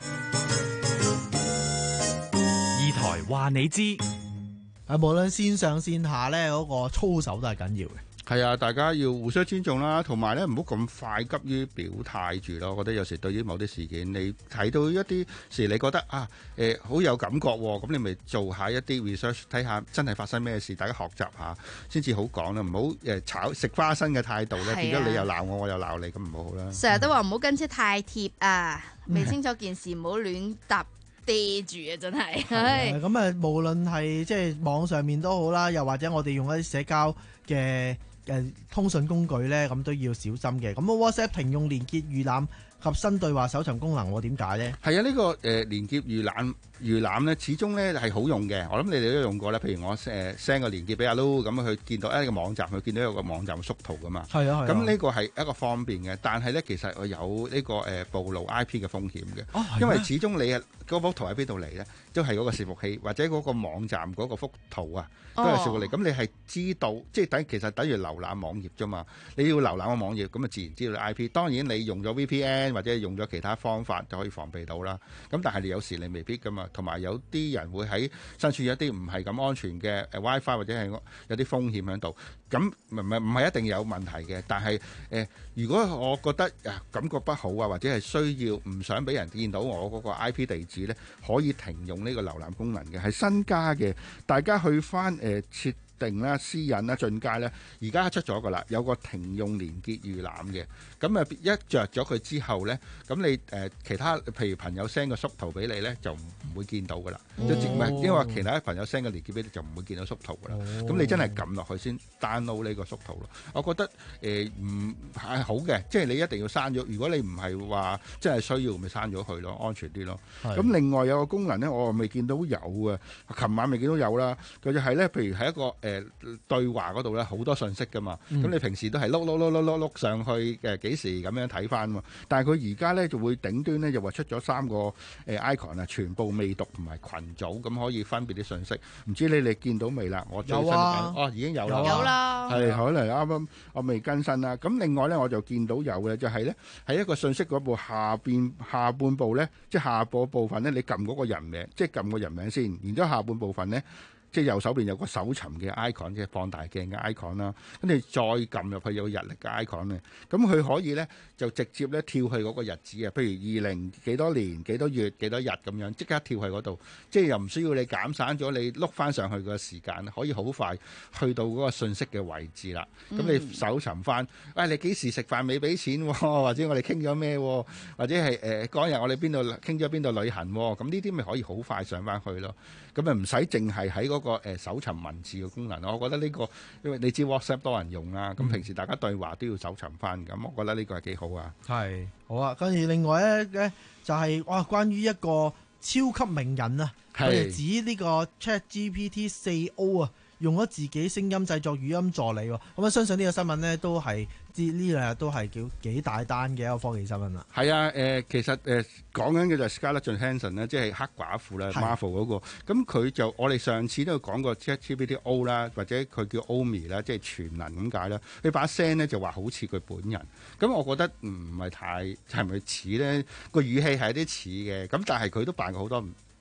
二台話你知， 啊，無論線上線下咧，嗰個操守都係緊要嘅。 係啊，大家要互相尊重啦，同埋咧唔好咁快急於表態住咯。我覺得有時對於某啲事件，你睇到一啲事，你覺得啊誒好、呃、有感覺喎，咁你咪做下一啲 research， 睇下真係發生咩事，大家學習下先至好講啦。唔好誒炒食花生嘅態度咧，變咗你又鬧我，我又鬧你，咁唔好啦。 成日都話唔好跟車太貼啊，未清楚件事唔好亂答。嗲住啊，真係。 咁啊，無論係即係網上面都好啦，又或者我哋用一啲社交嘅誒通訊工具咧，咁都要小心嘅。咁 WhatsApp 停用連結預覽及新對話搜尋功能，點解咧？係啊， 呢、呢個誒、呃、連結預覽預覽咧，始終咧係好用嘅。我諗你哋都用過啦。譬如我誒 send 個連結俾阿 Lu，咁佢見到一個網站，佢見到有個網站縮圖噶嘛。係啊係啊。咁呢個係一個方便嘅，但係咧其實我有呢、呢個誒、呃、暴露 I P 嘅風險嘅。哦，因為始終你嗰幅圖喺邊度嚟咧，都係嗰個伺服器或者嗰個網站嗰個幅圖啊，都係伺服嚟。咁、哦、你係知道，即係等其實等於瀏覽網頁啫嘛。你要瀏覽個網頁，咁啊自然知道你 I P。當然你用咗 V P N 或者用咗其他方法就可以防備到啦。咁但係你有時你未必噶嘛。同埋有啲人會喺身處一啲唔係咁安全嘅誒 WiFi 或者係有啲風險喺度。咁唔係唔係一定有問題嘅。但係誒、呃，如果我覺得啊感覺不好啊，或者係需要唔想俾人見到我嗰個 I P 地址咧，可以停用呢個瀏覽功能嘅，係新加嘅。大家去翻誒設定啦、私隱啦、進階咧，而家出咗噶啦，有個停用連結預覽嘅。咁啊一着咗佢之後咧，咁你誒、呃、其他譬如朋友 send 個縮圖俾你咧，就唔會見到噶啦。即係唔係因為其他朋友 send 個連結俾你，就唔會見到縮圖噶啦。咁、哦、你真係撳落去先 download 呢個縮圖咯。我覺得誒唔係好嘅，即係你一定要刪咗。如果你唔係話真係需要，咪刪咗佢咯，安全啲咯。咁另外有個功能咧，我未見到有啊，琴晚未見到有啦。佢就係咧，譬如喺一個誒、呃、對話嗰度咧，好多信息噶嘛。咁、嗯、你平時都係碌碌碌碌碌碌上去嘅，幾時咁樣睇翻喎？但係佢而家咧就會頂端咧就話出咗三個誒 icon 啊，全部未讀同埋群組，咁可以分別啲信息。唔知你哋見到未啦？我最新啊，哦已經有啦，有啦，係可能啱啱我未更新啦。咁另外咧我就見到有嘅就係咧喺一個信息嗰部下邊下半部咧，即係下部部分咧，你撳嗰個人名，即係撳個人名先，然之後下半部分咧。即係右手邊有個搜尋嘅 icon，即係放大鏡嘅 icon 啦，跟住再撳入去有日曆嘅 icon 咧，咁佢可以咧就直接咧跳去嗰個日子啊，譬如二零幾多年幾多月幾多日咁樣，即刻跳去嗰度，即係又唔需要你減省咗你碌翻上去個時間，可以好快去到嗰個信息嘅位置啦。咁、嗯、你搜尋翻，喂、哎、你幾時食飯未俾錢、哦，或者我哋傾咗咩，或者係誒嗰日我哋邊度傾咗邊度旅行，咁呢啲咪可以好快上翻去咯。咁啊唔使淨係喺嗰個誒搜尋文字嘅功能，我覺得呢、這個因為你知 WhatsApp 多人用啦，咁、嗯、平時大家對話都要搜尋翻，咁我覺得呢個係幾好啊。係好啊，跟住另外咧就係、是、哇，關於一個超級名人啊，佢哋指呢個 ChatGPT 四 O 啊，用咗自己聲音製作語音助理喎，咁啊相信呢個新聞呢都係知呢兩日都係叫幾大單嘅一個科技新聞啦。係啊，誒、呃、其實誒講緊嘅就係 Scarlett Johansson 咧，即係黑寡婦啦 Marvel 嗰、那個，咁佢就我哋上次都有講過 ChatGPT O 啦，或者佢叫 Omi 啦，即係全能咁解啦。佢把聲咧就話好似佢本人，咁我覺得唔係太係咪似咧？個語氣係有啲似嘅，咁但係佢都扮過好多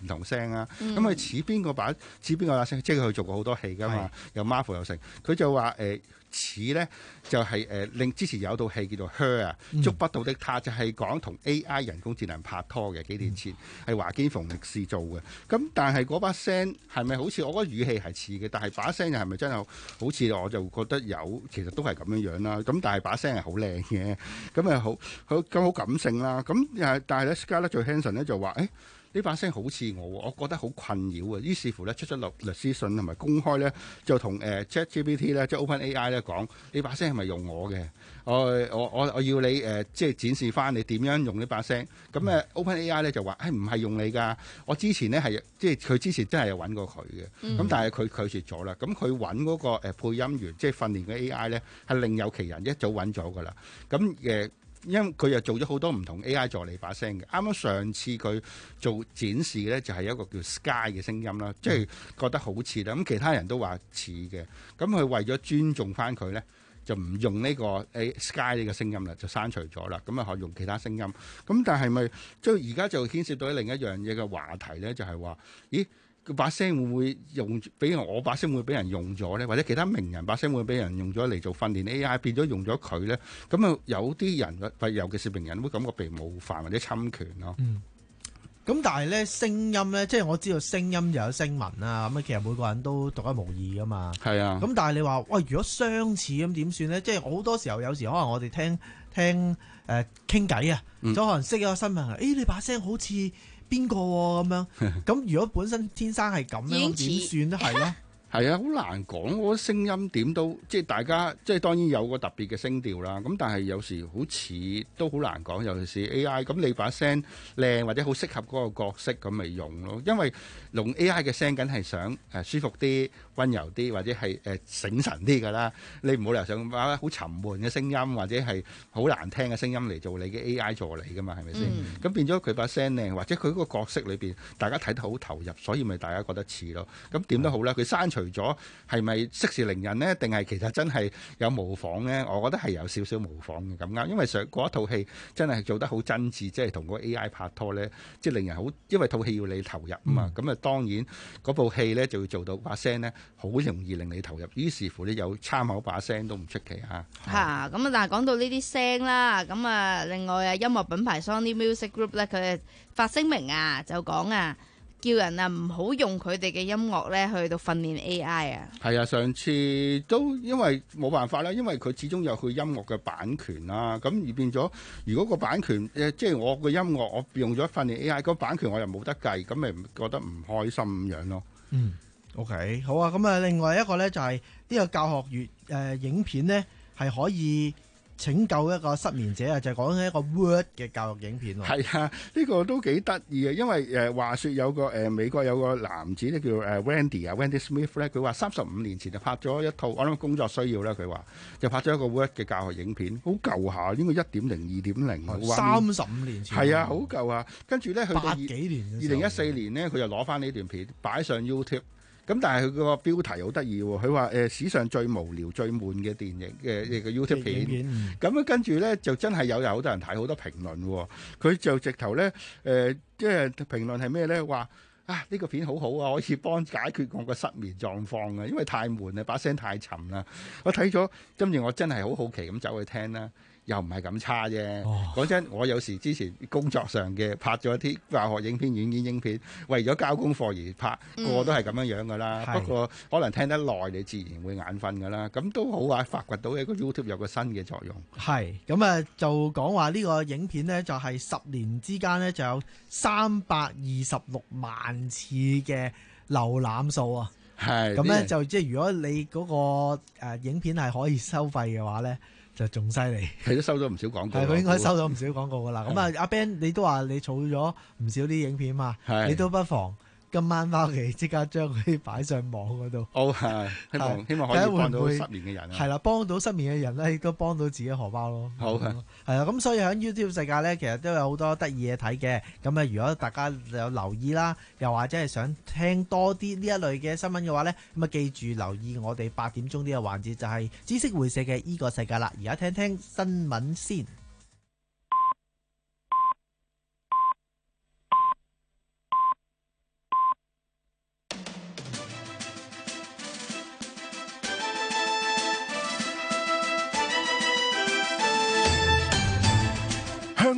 唔同聲啊。咁嗯佢似邊個把似邊個把聲？即係佢做過好多戲㗎嘛，又 Marvel 又成。佢就話誒似咧就係誒令之前有套戲叫做 Her 啊， 嗯捉不到的他，就係講同 A I 人工智能拍拖嘅，幾年前係華堅馮力士做嘅。咁但係嗰把聲係咪好似我覺得語氣係似嘅，但係把聲又係咪真係好似？我就覺得有，其實都係咁樣樣啦。咁但係把聲係好靚嘅，咁啊好好咁好感性啦。咁誒但係咧 Scarlett Johansson 咧就話誒。呢把聲好似我，我覺得好困擾啊！於是乎咧出咗律律師信同埋公開咧，就同誒 ChatGPT 咧，即係 OpenAI 咧講，呢把聲係咪用我嘅？我我我我要你誒、呃，即係展示翻你點樣用呢把聲。咁誒、嗯、OpenAI 咧就話，誒唔係用你㗎，我之前咧係即係佢之前真係有揾過佢嘅。咁、嗯、但係佢拒絕咗啦。咁佢揾嗰個誒配音員，即係訓練嘅 A I 咧，係另有其人，一早揾咗㗎啦。咁誒。因為佢又做咗好多唔同 A I 助理把聲嘅，啱啱上次佢做展示嘅咧就係一個叫 Sky 嘅聲音啦，即係覺得好似啦，咁其他人都話似嘅，咁佢為咗尊重翻佢咧，就唔用呢個 A Sky 呢個聲音啦，就刪除咗啦，咁啊可以用其他聲音，咁但係咪即係而家就牽涉到另一樣嘢嘅話題咧，就係話，咦？個把聲會唔會用？比如我把聲會俾人用咗咧，或者其他名人把聲會俾人用咗嚟做訓練 A I， 變咗用咗佢咧。咁啊，有啲人，尤其是名人，會感覺被冒犯或者侵權咯。 嗯。咁但係咧聲音咧，即係我知道聲音又有聲紋啦。咁啊，其實每個人都獨一無二噶嘛。 係啊。 咁但係你話喂，如果相似咁點算咧？即係我好多時候，有時可能我哋聽聽誒傾偈啊，就、呃嗯、可能識一個新聞，誒、欸、你把聲好似邊個咁樣？咁如果本身天生係咁樣，點算都係咧？ 係啊，好難講。我覺得聲音點都即係大家即係當然有個特別嘅聲調啦。咁但係有時好似都好難講，尤其是 A I。咁你把聲靚或者好適合嗰個角色咁咪用咯。因為用 A I 嘅聲梗係想誒舒服啲、溫柔啲或者係誒醒神啲㗎啦。你唔好理由想把好沉悶嘅聲音或者係好難聽嘅聲音嚟做你嘅 A I 助理㗎嘛？係咪先？咁、嗯、變咗佢把聲靚，或者佢嗰個角色裏邊大家睇得好投入，所以咪大家覺得似咯。咁點都好啦，佢刪除除咗係咪息事寧人呢？定係其實真係有模仿呢？我覺得係有少少模仿嘅咁啱，因為上嗰一套戲真係做得好真摯，即係同個 A I 拍拖呢，即係令人好，因為套戲要你投入啊嘛。咁、嗯、啊當然嗰部戲呢就要做到把聲呢，好容易令你投入。於是乎呢，有參考把聲都唔出奇嚇。 嚇咁啊！但係講到呢啲聲啦，咁啊另外啊音樂品牌 Sony Music Group 呢，佢發聲明啊，就講啊。叫人啊唔好用佢哋嘅音樂咧去到訓練 A I 啊。係啊，上次都因為冇辦法啦，因為佢始終有佢音樂嘅版權啦，咁而變咗，如果個版權誒即係我嘅音樂我用咗訓練 A I，個版權我又冇得計，咁咪覺得唔開心咁樣咯。 嗯 ，OK， 好啊，咁啊，另外一個咧就係呢個教學粵誒、呃、影片咧係可以拯救一個失眠者啊，就係講緊一個 Word 嘅教育影片喎。係啊，呢、呢個都幾得意嘅，因為誒、呃、話說有個誒、呃、美國有個男子咧叫誒 Wendy 啊 Wendy Smith 咧，佢話三十五年前就拍咗一套，我諗工作需要啦，佢話就拍咗一個 Word 嘅教學影片，好舊下，應該一點零、二點零， 三十五年前。 係啊，好舊啊。跟住咧去到八幾年， 二零一四年呢，佢就攞翻呢段片擺上 YouTube。咁但係佢個標題好得意喎，佢話誒史上最無聊、最悶嘅電影嘅嘅、呃、YouTube 片，咁啊、嗯、跟住咧就真係有有好多人睇，好多評論喎。佢就直頭咧誒，即係評論係咩咧？話啊呢、呢個片好好啊，可以幫解決我個失眠狀況啊，因為太悶啦，把聲太沉啦。我睇咗，跟住我真係好好奇咁走去聽啦。又唔係咁差啫。講真，我有時之前工作上嘅拍咗啲教學影片、軟件影片，為咗交功課而拍，個個都係咁樣樣噶啦。不過可能聽得耐，你自然會眼瞓噶啦。咁都好啊，發掘到一個 YouTube 有個新嘅作用。 係咁啊，就講話呢個影片呢，就係十年之間呢，就有三百二十六萬次嘅瀏覽數啊。係咁咧，就即係如果你嗰個誒影片係可以收費嘅話咧，就仲犀利。佢都收咗唔少廣告。係佢應該收咗唔少廣告噶啦。咁啊，阿 Ben 你都話你儲咗唔少啲影片嘛？你都不妨今晚翻屋企即刻將佢擺上網嗰度。好係，希望希望可以幫到失眠嘅人。係啦，幫到失眠嘅人咧，亦都幫到自己荷包咯。好係係啊，咁所以喺 YouTube 世界咧，其實都有好多得意嘢睇嘅。咁啊，如果大家有留意啦，又或者係想聽多啲呢一類嘅新聞嘅話咧，咁啊記住留意我哋八點鐘呢個環節，就係知識會社嘅依個世界啦。而家聽聽新聞先。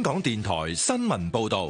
港電台新聞報道。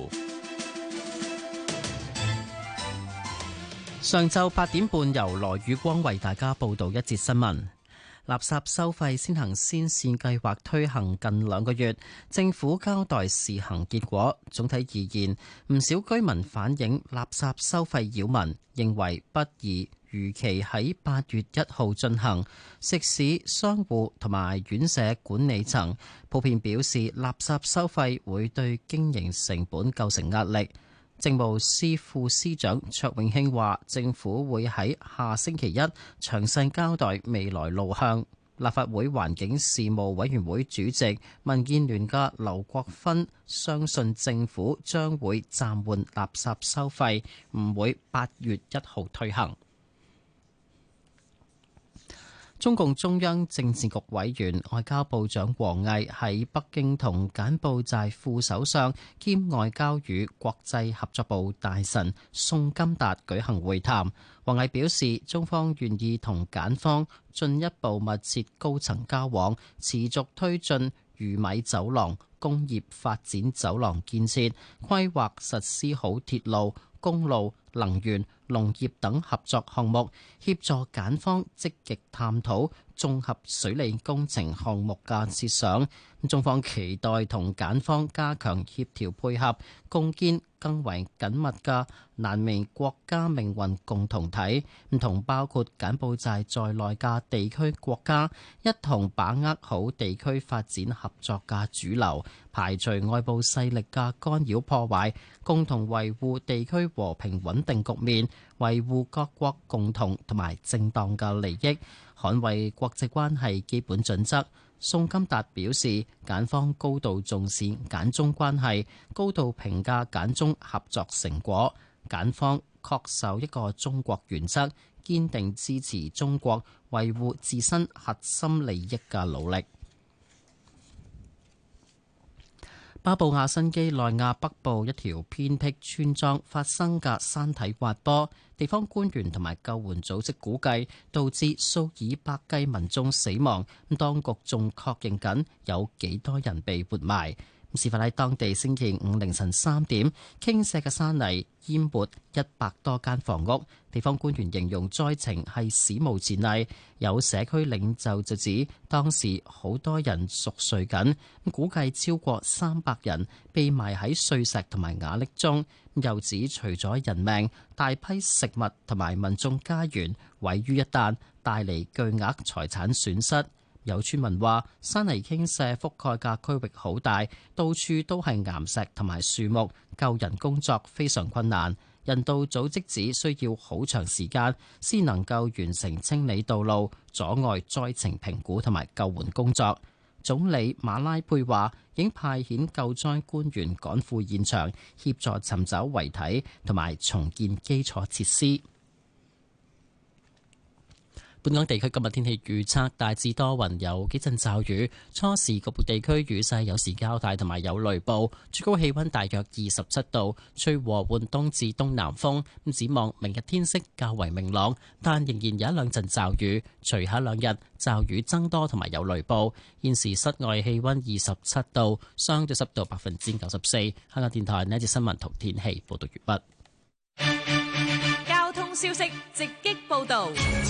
上晝八點半，由羅宇光為大家報道一節新聞。垃圾收費先行先試計劃推行近兩個月，政府交代試行結果。總體而言，唔少居民反映垃圾收費擾民，認為不宜如期喺八月一號進行。食肆、商戶同埋院舍管理層普遍表示，垃圾收費會對經營成本構成壓力。政務司副司長卓永興話，政府會喺下星期一詳細交代未來路向。立法會環境事務委員會主席民建聯嘅劉國勳相信政府將會暫緩垃圾收費，唔會八月一號推行。中共中央政治局委員外交部長王毅喺北京同柬埔寨副首相兼外交與國際合作部大臣宋金達舉行會談。王毅表示，中方願意同柬方進一步密切高層交往，持續推進魚米走廊、工業發展走廊建設，規劃實施好鐵路、公路、能源、農業等合作項目，協助柬方積極探討綜合水利工程項目嘅設想。中方期待同柬方加強協調配合，共建更為緊密嘅南美國家命運共同體，同包括柬埔寨在內嘅地區國家一同把握好地區發展合作嘅主流，排除外部勢力嘅干擾破壞，共同維護地區和平穩定局面，維護各國共同同埋正當嘅利益，捍衛國際關係基本準則。宋金達表示，柬方高度重視柬中關係，高度評價柬中合作成果。柬方恪守一個中國原則，堅定支持中國維護自身核心利益嘅努力。巴布亞新畿內亞北部一條偏僻村莊發生嘅山體滑坡，地方官員同埋救援組織估計導致數以百計民眾死亡，當局仲確認緊有幾多人被活埋。事發喺當地星期五凌晨三點，傾瀉嘅山泥淹沒一百多間房屋。地方官員形容災情係史無前例，有社區領袖就指當時好多人熟睡緊，估計超過三百人被埋喺碎石同埋瓦礫中。又指除咗人命，大批食物同埋民眾家園毀於一旦，帶嚟巨額財產損失。有村民話，山泥傾瀉覆蓋嘅區域好大，到處都係岩石同埋樹木，救人工作非常困難。人道組織指需要好長時間先能夠完成清理道路，阻礙災情評估同埋救援工作。總理馬拉佩話，已經派遣救災官員趕赴現場，協助尋找遺體同埋重建基礎設施。本港地區今日天氣預測，大致多雲，有幾陣驟雨，初時局部地區雨勢有時較大，同埋有雷暴，最高氣溫大約二十七度，吹和緩東至東南風。咁展望明日天色較為明朗，但仍然有一兩陣驟雨，隨後兩日驟雨增多同埋有雷暴。現時室外氣溫二十七度，相對濕度百分之九十四。香港電台呢一節新聞同天氣報道完畢。 交通消息直擊報道。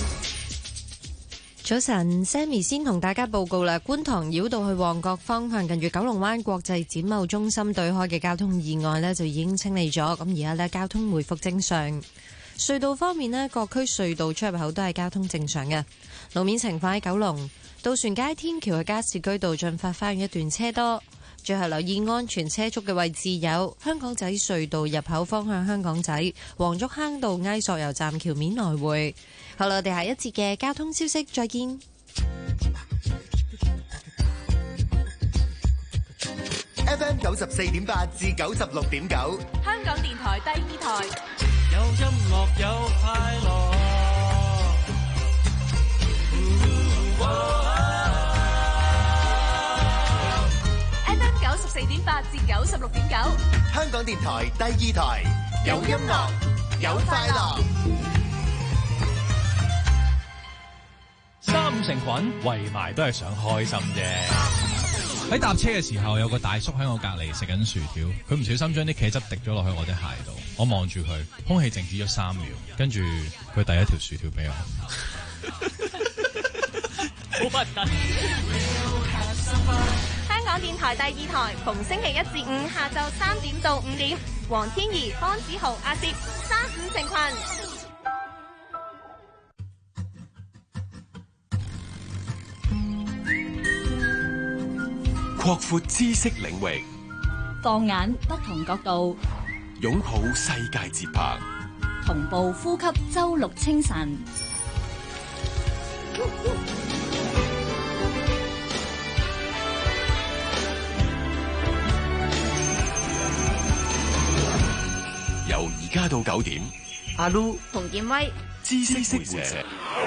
早晨 Sammy 先同大家報告啦，觀塘繞道去旺角方向近住九龍灣國際展貿中心對開嘅交通意外呢就已經清理咗，咁而家呢交通回復正常。隧道方面呢，各區隧道出入口都係交通正常嘅。路面情況喺九龍渡船街天橋去加士居道進發花園一段車多。最後留意安全車速嘅位置有香港仔隧道入口方向香港仔、黃竹坑道埃索油站橋面來回。好啦，我哋下一節嘅交通消息再見。 F M 九十四點八至九十六點九， 香港電台第二台， 有音樂有快樂。 F M 九十四點八至九十六點九， 香港電台第二台，有音樂有快樂。 三五成群圍埋都係想開心啫。 喺搭車嘅時候，有個大叔喺我隔離食緊薯條，佢唔小心將啲茄汁滴咗落去我隻鞋度，我望住佢，空氣靜止咗三秒，跟住佢遞一條薯條俾我。 好核突！香港電台第二台，逢星期一至五下晝三點到五點，黃天怡、方子豪、阿攝三五成群。 擴闊知識領域， 放眼不同角度， 擁抱世界節拍， 同步呼吸周六清晨。 由而家到九點， 阿 Lu、 洪建威， 知識會社。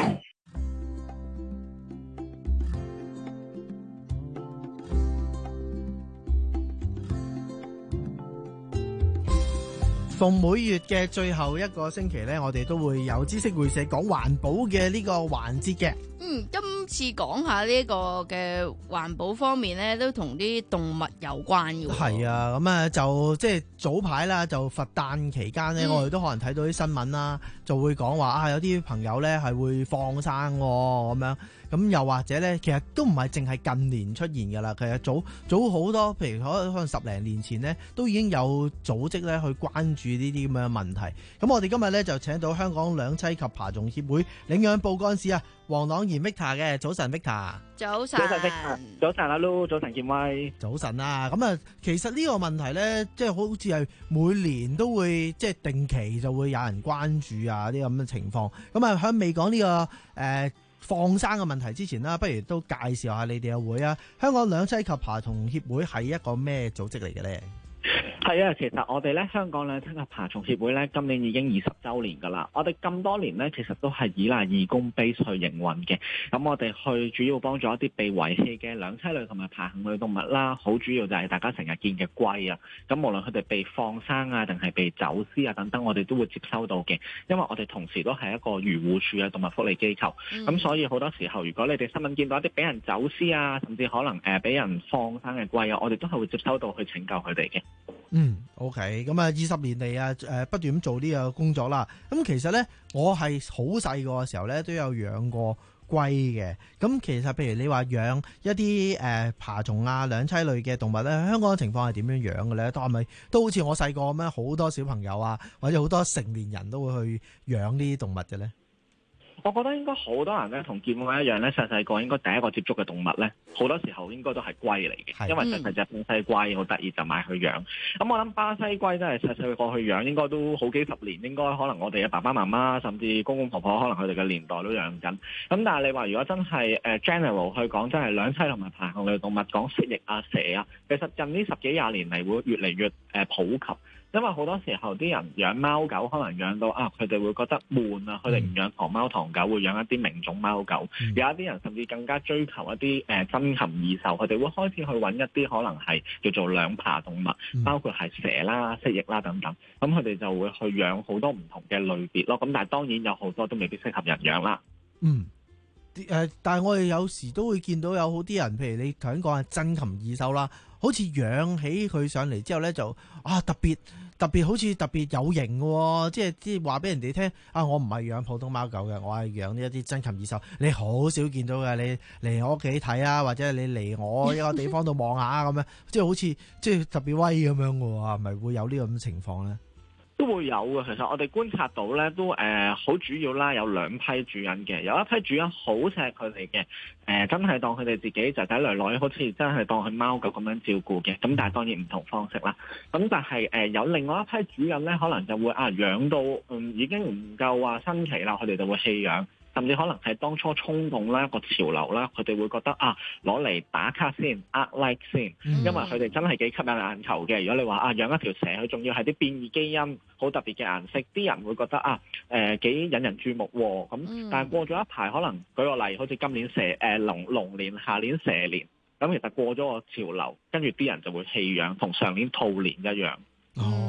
逢每月嘅最後一個星期呢，我哋都會有知識會社講環保嘅呢個環節嘅。 嗯，今次講下呢個嘅環保方面呢，都同啲動物有關嘅。 係啊，咁啊就即係早排啦，就佛誕期間呢， 嗯、 我哋都可能睇到啲新聞啦，就會講話啊，有啲朋友呢係會放生咁樣。咁又或者咧，其實都唔係淨係近年出現㗎啦。其實早早好多，譬如可可能十零年前呢，都已經有組織咧去關注呢啲咁樣嘅問題。咁我哋今日咧就請到香港兩棲及爬蟲協會領養部幹事啊，黃朗賢 Victor 嘅。早晨 Victor。 早晨。 早晨 Victor。早晨阿 Lu。早晨建威。 早晨啊，咁啊，其實呢個問題咧，即係好似係每年都會即係定期就會有人關注啊啲咁嘅情況。咁啊，喺未講呢個誒。呃放生嘅問題之前啦，不如都介紹下你哋嘅會啊。香港兩棲及爬蟲協會係一個咩組織嚟嘅咧？ 係啊，其實我哋咧香港兩棲及爬蟲協會咧，今年已經二十週年㗎啦。我哋咁多年咧，其實都係依賴義工 base 去營運嘅。咁我哋去主要幫助一啲被遺棄嘅兩棲類同埋爬行類動物啦。好主要就係大家成日見嘅龜啊。咁無論佢哋被放生啊，定係被走私啊等等，我哋都會接收到嘅。因為我哋同時都係一個漁護署嘅動物福利機構。咁、嗯、所以好多時候，如果你哋新聞見到一啲俾人走私啊，甚至可能誒俾人放生嘅龜啊，我哋都係會接收到去拯救佢哋嘅。 嗯 ，OK， 咁啊，二十年嚟啊，誒，不斷咁做呢個工作啦。咁其實咧，我係好細個嘅時候咧，都有養過龜嘅。咁其實，譬如你話養一啲誒爬蟲啊、兩棲類嘅動物咧，香港嘅情況係點樣養嘅咧？都係咪都好似我細個咁樣，好多小朋友啊，或者好多成年人都會去養呢啲動物嘅咧？ 我覺得應該好多人咧，同建威一樣咧，細細個應該第一個接觸嘅動物咧，好多時候應該都係龜嚟嘅，因為真係隻巴西龜好得意，就買去養。咁我諗巴西龜真係細細個去養，應該都好幾十年，應該可能我哋嘅爸爸媽媽甚至公公婆婆，可能佢哋嘅年代都養緊。咁但係你話如果真係誒 general 去講，真係兩棲同埋爬行類動物，講蜥蜴啊、蛇啊，其實近呢十幾廿年嚟會越嚟越誒普及。因為好多時候啲人養貓狗，可能養到啊，佢哋會覺得悶啊，佢哋唔養唐貓唐狗，會養一啲名種貓狗。嗯、有一啲人甚至更加追求一啲誒珍禽異獸，佢哋會開始去揾一啲可能係叫做兩爬動物，嗯、包括係蛇啦、蜥蜴啦等等。咁佢哋就會去養好多唔同嘅類別咯。咁但係當然有好多都未必適合人養啦。 嗯。誒、呃，但係我哋有時都會見到有好啲人，譬如你頭先講係珍禽異獸啦，好似養起佢上嚟之後咧，就啊特別特別好似特別有型嘅喎，即係即係話俾人哋聽啊，我唔係養普通貓狗嘅，我係養呢一啲珍禽異獸。你好少見到嘅，你嚟我屋企睇啊，或者你嚟我一個地方度望下咁樣，即係好似即係特別威咁樣嘅喎，係咪會有呢個咁嘅情況咧？ 都會有嘅，其實我哋觀察到咧，都誒好、呃、主要啦，有兩批主人嘅，有一批主人好錫佢哋嘅，誒、呃、真係當佢哋自己仔仔女女，好似真係當佢貓狗咁樣照顧嘅，咁但係當然唔同方式啦。咁但係誒、呃、有另外一批主人咧，可能就會啊養到嗯已經唔夠話新奇啦，佢哋就會棄養。甚至可能係當初衝動啦，一個潮流啦，佢哋會覺得啊，攞嚟打卡先，呃 like 先，因為佢哋真係幾吸引眼球嘅。如果你話啊，養一條蛇，佢仲要係啲變異基因，好特別嘅顏色，啲人會覺得啊，誒、呃、幾引人注目喎。咁、嗯、但係過咗一排，可能舉個例，好似今年蛇誒龍龍年，下年蛇年，咁其實過咗個潮流，跟住啲人就會棄養，同上年兔年一樣。 哦。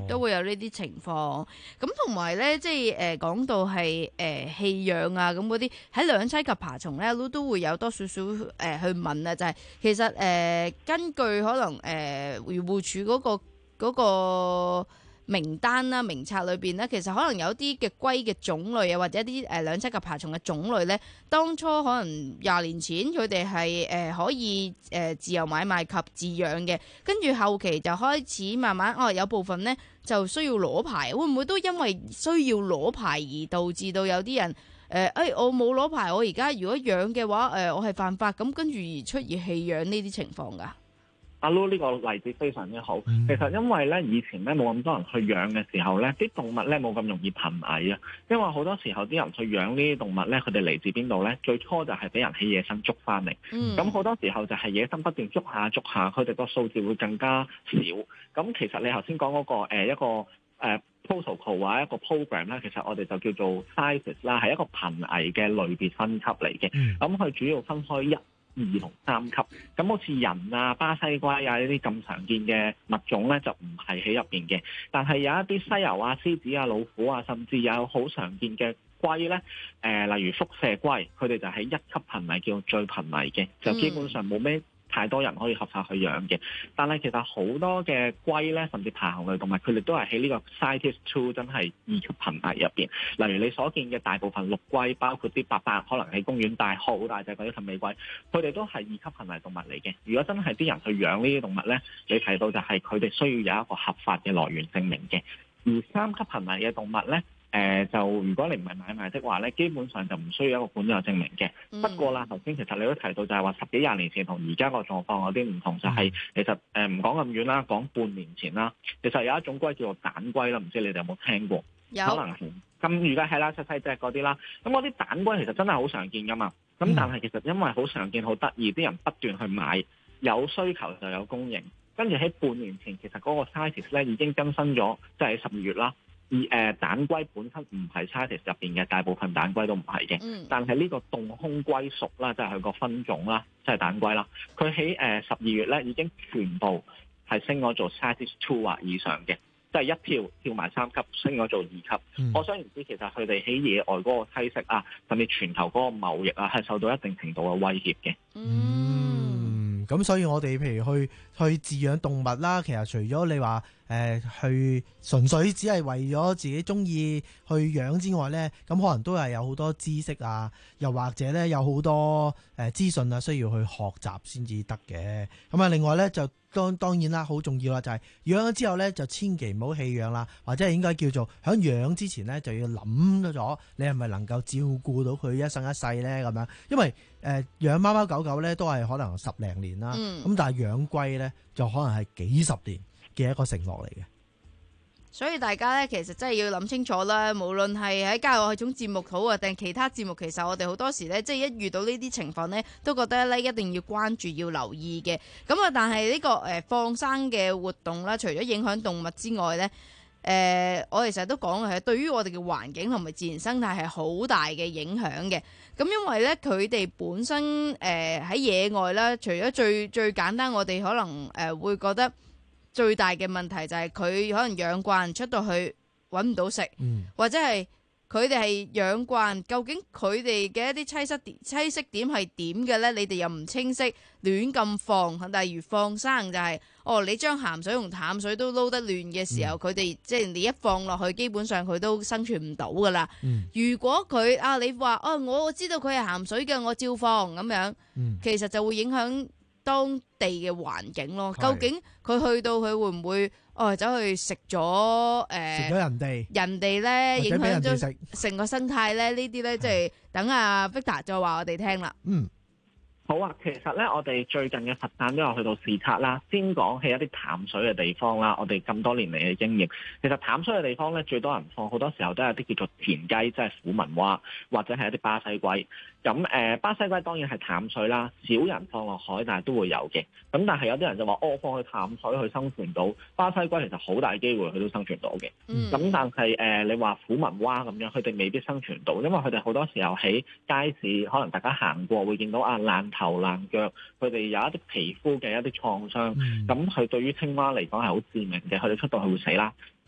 都會有呢啲情況。咁同埋咧，即係誒講到係誒棄養啊咁嗰啲，喺兩棲及爬蟲咧，都都會有多少少誒去問啊，就係、是、其實誒、呃、根據可能誒漁護署嗰個嗰個。那個名單啦、名冊裏邊咧，其實可能有啲嘅龜嘅種類啊，或者一啲誒兩棲及爬蟲嘅種類咧，當初可能廿年前佢哋係誒可以誒自由買賣及自養嘅，跟住後期就開始慢慢哦，有部分咧就需要攞牌，會唔會都因為需要攞牌而導致到有啲人誒誒、呃、我冇攞牌，我而家如果養嘅話誒、呃、我係犯法，咁跟住而出現棄養呢啲情況㗎？ 阿 Lu 呢個例子非常之好，其實因為咧以前咧冇咁多人去養嘅時候咧，啲動物咧冇咁容易瀕危啊。因為好多時候啲人去養呢啲動物咧，佢哋嚟自邊度咧？最初就係俾人喺野生捉翻嚟，咁好、嗯、多時候就係野生不斷捉下捉下，佢哋個數字會更加少。咁其實你頭先講嗰個、呃、一個誒、呃、protocol 啊一個 program 咧，其實我哋就叫做 sizes 啦，係一個瀕危嘅類別分級嚟嘅。咁佢、嗯、主要分開一、二同三級，咁好似人啊、巴西龜啊呢啲咁常見嘅物種咧，就唔係喺入邊嘅。但係有一啲犀牛啊、獅子啊、老虎啊，甚至有好常見嘅龜咧，誒、呃，例如輻射龜，佢哋就喺一級瀕危，叫做最瀕危嘅，就基本上冇咩太多人可以合法去養嘅。但係其實好多嘅龜咧，甚至爬行類動物，佢哋都係喺呢個 CITES 二真係二級瀕危入邊。例如你所見嘅大部分陸龜，包括啲伯伯，可能喺公園大好大隻嗰啲禽尾龜，佢哋都係二級瀕危動物嚟嘅。如果真係啲人去養呢啲動物咧，你提到就係佢哋需要有一個合法嘅來源證明嘅。而三級瀕危嘅動物咧，誒、呃、就如果你唔係買賣的話咧，基本上就唔需要一個管有證明嘅。嗯、不過啦，頭先其實你都提到就係話十幾廿年前同而家個狀況有啲唔同，就係、是、其實誒唔講咁遠啦，講半年前啦，其實有一種龜叫做蛋龜啦，唔知你哋有冇聽過？有，可能係咁，而家係啦，細細隻嗰啲啦，咁嗰啲蛋龜其實真係好常見噶嘛。咁、嗯、但係其實因為好常見、好得意，啲人不斷去買，有需求就有供應。跟住喺半年前，其實嗰個 CITES 咧已經更新咗，即係喺十二月啦。而誒、呃、蛋龜本身唔係 CITES 入邊嘅，大部分蛋龜都唔係嘅。嗯、但係呢個洞空龜屬啦，即係佢個分種啦，即係蛋龜啦，佢喺誒十二月咧已經全部係升咗做 CITES 二或以上嘅，即係一跳跳埋三級，升咗做二級。嗯、我想唔知其實佢哋喺野外嗰個棲息啊，甚至全球嗰個貿易啊，係受到一定程度嘅威脅嘅。 嗯，咁所以我哋譬如去去飼養動物啦，其實除咗你話，誒、呃、去純粹只係為咗自己中意去養之外呢，咁可能都係有好多知識啊，又或者呢有好多誒資訊啊，需要去學習先至得嘅。咁啊，另外呢，就當當然啦，好重要啦，就係養咗之後呢，就千祈唔好棄養啦，或者係應該叫做喺養之前呢，就要諗咗你係咪能夠照顧到佢一生一世呢？咁樣。因為誒、呃、養貓貓狗狗呢，都係可能十零年啦，咁、嗯、但係養龜呢，就可能係幾十年嘅一個承諾嚟嘅， 所以大家咧其實真係要諗清楚啦。無論係喺郊外嗰種節目好啊，定其他節目，其實我哋好多時咧，即係一遇到呢啲情況呢，都覺得咧一定要關注、要留意嘅。咁啊，但係呢、呢個誒、呃、放生嘅活動啦，除咗影響動物之外呢，誒、呃、我哋成日都講嘅係對於我哋嘅環境同埋自然生態係好大嘅影響嘅。咁因為咧佢哋本身誒喺、呃、野外啦，除咗最最簡單，我哋可能誒、呃、會覺得。最大嘅問題就係佢可能養慣出到去揾唔到食，嗯、或者係佢哋係養慣，究竟佢哋嘅一啲棲息點棲息點係點嘅呢？你哋又唔清晰，亂咁放，例如放生就係、是，哦，你將鹹水同淡水都撈得亂嘅時候，佢哋、嗯、即係你一放落去，基本上佢都生存唔到噶啦。嗯、如果佢啊，你話哦，我知道佢係鹹水嘅，我照放咁樣，嗯、其實就會影響當地嘅環境咯。究竟佢去到佢會唔會哦走去食咗誒食咗人哋人哋咧，影響咗成個生態咧？呢啲咧即係等阿 Victor 再話我哋聽啦。嗯。 好啊，其實咧，我哋最近嘅佛誕都有去到視察啦。先講起一啲淡水嘅地方啦，我哋咁多年嚟嘅經驗，其實淡水嘅地方咧，最多人放好多時候都係啲叫做田雞，即係虎紋蛙，或者係一啲巴西龜。咁誒、呃，巴西龜當然係淡水啦，少人放落海，但係都會有嘅。咁但係有啲人就話，哦，放去淡水去生存到，巴西龜其實好大機會佢都生存到嘅。咁、嗯、但係誒、呃，你話虎紋蛙咁樣，佢哋未必生存到，因為佢哋好多時候喺街市，可能大家行過會見到啊爛頭爛腳，佢哋有一啲皮膚嘅一啲創傷。咁佢、嗯、對於青蛙嚟講係好致命嘅，佢哋出到去會死啦。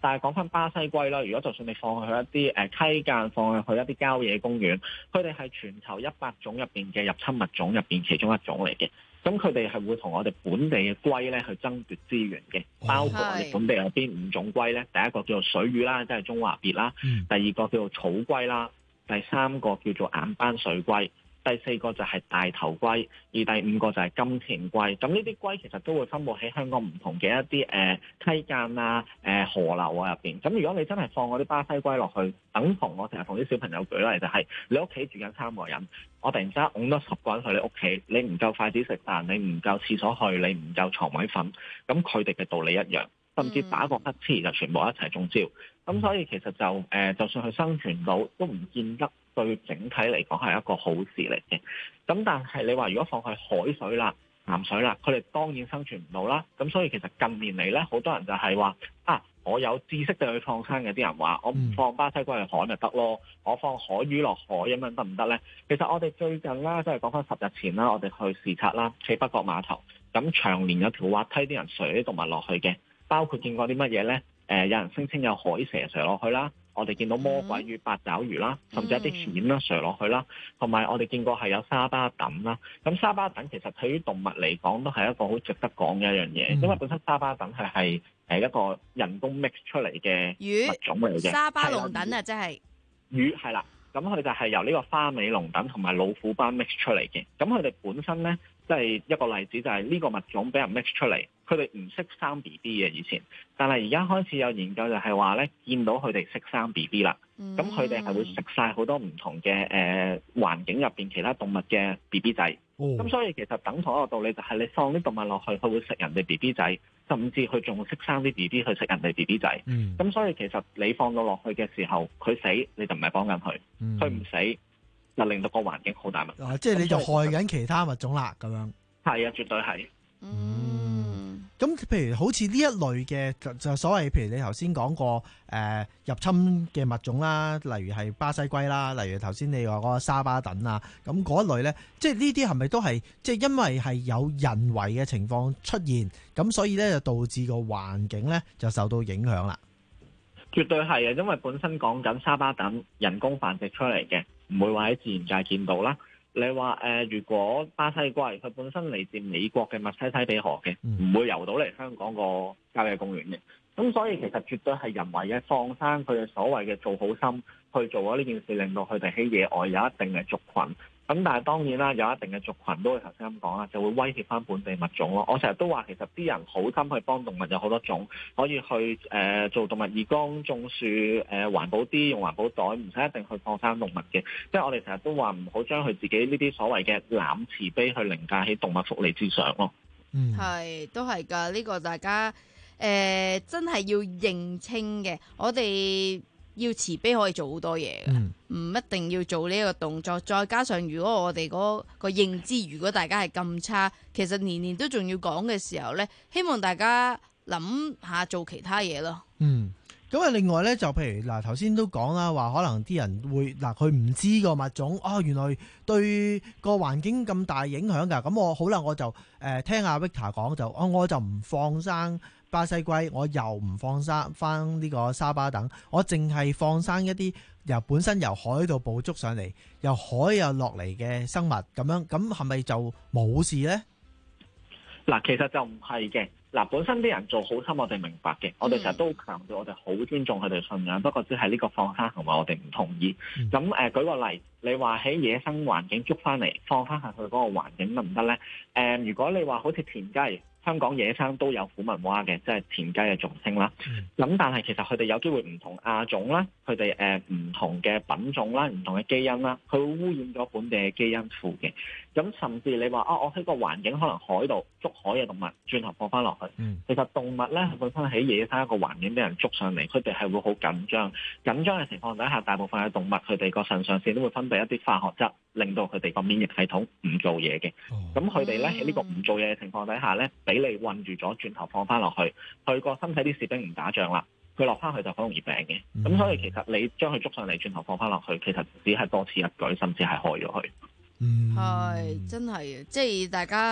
但係講翻巴西龜啦，如果就算你放去一啲誒、呃、溪澗，放去一啲郊野公園，佢哋係全球一百種入邊嘅入侵物種入邊其中一種嚟嘅。咁佢哋係會同我哋本地嘅龜咧去爭奪資源嘅，包括我哋本地有邊五種龜咧？第一個叫做水魚啦，即係中華鱉啦； 嗯、 第二個叫做草龜啦；第三個叫做眼斑水龜；第四個就係大頭龜，而第五個就係金錢龜。咁呢啲龜其實都會分佈喺香港唔同嘅一啲誒、呃、溪澗啊、誒、呃、河流啊入邊。咁如果你真係放嗰啲巴西龜落去，等同我成日同啲小朋友舉例就係、是、你屋企住緊三個人。我突然之間擁多十個人去你屋企，你唔夠筷子食飯，你唔夠廁所去，你唔夠床位瞓，咁佢哋嘅道理一樣，甚至打個乞嗤就全部一齊中招。咁所以其實就誒、呃，就算佢生存到，都唔見得對整體嚟講係一個好事嚟嘅。咁但係你話如果放去海水啦、鹹水啦，佢哋當然生存唔到啦。咁所以其實近年嚟咧，好多人就係話啊，我有知識就去放生嘅，啲人話我唔放巴西龜去海咪得咯，我放海魚落海咁樣得唔得咧？其實我哋最近啦，即係講翻十日前啦，我哋去視察啦，喺北角碼頭，咁長年有條滑梯，啲人垂啲動物落去嘅，包括見過啲乜嘢咧？誒、呃，有人聲稱有海蛇垂落去啦，我哋見到魔鬼魚、八爪魚啦，甚至一啲蜆啦垂落去啦，同埋我哋見過係有沙巴等啦。咁沙巴等其實對於動物嚟講都係一個好值得講嘅一樣嘢，嗯、因為本身沙巴等係係誒一個人工 mix 出嚟嘅物種嚟嘅。 沙巴龍等啊，即係魚係啦，咁佢就係由呢個花尾龍等同埋老虎斑 mix 出嚟嘅。咁佢哋本身咧，即係一個例子就係呢個物種俾人 mix 出嚟。佢哋唔識生 B B 嘅以前，但係而家開始有研究就係話咧，見到佢哋識生 B B 啦。咁佢哋係會食晒好多唔同嘅誒、呃、環境入邊其他動物嘅 B B 仔。咁、哦、所以其實等同一個道理，就係你放啲動物落去，佢會食人哋 B B 仔，甚至佢仲識生啲 B B 去食人哋 B B 仔。咁、嗯、所以其實你放到落去嘅時候，佢死你就唔係幫緊佢，佢唔、嗯、死就令到個環境好大問題。 啊、即係你就害緊其他物種啦，咁樣。 係啊，絕對係。 嗯，咁譬如好似呢一類嘅就就所謂，譬如你頭先講過誒、呃、入侵嘅物種啦，例如係巴西龜啦，例如頭先你話嗰個沙巴等啊，咁嗰一類咧，即係呢啲係咪都係即係因為係有人為嘅情況出現，咁所以咧就導致個環境咧就受到影響啦？ 絕對係啊，因為本身講緊沙巴等人工繁殖出嚟嘅，唔會話喺自然界見到啦。你話誒、呃，如果巴西龜佢本身嚟自美國嘅密西西比河嘅，唔、嗯、會游到嚟香港個郊野公園嘅。咁所以其實絕對係人為嘅放生，佢哋所謂嘅做好心去做咗呢件事，令到佢哋喺野外有一定嘅族群。咁但係當然啦，有一定嘅族群都會頭先咁講啦，就會威脅翻本地物種咯。我成日都話其實啲人好心去幫動物有好多種，可以去誒、呃、做動物義工、種樹、誒、呃、環保啲用環保袋，唔使一定去放生動物嘅。即係我哋成日都話唔好將佢自己呢啲所謂嘅濫慈悲去凌駕喺動物福利之上咯。 嗯，係都係㗎，呢、這個大家誒、呃、真係要認清嘅，我哋。要慈悲可以做好多嘢嘅，唔、嗯、一定要做呢一個動作。再加上如果我哋嗰個認知，如果大家係咁差，其實年年都仲要講嘅時候呢，希望大家諗下做其他嘢咯。 嗯，咁啊，另外呢，就譬如嗱，頭先都講啦，話可能啲人會嗱，佢唔知個物種啊、哦，原來對個環境咁大影響㗎。咁我好啦，我就誒、呃、聽阿 Victor 講就，哦，我就唔放生巴西龜，我又唔放生翻呢個沙巴等，我淨係放生一啲由本身由海度捕捉上嚟，由海又落嚟嘅生物咁樣，咁係咪就冇事呢？ 嗱，其實就唔係嘅。嗱，本身啲人做好心，我哋明白嘅。我哋成日都強調，我哋好尊重佢哋信仰，不過只係呢個放生同埋我哋唔同意。咁誒、呃，舉個例，你話喺野生環境捉翻嚟放翻下去嗰個環境得唔得呢？誒、呃，如果你話好似田雞。香港野生都有虎紋蛙嘅，即係田雞嘅俗稱啦。咁、嗯、但係其實佢哋有機會唔同亞種啦，佢哋誒唔同嘅品種啦，唔同嘅基因啦，佢會污染咗本地嘅基因庫嘅。咁甚至你話啊，我喺個環境可能海度捉海嘅動物，轉頭放翻落去。嗯、其實動物咧本身喺野生一個環境俾人捉上嚟，佢哋係會好緊張。緊張嘅情況底下，大部分嘅動物佢哋個腎上腺都會分泌一啲化學質，令到佢哋個免疫系統唔做嘢嘅。咁佢哋咧喺呢個唔做嘢嘅情況底下咧，俾你困住咗，轉頭放翻落去，佢個身體啲士兵唔打仗啦，佢落翻去就好容易病嘅。咁、嗯、所以其實你將佢捉上嚟，轉頭放翻落去，其實只係多此一舉，甚至係害咗佢。 係、嗯、真係，即係大家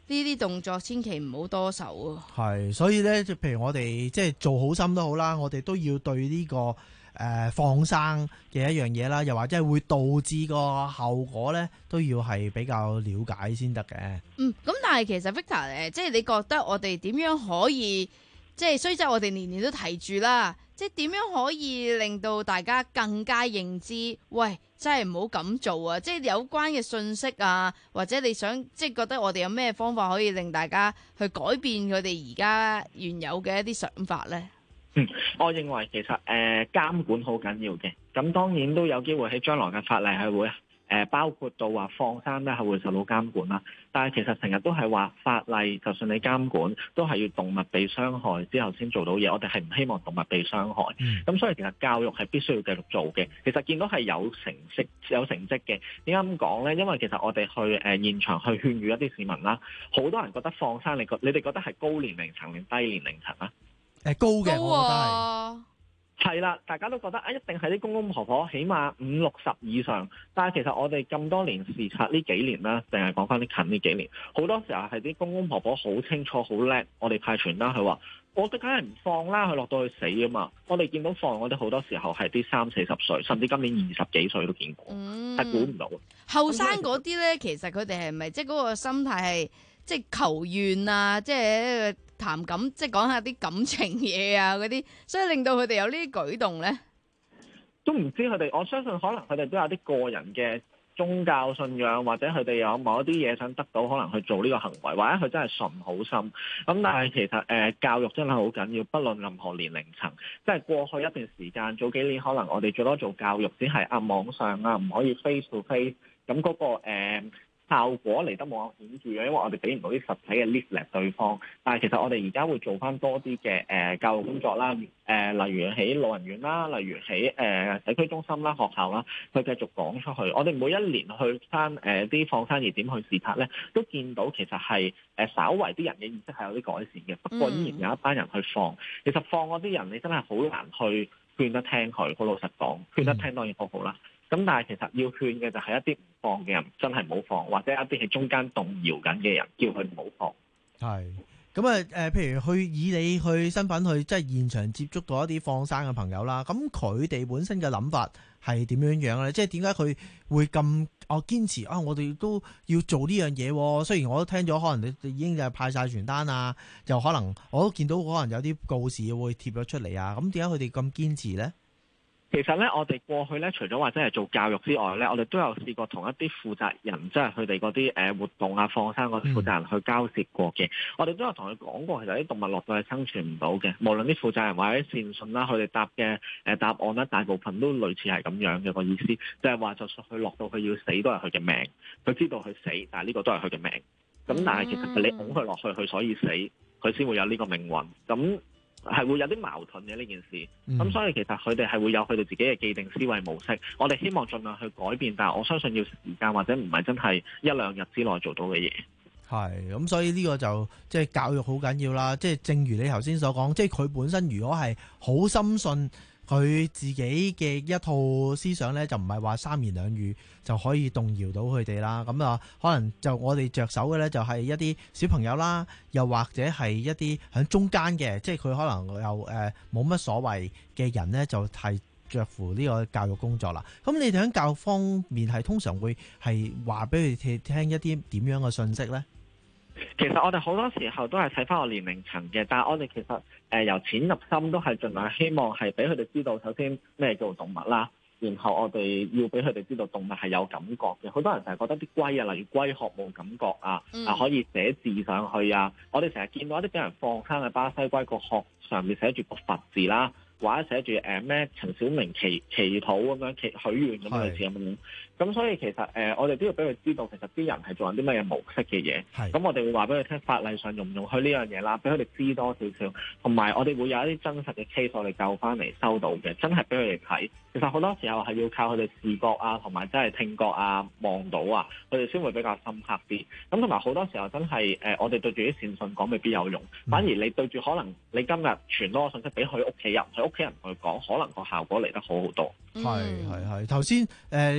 呢啲動作千祈唔好多手啊。 係，所以咧，譬如我哋即係做好心都好啦，我哋都要對呢、這個誒、呃、放生嘅一樣嘢啦，又或者係會導致個後果咧，都要係比較了解先得嘅。 嗯，咁但係其實 Victor 誒，即係你覺得我哋點樣可以，即係雖則我哋年年都提住啦，即係點樣可以令到大家更加認知？喂，真係唔好咁做啊！即係有關嘅信息啊，或者你想即係覺得我哋有咩方法可以令大家去改變佢哋而家原有嘅一啲想法呢？ 嗯，我認為其實誒、呃、監管好緊要嘅，咁當然都有機會喺將來嘅法例係會誒、呃、包括到話放生咧係會受到監管啦。但係其實成日都係話法例，就算你監管，都係要動物被傷害之後先做到嘢。我哋係唔希望動物被傷害。咁、嗯、所以其實教育係必須要繼續做嘅。其實見到係有成績有成績嘅。點解咁講呢？因為其實我哋去誒、呃、現場去勸喻一啲市民啦，好多人覺得放生，你覺你哋覺得係高年齡層定低年齡層啊？ 誒高嘅， 高啊、 我覺得係。 係啦，大家都覺得啊，一定係啲公公婆婆，起碼五六十以上。但係其實我哋咁多年視察呢幾年啦，淨係講翻啲近呢幾年，好多時候係啲公公婆婆好清楚、好叻。我哋派傳單，佢話我哋梗係唔放啦，佢落到去死啊嘛。我哋見到放，我哋好多時候係啲三四十歲，甚至今年二十幾歲都見過，係估唔到。 後生嗰啲咧，其實佢哋係咪即係嗰個心態係即係求怨啊？即係談感，即係講下啲感情嘢啊嗰啲，所以令到佢哋有呢啲舉動咧， 都唔知佢哋。我相信可能佢哋都有啲個人嘅宗教信仰，或者佢哋有某一啲嘢想得到，可能去做呢個行為，或者佢真係順好心。咁但係其實誒、呃、教育真係好緊要，不論任何年齡層。即係過去一段時間，早幾年可能我哋最多做教育，只係啊網上啊，唔可以 face to face。咁嗰個誒、呃效果嚟得冇咁顯著嘅，因為我哋俾唔到啲實體嘅 leaflet 對方。但係其實我哋而家會做翻多啲嘅誒教育工作啦，誒、呃、例如喺老人院啦，例如喺誒、呃、社區中心啦、學校啦，去繼續講出去。我哋每一年去翻誒啲放生熱點去視察咧，都見到其實係誒、呃、稍為啲人嘅意識係有啲改善嘅，不過依然有一班人去放。其實放嗰啲人，你真係好難去勸得聽佢。好老實講，勸得聽當然好好啦。咁但係其實要勸嘅就係一啲唔放嘅人，真係唔好放，或者一啲喺中間動搖緊嘅人，叫佢唔好放。 係咁啊誒，譬如去以你去身份去即係現場接觸到一啲放生嘅朋友啦，咁佢哋本身嘅諗法係點樣樣咧？即係點解佢會咁哦堅持啊？我哋都要做呢樣嘢。雖然我都聽咗，可能你已經就派晒傳單啊，又可能我都見到可能有啲告示會貼咗出嚟啊。咁點解佢哋咁堅持咧？ 其實咧，我哋過去咧，除咗話真係做教育之外咧，我哋都有試過同一啲負責人，即係佢哋嗰啲誒活動啊、放生嗰啲負責人去交涉過嘅。我哋都有同佢講過，其實啲動物落到係生存唔到嘅。無論啲負責人或者善信啦，佢哋答嘅誒答案咧，大部分都類似係咁樣嘅個意思，就係話就算佢落到去要死都係佢嘅命。佢知道佢死，但係呢個都係佢嘅命。咁但係其實你拱佢落去，佢所以死，佢先會有呢個命運。咁係會有啲矛盾嘅呢件事，咁、嗯、所以其實佢哋係會有佢哋自己嘅既定思維模式。我哋希望盡量去改變，但係我相信要時間或者唔係真係一兩日之內做到嘅嘢。 係咁，所以呢個就即係、就是、教育好緊要啦。即、就、係、是、正如你頭先所講，即係佢本身如果係好深信佢自己嘅一套思想呢，就唔係話三言兩語就可以動搖到佢哋啦。咁啊，可能就我哋着手嘅呢，就係一啲小朋友啦，又或者係一啲喺中間嘅，即係佢可能又誒冇乜所謂嘅人呢，就係着乎呢個教育工作啦。咁你哋喺教育方面係通常會係話俾佢哋聽一啲點樣嘅信息呢？ 其實我哋好多時候都係睇翻個年齡層嘅，但係我哋其實誒、呃、由淺入深都係盡量希望係俾佢哋知道，首先咩叫動物啦，然後我哋要俾佢哋知道動物係有感覺嘅。好多人就係覺得啲龜啊，例如龜殼冇感覺啊，嗯、啊可以寫字上去啊。我哋成日見到一啲俾人放生嘅巴西龜個殼上面寫住個佛字啦，或者寫住誒咩陳小明祈祈禱咁樣，祈許願咁類似咁樣。咁所以其實誒、呃，我哋都要俾佢知道，其實啲人係做緊啲乜嘢模式嘅嘢。咁我哋會話俾佢聽，法例上容唔容許呢樣嘢啦，俾佢哋知多少少。同埋我哋會有一啲真實嘅 case，我哋救翻嚟收到嘅，真係俾佢哋睇。其實好多時候係要靠佢哋視覺啊，同埋真係聽覺啊，望到啊，佢哋先會比較深刻啲。咁同埋好多時候真係誒、呃，我哋對住啲善信講未必有用，嗯、反而你對住可能你今日傳多個信息俾佢屋企人，佢屋企人同佢講，可能個效果嚟得好好多。 係係係，頭先誒你所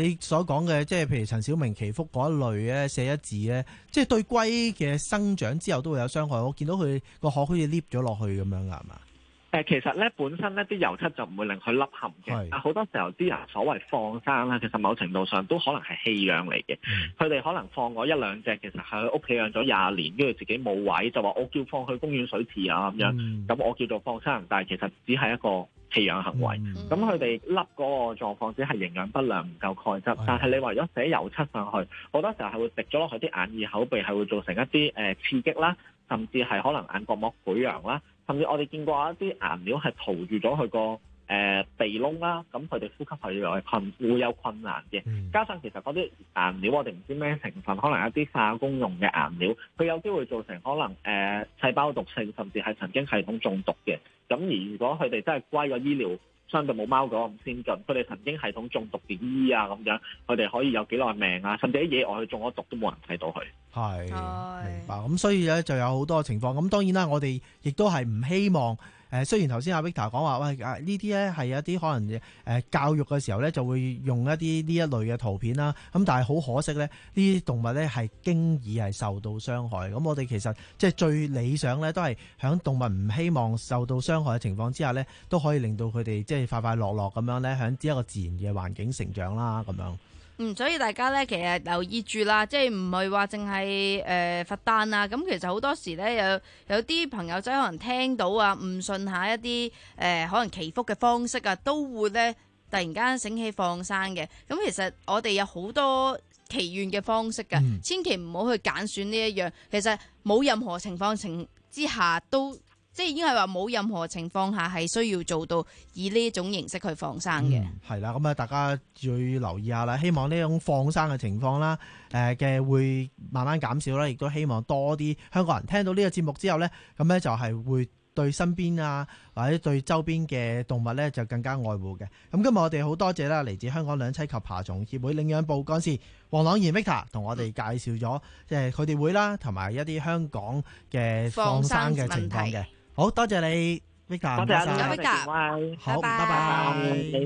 所講嘅，即係譬如陳小明祈福嗰一類咧，寫一字咧，即係對龜嘅生長之後都會有傷害。我見到佢個殼好似黏咗落去咁樣㗎，係嘛？ 誒其實咧本身咧啲油漆就唔會令佢凹陷嘅，但好多時候啲人所謂放生啦，其實某程度上都可能係棄養嚟嘅。佢哋、嗯、可能放過一兩隻，其實喺屋企養咗廿年，跟住自己冇位，就話我叫放去公園水池啊咁樣，咁、嗯、我叫做放生，但係其實只係一個棄養行為。咁佢哋凹嗰個狀況只係營養不良，唔夠鈣質，嗯、但係你為咗寫油漆上去，好多時候係會滴咗落去啲眼耳口鼻，係會造成一啲誒、呃、刺激啦，甚至係可能眼角膜潰瘍啦。甚至我哋見過一啲顏料係塗住咗佢個誒鼻窿啦，咁佢哋呼吸係有困會有困難嘅。嗯、加上其實嗰啲顏料我哋唔知咩成分，可能一啲化工用嘅顏料，佢有機會造成可能誒、呃、細胞毒性，甚至係神經系統中毒嘅。咁而如果佢哋真係歸個醫療相對冇貓狗咁先進，佢哋神經系統中毒點醫啊咁樣，佢哋可以有幾耐命啊？甚至喺野外去中咗毒都冇人睇到佢。係， 明白。咁所以咧就有好多情況。咁當然啦，我哋亦都係唔希望。誒雖然頭先阿 Victor 講話，喂啊呢啲咧係一啲可能誒教育嘅時候咧就會用一啲呢一類嘅圖片啦，咁但係好可惜咧，呢啲動物咧係經已係受到傷害。咁我哋其實即係最理想咧，都係喺動物唔希望受到傷害嘅情況之下咧，都可以令到佢哋即係快快樂樂咁樣咧，喺一個自然嘅環境成長啦，咁樣。 嗯，所以大家咧，其實留意住啦，即係唔係話淨係誒佛誕啊，咁其實好多時咧有有啲朋友仔可能聽到啊，唔信下一啲誒、呃、可能祈福嘅方式啊，都會咧突然間醒起放生嘅。咁其實我哋有好多祈願嘅方式㗎，嗯、千祈唔好去揀選呢一樣。其實冇任何情況情之下都。即係已經係話冇任何情況下係需要做到以呢種形式去放生嘅。 係啦、嗯，咁啊大家要留意下啦。希望呢種放生嘅情況啦，誒、呃、嘅會慢慢減少啦。亦都希望多啲香港人聽到呢個節目之後呢，咁呢就係會對身邊啊或者對周邊嘅動物呢就更加愛護嘅。咁今日我哋好多謝啦，嚟自香港兩棲及爬蟲協會領養部幹事黃朗賢 Victor 同我哋介紹咗即係佢哋會啦，同埋一啲香港嘅放生嘅情況嘅。好多謝你 Victor， 多謝你 Victor， 好，拜拜。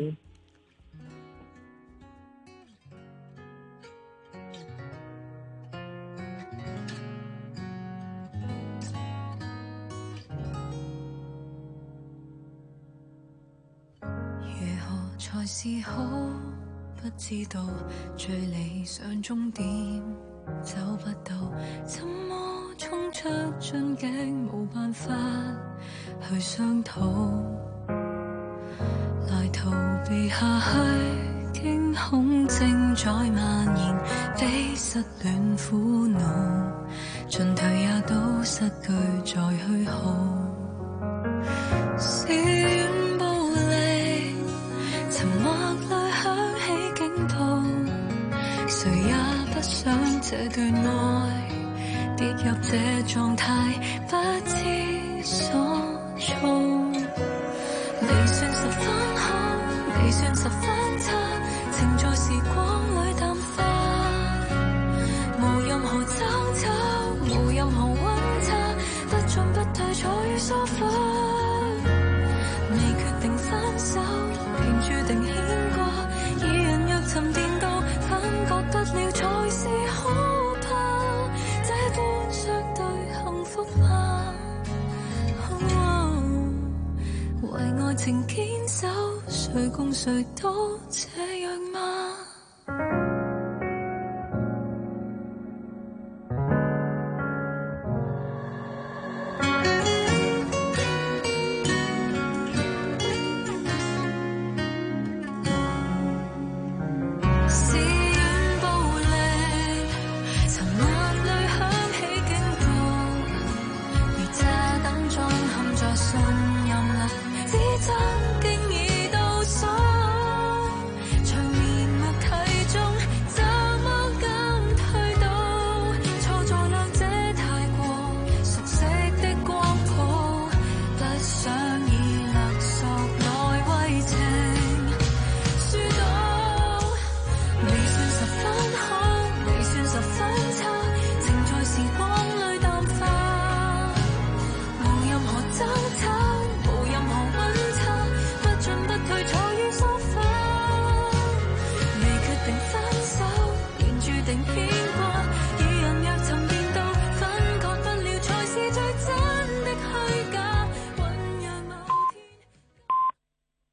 如何才是好？不知道最理想終點走不到，怎麼衝出樽頸，冇辦法去商討，來逃避下去，驚恐正在蔓延，非失戀苦惱，進退也都失據再虛耗，是戀暴力，沉默裏響起警報，誰也不想這段愛跌入這狀態，不知所措。未算十分好，未算十分差，情在時光裏淡化，無任何爭吵，無任何溫差，不進不退坐於梳化。未決定分手，便注定牽掛，二人若沉澱到，感覺得了才是可怕。這般相對幸福嗎？哦，為愛情堅守，誰共誰都這